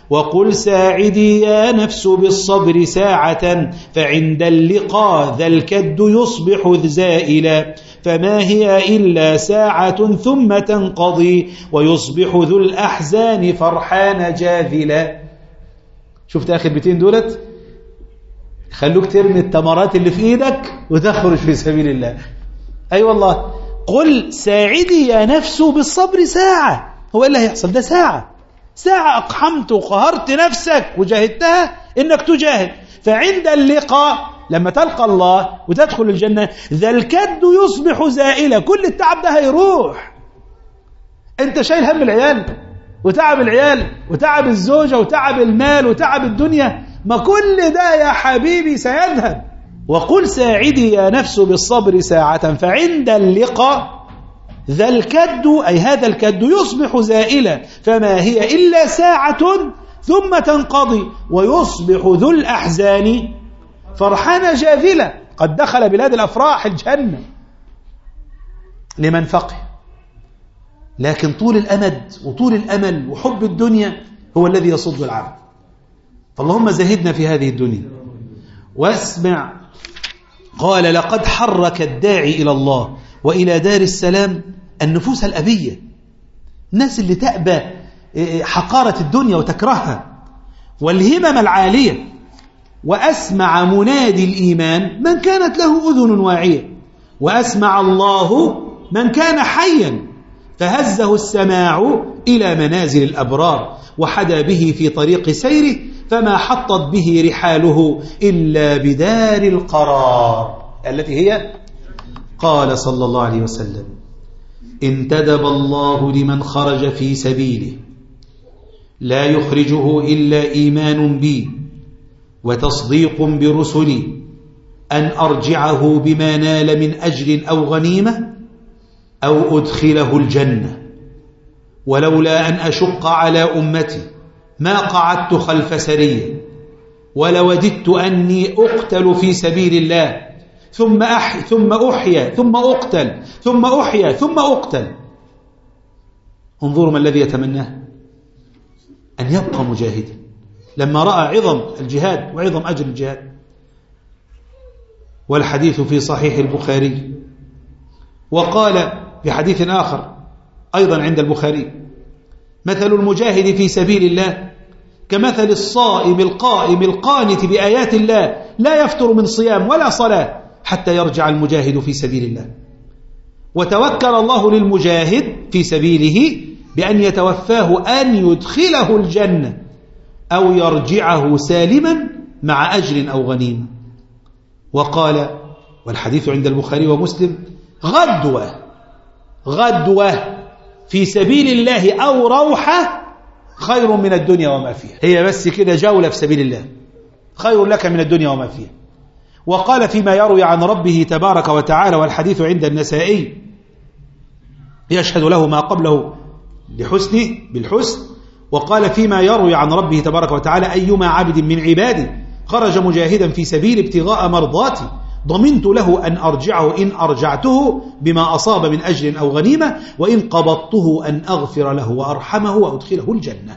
وقل ساعدي يا نفس بالصبر ساعة فعند اللقاء ذا الكد يصبح زائلا فما هي إلا ساعة ثم تنقضي ويصبح ذو الأحزان فرحان جاذلا. شفت آخر بيتين دولت خلوك ترمي التمرات اللي في إيدك وتخرج في سبيل الله. أي أيوة والله. قل ساعدي يا نفس بالصبر ساعة. هو إيه اللي هيحصل؟ ده ساعة ساعة أقحمت وقهرت نفسك وجاهدتها إنك تجاهد، فعند اللقاء لما تلقى الله وتدخل الجنة ذا الكد يصبح زائلا. كل التعب ده هيروح. أنت شايل هم العيال وتعب العيال وتعب الزوجة وتعب المال وتعب الدنيا، ما كل ده يا حبيبي سيذهب. وقل ساعدي يا نفس بالصبر ساعة فعند اللقاء ذا الكد أي هذا الكد يصبح زائلا فما هي إلا ساعة ثم تنقضي ويصبح ذو الأحزان فرحان جاذلا. قد دخل بلاد الأفراح الجنة لمن فقه، لكن طول الأمد وطول الأمل وحب الدنيا هو الذي يصد العبد. فاللهم زهدنا في هذه الدنيا. واسمع قال لقد حرك الداعي إلى الله وإلى دار السلام النفوس الأبية، الناس اللي تأبى حقارة الدنيا وتكرهها، والهمم العالية. وأسمع منادي الإيمان من كانت له أذن واعية، وأسمع الله من كان حيا فهزه السماع إلى منازل الأبرار وحدى به في طريق سيره فما حطت به رحاله إلا بدار القرار التي هي قال صلى الله عليه وسلم انتدب الله لمن خرج في سبيله لا يخرجه إلا إيمان بي وتصديق برسلي أن أرجعه بما نال من أجر أو غنيمة أو أدخله الجنة، ولولا أن أشق على أمتي ما قعدت خلف سرية ولوددت أني أقتل في سبيل الله ثم أحي ثم أحيا ثم أقتل ثم أحيا ثم أقتل. انظروا ما الذي يتمناه، أن يبقى مجاهدا لما رأى عظم الجهاد وعظم أجر الجهاد. والحديث في صحيح البخاري. وقال في حديث آخر أيضا عند البخاري مثل المجاهد في سبيل الله كمثل الصائم القائم القانت بآيات الله لا يفتر من صيام ولا صلاة حتى يرجع المجاهد في سبيل الله. وتوكل الله للمجاهد في سبيله بأن يتوفاه أن يدخله الجنة أو يرجعه سالما مع أجر أو غنيمة. وقال والحديث عند البخاري ومسلم غدوة غدوة في سبيل الله أو روحة خير من الدنيا وما فيها. هي بس كده جولة في سبيل الله خير لك من الدنيا وما فيها. وقال فيما يروي عن ربه تبارك وتعالى والحديث عند النسائي يشهد له ما قبله لحسنه بالحسن. وقال فيما يروي عن ربه تبارك وتعالى أيما عبد من عبادي خرج مجاهدا في سبيل ابتغاء مرضاتي ضمنت له أن أرجعه إن أرجعته بما أصاب من أجر أو غنيمة وإن قبضته أن أغفر له وأرحمه وأدخله الجنة.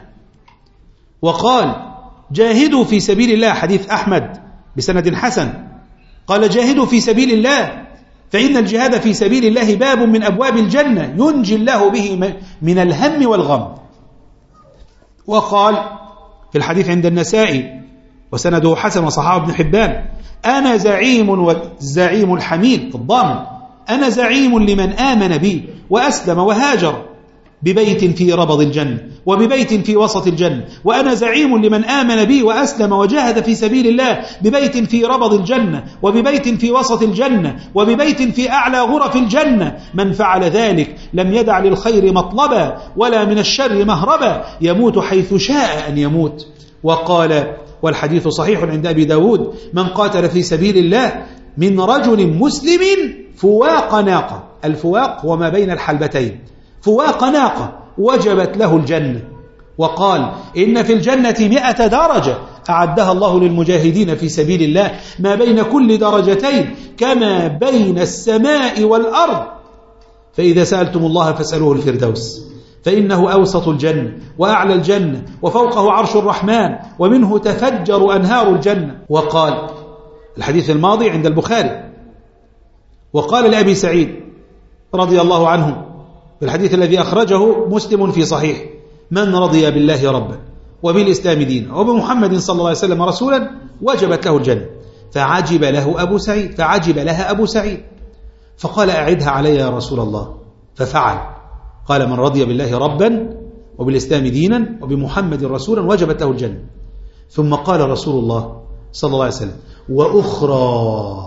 وقال جاهدوا في سبيل الله حديث أحمد بسند حسن قال جاهدوا في سبيل الله فإن الجهاد في سبيل الله باب من أبواب الجنة ينجي الله به من الهم والغم. وقال في الحديث عند النسائي وسنده حسن وصححه ابن حبان أنا زعيم والزعيم الحميد الضامن أنا زعيم لمن آمن بي وأسلم وهاجر ببيت في ربض الجنة وببيت في وسط الجنة، وأنا زعيم لمن آمن بي وأسلم وجاهد في سبيل الله ببيت في ربض الجنة وببيت في وسط الجنة وببيت في أعلى غرف الجنة. من فعل ذلك لم يدع للخير مطلبا ولا من الشر مهربا يموت حيث شاء أن يموت. وقال والحديث صحيح عند أبي داود من قاتل في سبيل الله من رجل مسلم فواق ناقة، الفواق وما بين الحلبتين، فواق ناقة وجبت له الجنة. وقال إن في الجنة مئة درجة أعدها الله للمجاهدين في سبيل الله ما بين كل درجتين كما بين السماء والأرض، فإذا سألتم الله فاسألوه الفردوس فإنه أوسط الجنة وأعلى الجنة وفوقه عرش الرحمن ومنه تفجر أنهار الجنة. وقال الحديث الماضي عند البخاري. وقال لأبي سعيد رضي الله عنه في الحديث الذي أخرجه مسلم في صحيح: من رضي بالله ربا وبالإسلام دينا وبمحمد صلى الله عليه وسلم رسولا وجبت له الجنة. فعجب له أبو سعيد فعجب لها أبو سعيد فقال: أعدها علي يا رسول الله. ففعل. قال: من رضي بالله ربا وبالإسلام دينا وبمحمد رسولا وجبت له الجنة. ثم قال رسول الله صلى الله عليه وسلم: وأخرى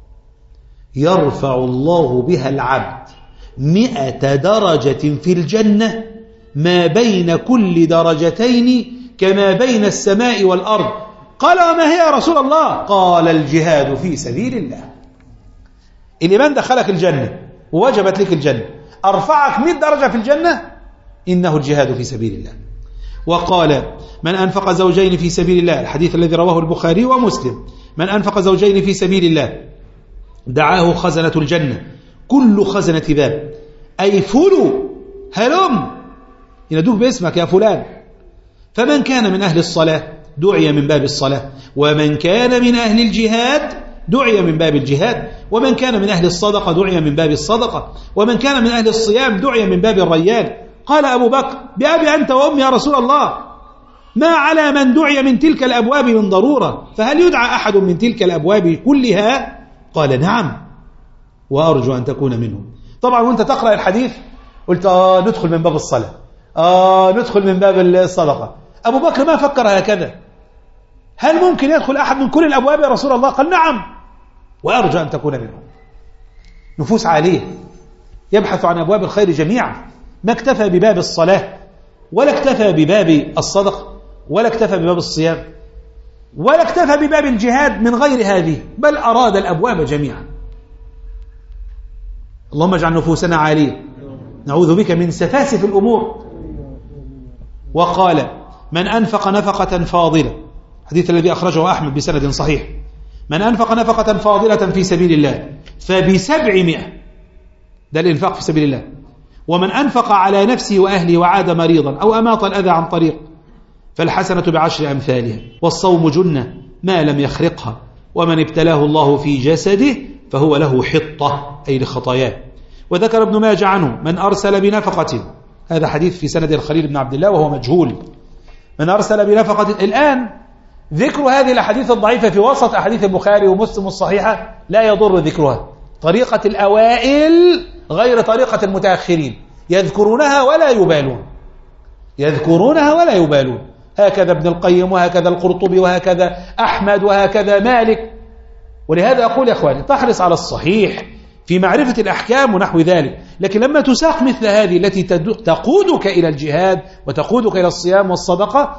يرفع الله بها العبد مئة درجة في الجنة ما بين كل درجتين كما بين السماء والأرض. قال: وما هي يا رسول الله؟ قال: الجهاد في سبيل الله. اللي من دخلك الجنة ووجبت لك الجنة أرفعك مئة درجة في الجنة إنه الجهاد في سبيل الله. وقال: من أنفق زوجين في سبيل الله، الحديث الذي رواه البخاري ومسلم: من أنفق زوجين في سبيل الله دعاه خزنة الجنة كل خزنة باب، أي فلو هلم ينادوك باسمك يا فلان. فمن كان من أهل الصلاة دعي من باب الصلاة، ومن كان من أهل الجهاد دعي من باب الجهاد، ومن كان من أهل الصدقة دعي من باب الصدقة، ومن كان من أهل الصيام دعي من باب الريان. قال أبو بكر: بأبي أنت وأمي يا رسول الله، ما على من دعي من تلك الأبواب من ضرورة، فهل يدعى أحد من تلك الأبواب كلها؟ قال: نعم وأرجو أن تكون منهم. طبعا وانت تقرأ الحديث قلت آه ندخل من باب الصلاة، آه ندخل من باب الصدقة. أبو بكر ما فكر هكذا. هل ممكن يدخل أحد من كل الأبواب يا رسول الله؟ قال: نعم وأرجو أن تكون منهم. نفوس عالية يبحث عن أبواب الخير جميعا، ما اكتفى بباب الصلاة ولا اكتفى بباب الصدقة ولا اكتفى بباب الصيام ولا اكتفى بباب الجهاد من غير هذه، بل أراد الأبواب جميعا. اللهم اجعل نفوسنا عالية، نعوذ بك من سفاسف الأمور. وقال: من أنفق نفقة فاضلة، حديث الذي أخرجه أحمد بسند صحيح: من أنفق نفقة فاضلة في سبيل الله فبسبعمائة، ده الإنفاق في سبيل الله. ومن أنفق على نفسه وأهله وعاد مريضا أو أماط الأذى عن طريق فالحسنة بعشر أمثالها. والصوم جنة ما لم يخرقها، ومن ابتلاه الله في جسده فهو له حطة أي لخطاياه. وذكر ابن ماجه عنه: من أرسل بنفقة، هذا حديث في سند الخليل بن عبد الله وهو مجهول. من أرسل بنفقة، الآن ذكر هذه الأحاديث الضعيفة في وسط أحاديث البخاري ومسلم الصحيحة لا يضر ذكرها. طريقة الأوائل غير طريقة المتأخرين، يذكرونها ولا يبالون، يذكرونها ولا يبالون. هكذا ابن القيم وهكذا القرطبي وهكذا أحمد وهكذا مالك. ولهذا أقول يا أخواني تحرص على الصحيح في معرفة الأحكام ونحو ذلك، لكن لما تساق مثل هذه التي تقودك إلى الجهاد وتقودك إلى الصيام والصدقة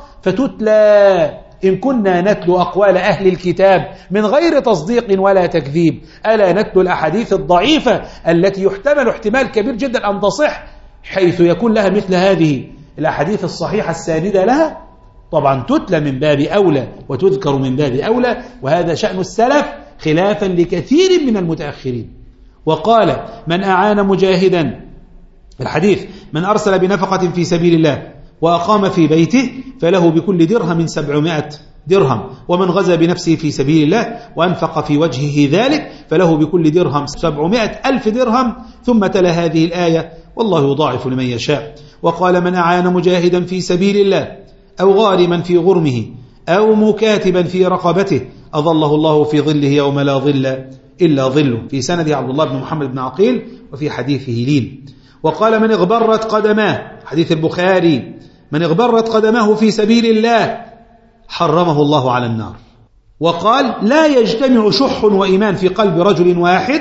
فتتلى. إن كنا نتلو أقوال أهل الكتاب من غير تصديق ولا تكذيب، ألا نتلو الأحاديث الضعيفة التي يحتمل احتمال كبير جدا أن تصح، حيث يكون لها مثل هذه الأحاديث الصحيحة الساندة لها؟ طبعا تتلى من باب أولى وتذكر من باب أولى، وهذا شأن السلف خلافا لكثير من المتأخرين. وقال: من أعان مجاهدا، الحديث: من أرسل بنفقة في سبيل الله وأقام في بيته فله بكل درهم سبعمائة درهم، ومن غزا بنفسه في سبيل الله وأنفق في وجهه ذلك فله بكل درهم سبعمائة ألف درهم. ثم تلا هذه الآية: والله يضاعف لمن يشاء. وقال: من أعان مجاهدا في سبيل الله أو غارما في غرمه أو مكاتبا في رقبته أظله الله في ظله يوم لا ظل إلا ظله. في سنده عبد الله بن محمد بن عقيل وفي حديثه لين. وقال: من اغبرت قدماه، حديث البخاري: من اغبرت قدماه في سبيل الله حرمه الله على النار. وقال: لا يجتمع شح وإيمان في قلب رجل واحد،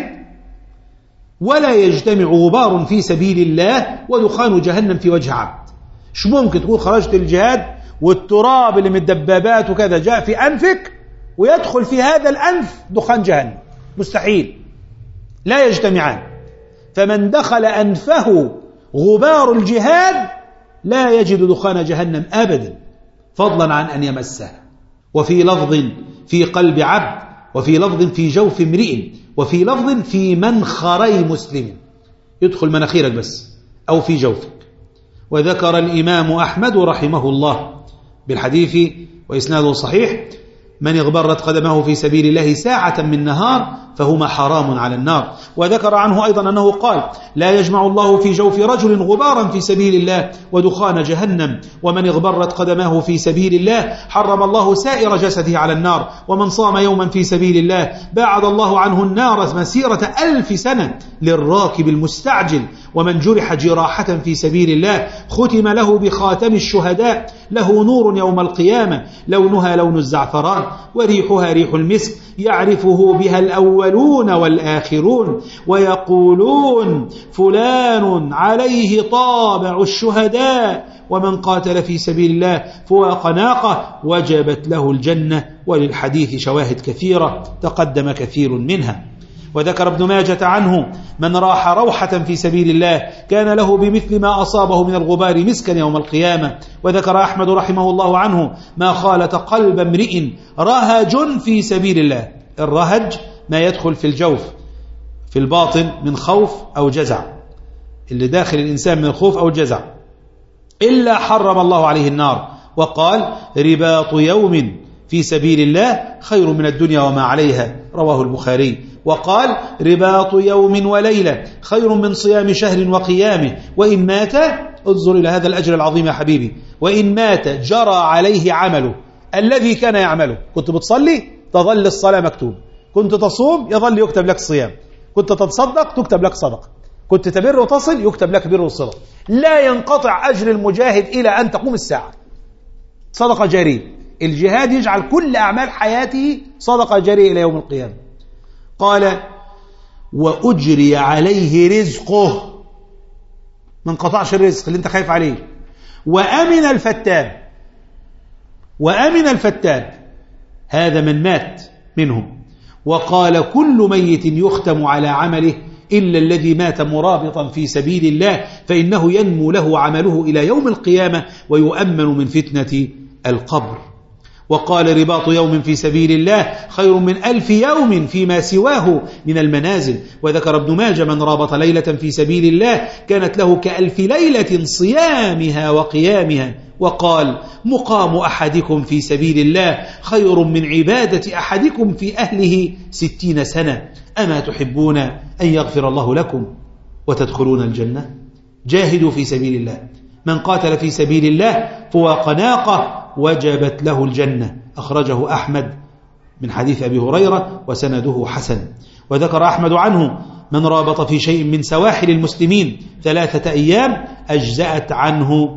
ولا يجتمع غبار في سبيل الله ودخان جهنم في وجه عبد. شو ممكن تكون خرجت الجهاد والتراب اللي من الدبابات وكذا جاء في أنفك ويدخل في هذا الأنف دخان جهنم؟ مستحيل، لا يجتمعان. فمن دخل أنفه غبار الجهاد لا يجد دخان جهنم أبدا، فضلا عن أن يمسها. وفي لفظ في قلب عبد، وفي لفظ في جوف امرئ، وفي لفظ في منخري مسلم، يدخل مناخيرك بس أو في جوفك. وذكر الإمام أحمد رحمه الله بالحديث وإسناده صحيح: من اغبرت قدمه في سبيل الله ساعة من نهار فهما حرام على النار. وذكر عنه أيضا أنه قال: لا يجمع الله في جوف رجل غبارا في سبيل الله ودخان جهنم، ومن اغبرت قدمه في سبيل الله حرم الله سائر جسده على النار، ومن صام يوما في سبيل الله باعد الله عنه النار مسيرة ألف سنة للراكب المستعجل، ومن جرح جراحة في سبيل الله ختم له بخاتم الشهداء، له نور يوم القيامة لونها لون الزعفران وريحها ريح المسك، يعرفه بها الأولون والآخرون، ويقولون فلان عليه طابع الشهداء، ومن قاتل في سبيل الله فوق ناقة وجبت له الجنة. وللحديث شواهد كثيرة تقدم كثير منها. وذكر ابن ماجة عنه: من راح روحة في سبيل الله كان له بمثل ما أصابه من الغبار مسكا يوم القيامة. وذكر أحمد رحمه الله عنه: ما خالط قلب امرئ رهج في سبيل الله. الرهج ما يدخل في الجوف في الباطن من خوف أو جزع، اللي داخل الإنسان من الخوف أو الجزع، إلا حرم الله عليه النار. وقال: رباط يوم في سبيل الله خير من الدنيا وما عليها، رواه البخاري. وقال: رباط يوم وليلة خير من صيام شهر وقيامه، وإن مات، انظر إلى هذا الأجر العظيم يا حبيبي، وإن مات جرى عليه عمله الذي كان يعمله. كنت بتصلي تظل الصلاة مكتوب، كنت تصوم يظل يكتب لك صيام، كنت تتصدق تكتب لك صدق، كنت تبر وتصل يكتب لك بر وصلة. لا ينقطع أجر المجاهد إلى أن تقوم الساعة. صدقة جارية. الجهاد يجعل كل أعمال حياته صدقة جارية إلى يوم القيامة. قال: وأجري عليه رزقه، ما انقطعش الرزق اللي انت خايف عليه. وأمن الفتان، وأمن الفتان هذا من مات منهم. وقال: كل ميت يختم على عمله إلا الذي مات مرابطا في سبيل الله فإنه ينمو له عمله إلى يوم القيامة ويؤمن من فتنة القبر. وقال: رباط يوم في سبيل الله خير من ألف يوم فيما سواه من المنازل. وذكر ابن ماجه: من رابط ليلة في سبيل الله كانت له كألف ليلة صيامها وقيامها. وقال: مقام أحدكم في سبيل الله خير من عبادة أحدكم في أهله ستين سنة. أما تحبون أن يغفر الله لكم وتدخلون الجنة؟ جاهدوا في سبيل الله. من قاتل في سبيل الله فوق ناقة وجبت له الجنة. أخرجه أحمد من حديث أبي هريرة وسنده حسن. وذكر أحمد عنه: من رابط في شيء من سواحل المسلمين ثلاثة أيام أجزأت عنه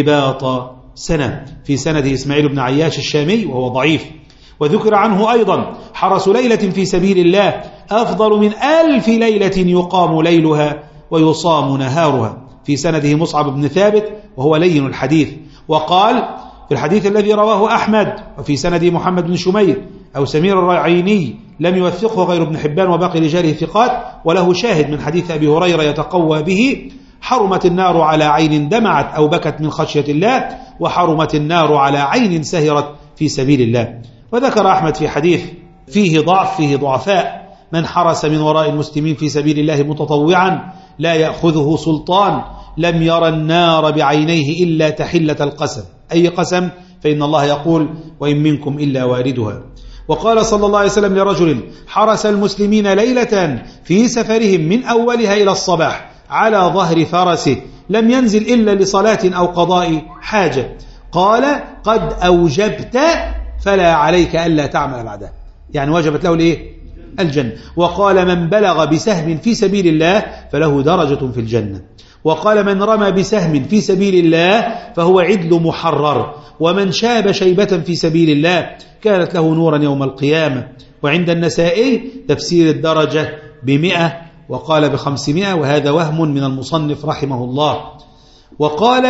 رباط سنة. في سنده إسماعيل بن عياش الشامي وهو ضعيف. وذكر عنه أيضا: حرس ليلة في سبيل الله أفضل من ألف ليلة يقام ليلها ويصام نهارها. في سنده مصعب بن ثابت وهو لين الحديث. وقال في الحديث الذي رواه أحمد: وفي سنده محمد بن شمير أو سمير الرعيني لم يوثقه غير ابن حبان وباقي رجاله ثقات، وله شاهد من حديث أبي هريرة يتقوى به: حرمت النار على عين دمعت أو بكت من خشية الله، وحرمت النار على عين سهرت في سبيل الله. وذكر أحمد في حديث فيه ضعف فيه ضعفاء: من حرس من وراء المسلمين في سبيل الله متطوعا لا يأخذه سلطان لم يرى النار بعينيه إلا تحلة القسم. أي قسم؟ فإن الله يقول: وإن منكم إلا واردها. وقال صلى الله عليه وسلم لرجل حرس المسلمين ليلة في سفرهم من أولها إلى الصباح على ظهر فرسه لم ينزل إلا لصلاة أو قضاء حاجة، قال: قد أوجبت فلا عليك ألا تعمل بعدها. يعني وجبت له الإيه؟ الجنة. وقال: من بلغ بسهم في سبيل الله فله درجة في الجنة. وقال: من رمى بسهم في سبيل الله فهو عدل محرر، ومن شاب شيبة في سبيل الله كانت له نورا يوم القيامة. وعند النسائي تفسير الدرجة بمئة وقال بخمسمائة، وهذا وهم من المصنف رحمه الله. وقال: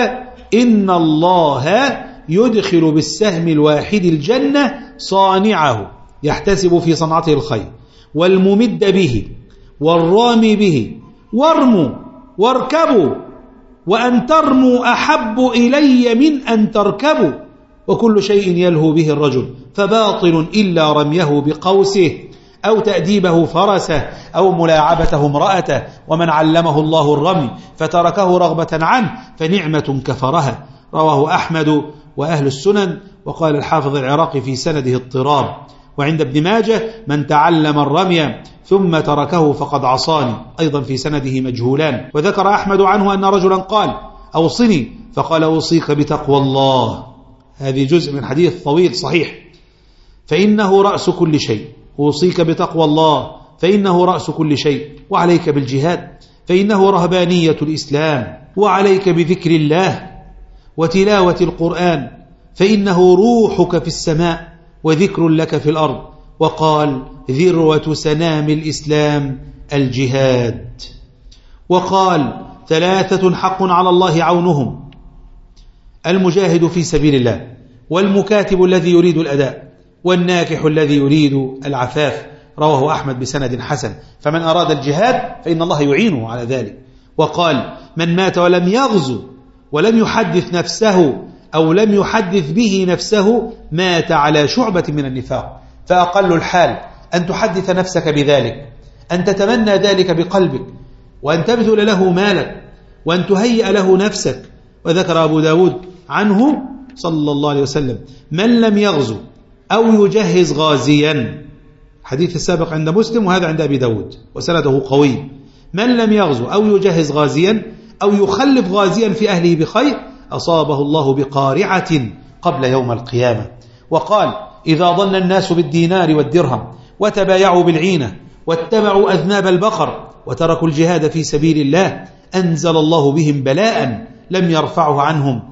إن الله يدخل بالسهم الواحد الجنة صانعه يحتسب في صنعته الخير، والممد به، والرامي به، وارموا واركبوا، وأن ترموا أحب إلي من أن تركبوا، وكل شيء يلهو به الرجل فباطل إلا رميه بقوسه أو تأديبه فرسه أو ملاعبته امرأته، ومن علمه الله الرمي فتركه رغبة عنه فنعمة كفرها. رواه أحمد وأهل السنن. وقال الحافظ العراقي في سنده اضطراب. وعند ابن ماجه من تعلم الرمي ثم تركه فقد عصاني، أيضا في سنده مجهولان. وذكر أحمد عنه أن رجلا قال أوصني فقال أوصيك بتقوى الله. هذه جزء من حديث طويل صحيح. فإنه رأس كل شيء. أوصيك بتقوى الله فإنه رأس كل شيء، وعليك بالجهاد فإنه رهبانية الإسلام، وعليك بذكر الله وتلاوة القرآن فإنه روحك في السماء وذكر لك في الأرض. وقال ذروة سنام الإسلام الجهاد. وقال ثلاثة حق على الله عونهم: المجاهد في سبيل الله، والمكاتب الذي يريد الأداء، والناكح الذي يريد العفاف. رواه أحمد بسند حسن. فمن أراد الجهاد فإن الله يعينه على ذلك. وقال من مات ولم يغزو ولم يحدث نفسه أو لم يحدث به نفسه مات على شعبة من النفاق. فأقل الحال أن تحدث نفسك بذلك، أن تتمنى ذلك بقلبك، وأن تبذل له مالك، وأن تهيئ له نفسك. وذكر أبو داود عنه صلى الله عليه وسلم من لم يغزو أو يجهز غازيا، حديث السابق عند مسلم وهذا عند أبي داود وسنده قوي. من لم يغزو أو يجهز غازيا أو يخلف غازيا في أهله بخير أصابه الله بقارعة قبل يوم القيامة. وقال إذا ظن الناس بالدينار والدرهم وتبايعوا بالعينة واتبعوا أذناب البقر وتركوا الجهاد في سبيل الله أنزل الله بهم بلاء لم يرفعه عنهم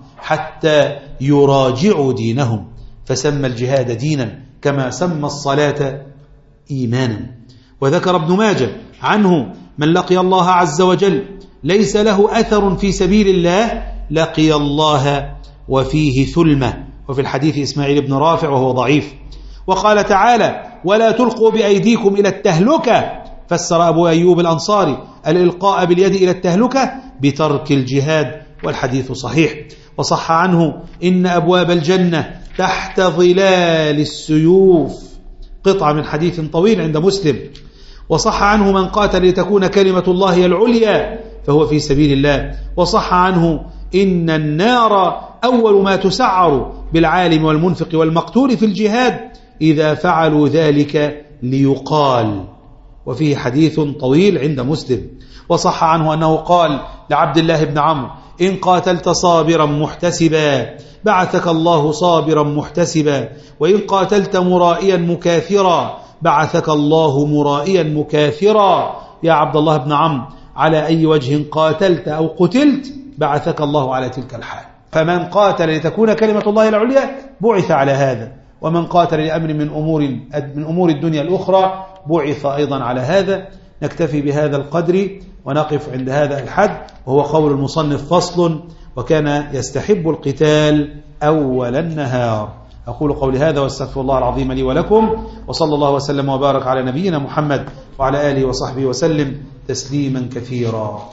حتى يراجعوا دينهم. فسمى الجهاد دينا كما سمى الصلاة إيمانا. وذكر ابن ماجه عنه من لقي الله عز وجل ليس له أثر في سبيل الله لقي الله وفيه ثلمة. وفي الحديث إسماعيل بن رافع وهو ضعيف. وقال تعالى ولا تلقوا بأيديكم إلى التهلكة. فسر أبو أيوب الأنصاري الإلقاء باليد إلى التهلكة بترك الجهاد، والحديث صحيح. وصح عنه إن أبواب الجنة تحت ظلال السيوف، قطعة من حديث طويل عند مسلم. وصح عنه من قاتل لتكون كلمة الله العليا فهو في سبيل الله. وصح عنه إن النار أول ما تسعر بالعالم والمنفق والمقتول في الجهاد إذا فعلوا ذلك ليقال. وفيه حديث طويل عند مسلم. وصح عنه أنه قال لعبد الله بن عمرو إن قاتلت صابرا محتسبا بعثك الله صابرا محتسبا، وإن قاتلت مرائيا مكاثرا بعثك الله مرائيا مكاثرا. يا عبد الله بن عمرو على أي وجه قاتلت أو قتلت بعثك الله على تلك الحال. فمن قاتل لتكون كلمة الله العليا بعث على هذا، ومن قاتل لأمر من أمور من أمور الدنيا الأخرى بعث أيضا على هذا. نكتفي بهذا القدر ونقف عند هذا الحد، وهو قول المصنف فصل وكان يستحب القتال أول النهار. أقول قولي هذا واستغفر الله العظيم لي ولكم، وصلى الله وسلم وبارك على نبينا محمد وعلى آله وصحبه وسلم تسليما كثيرا.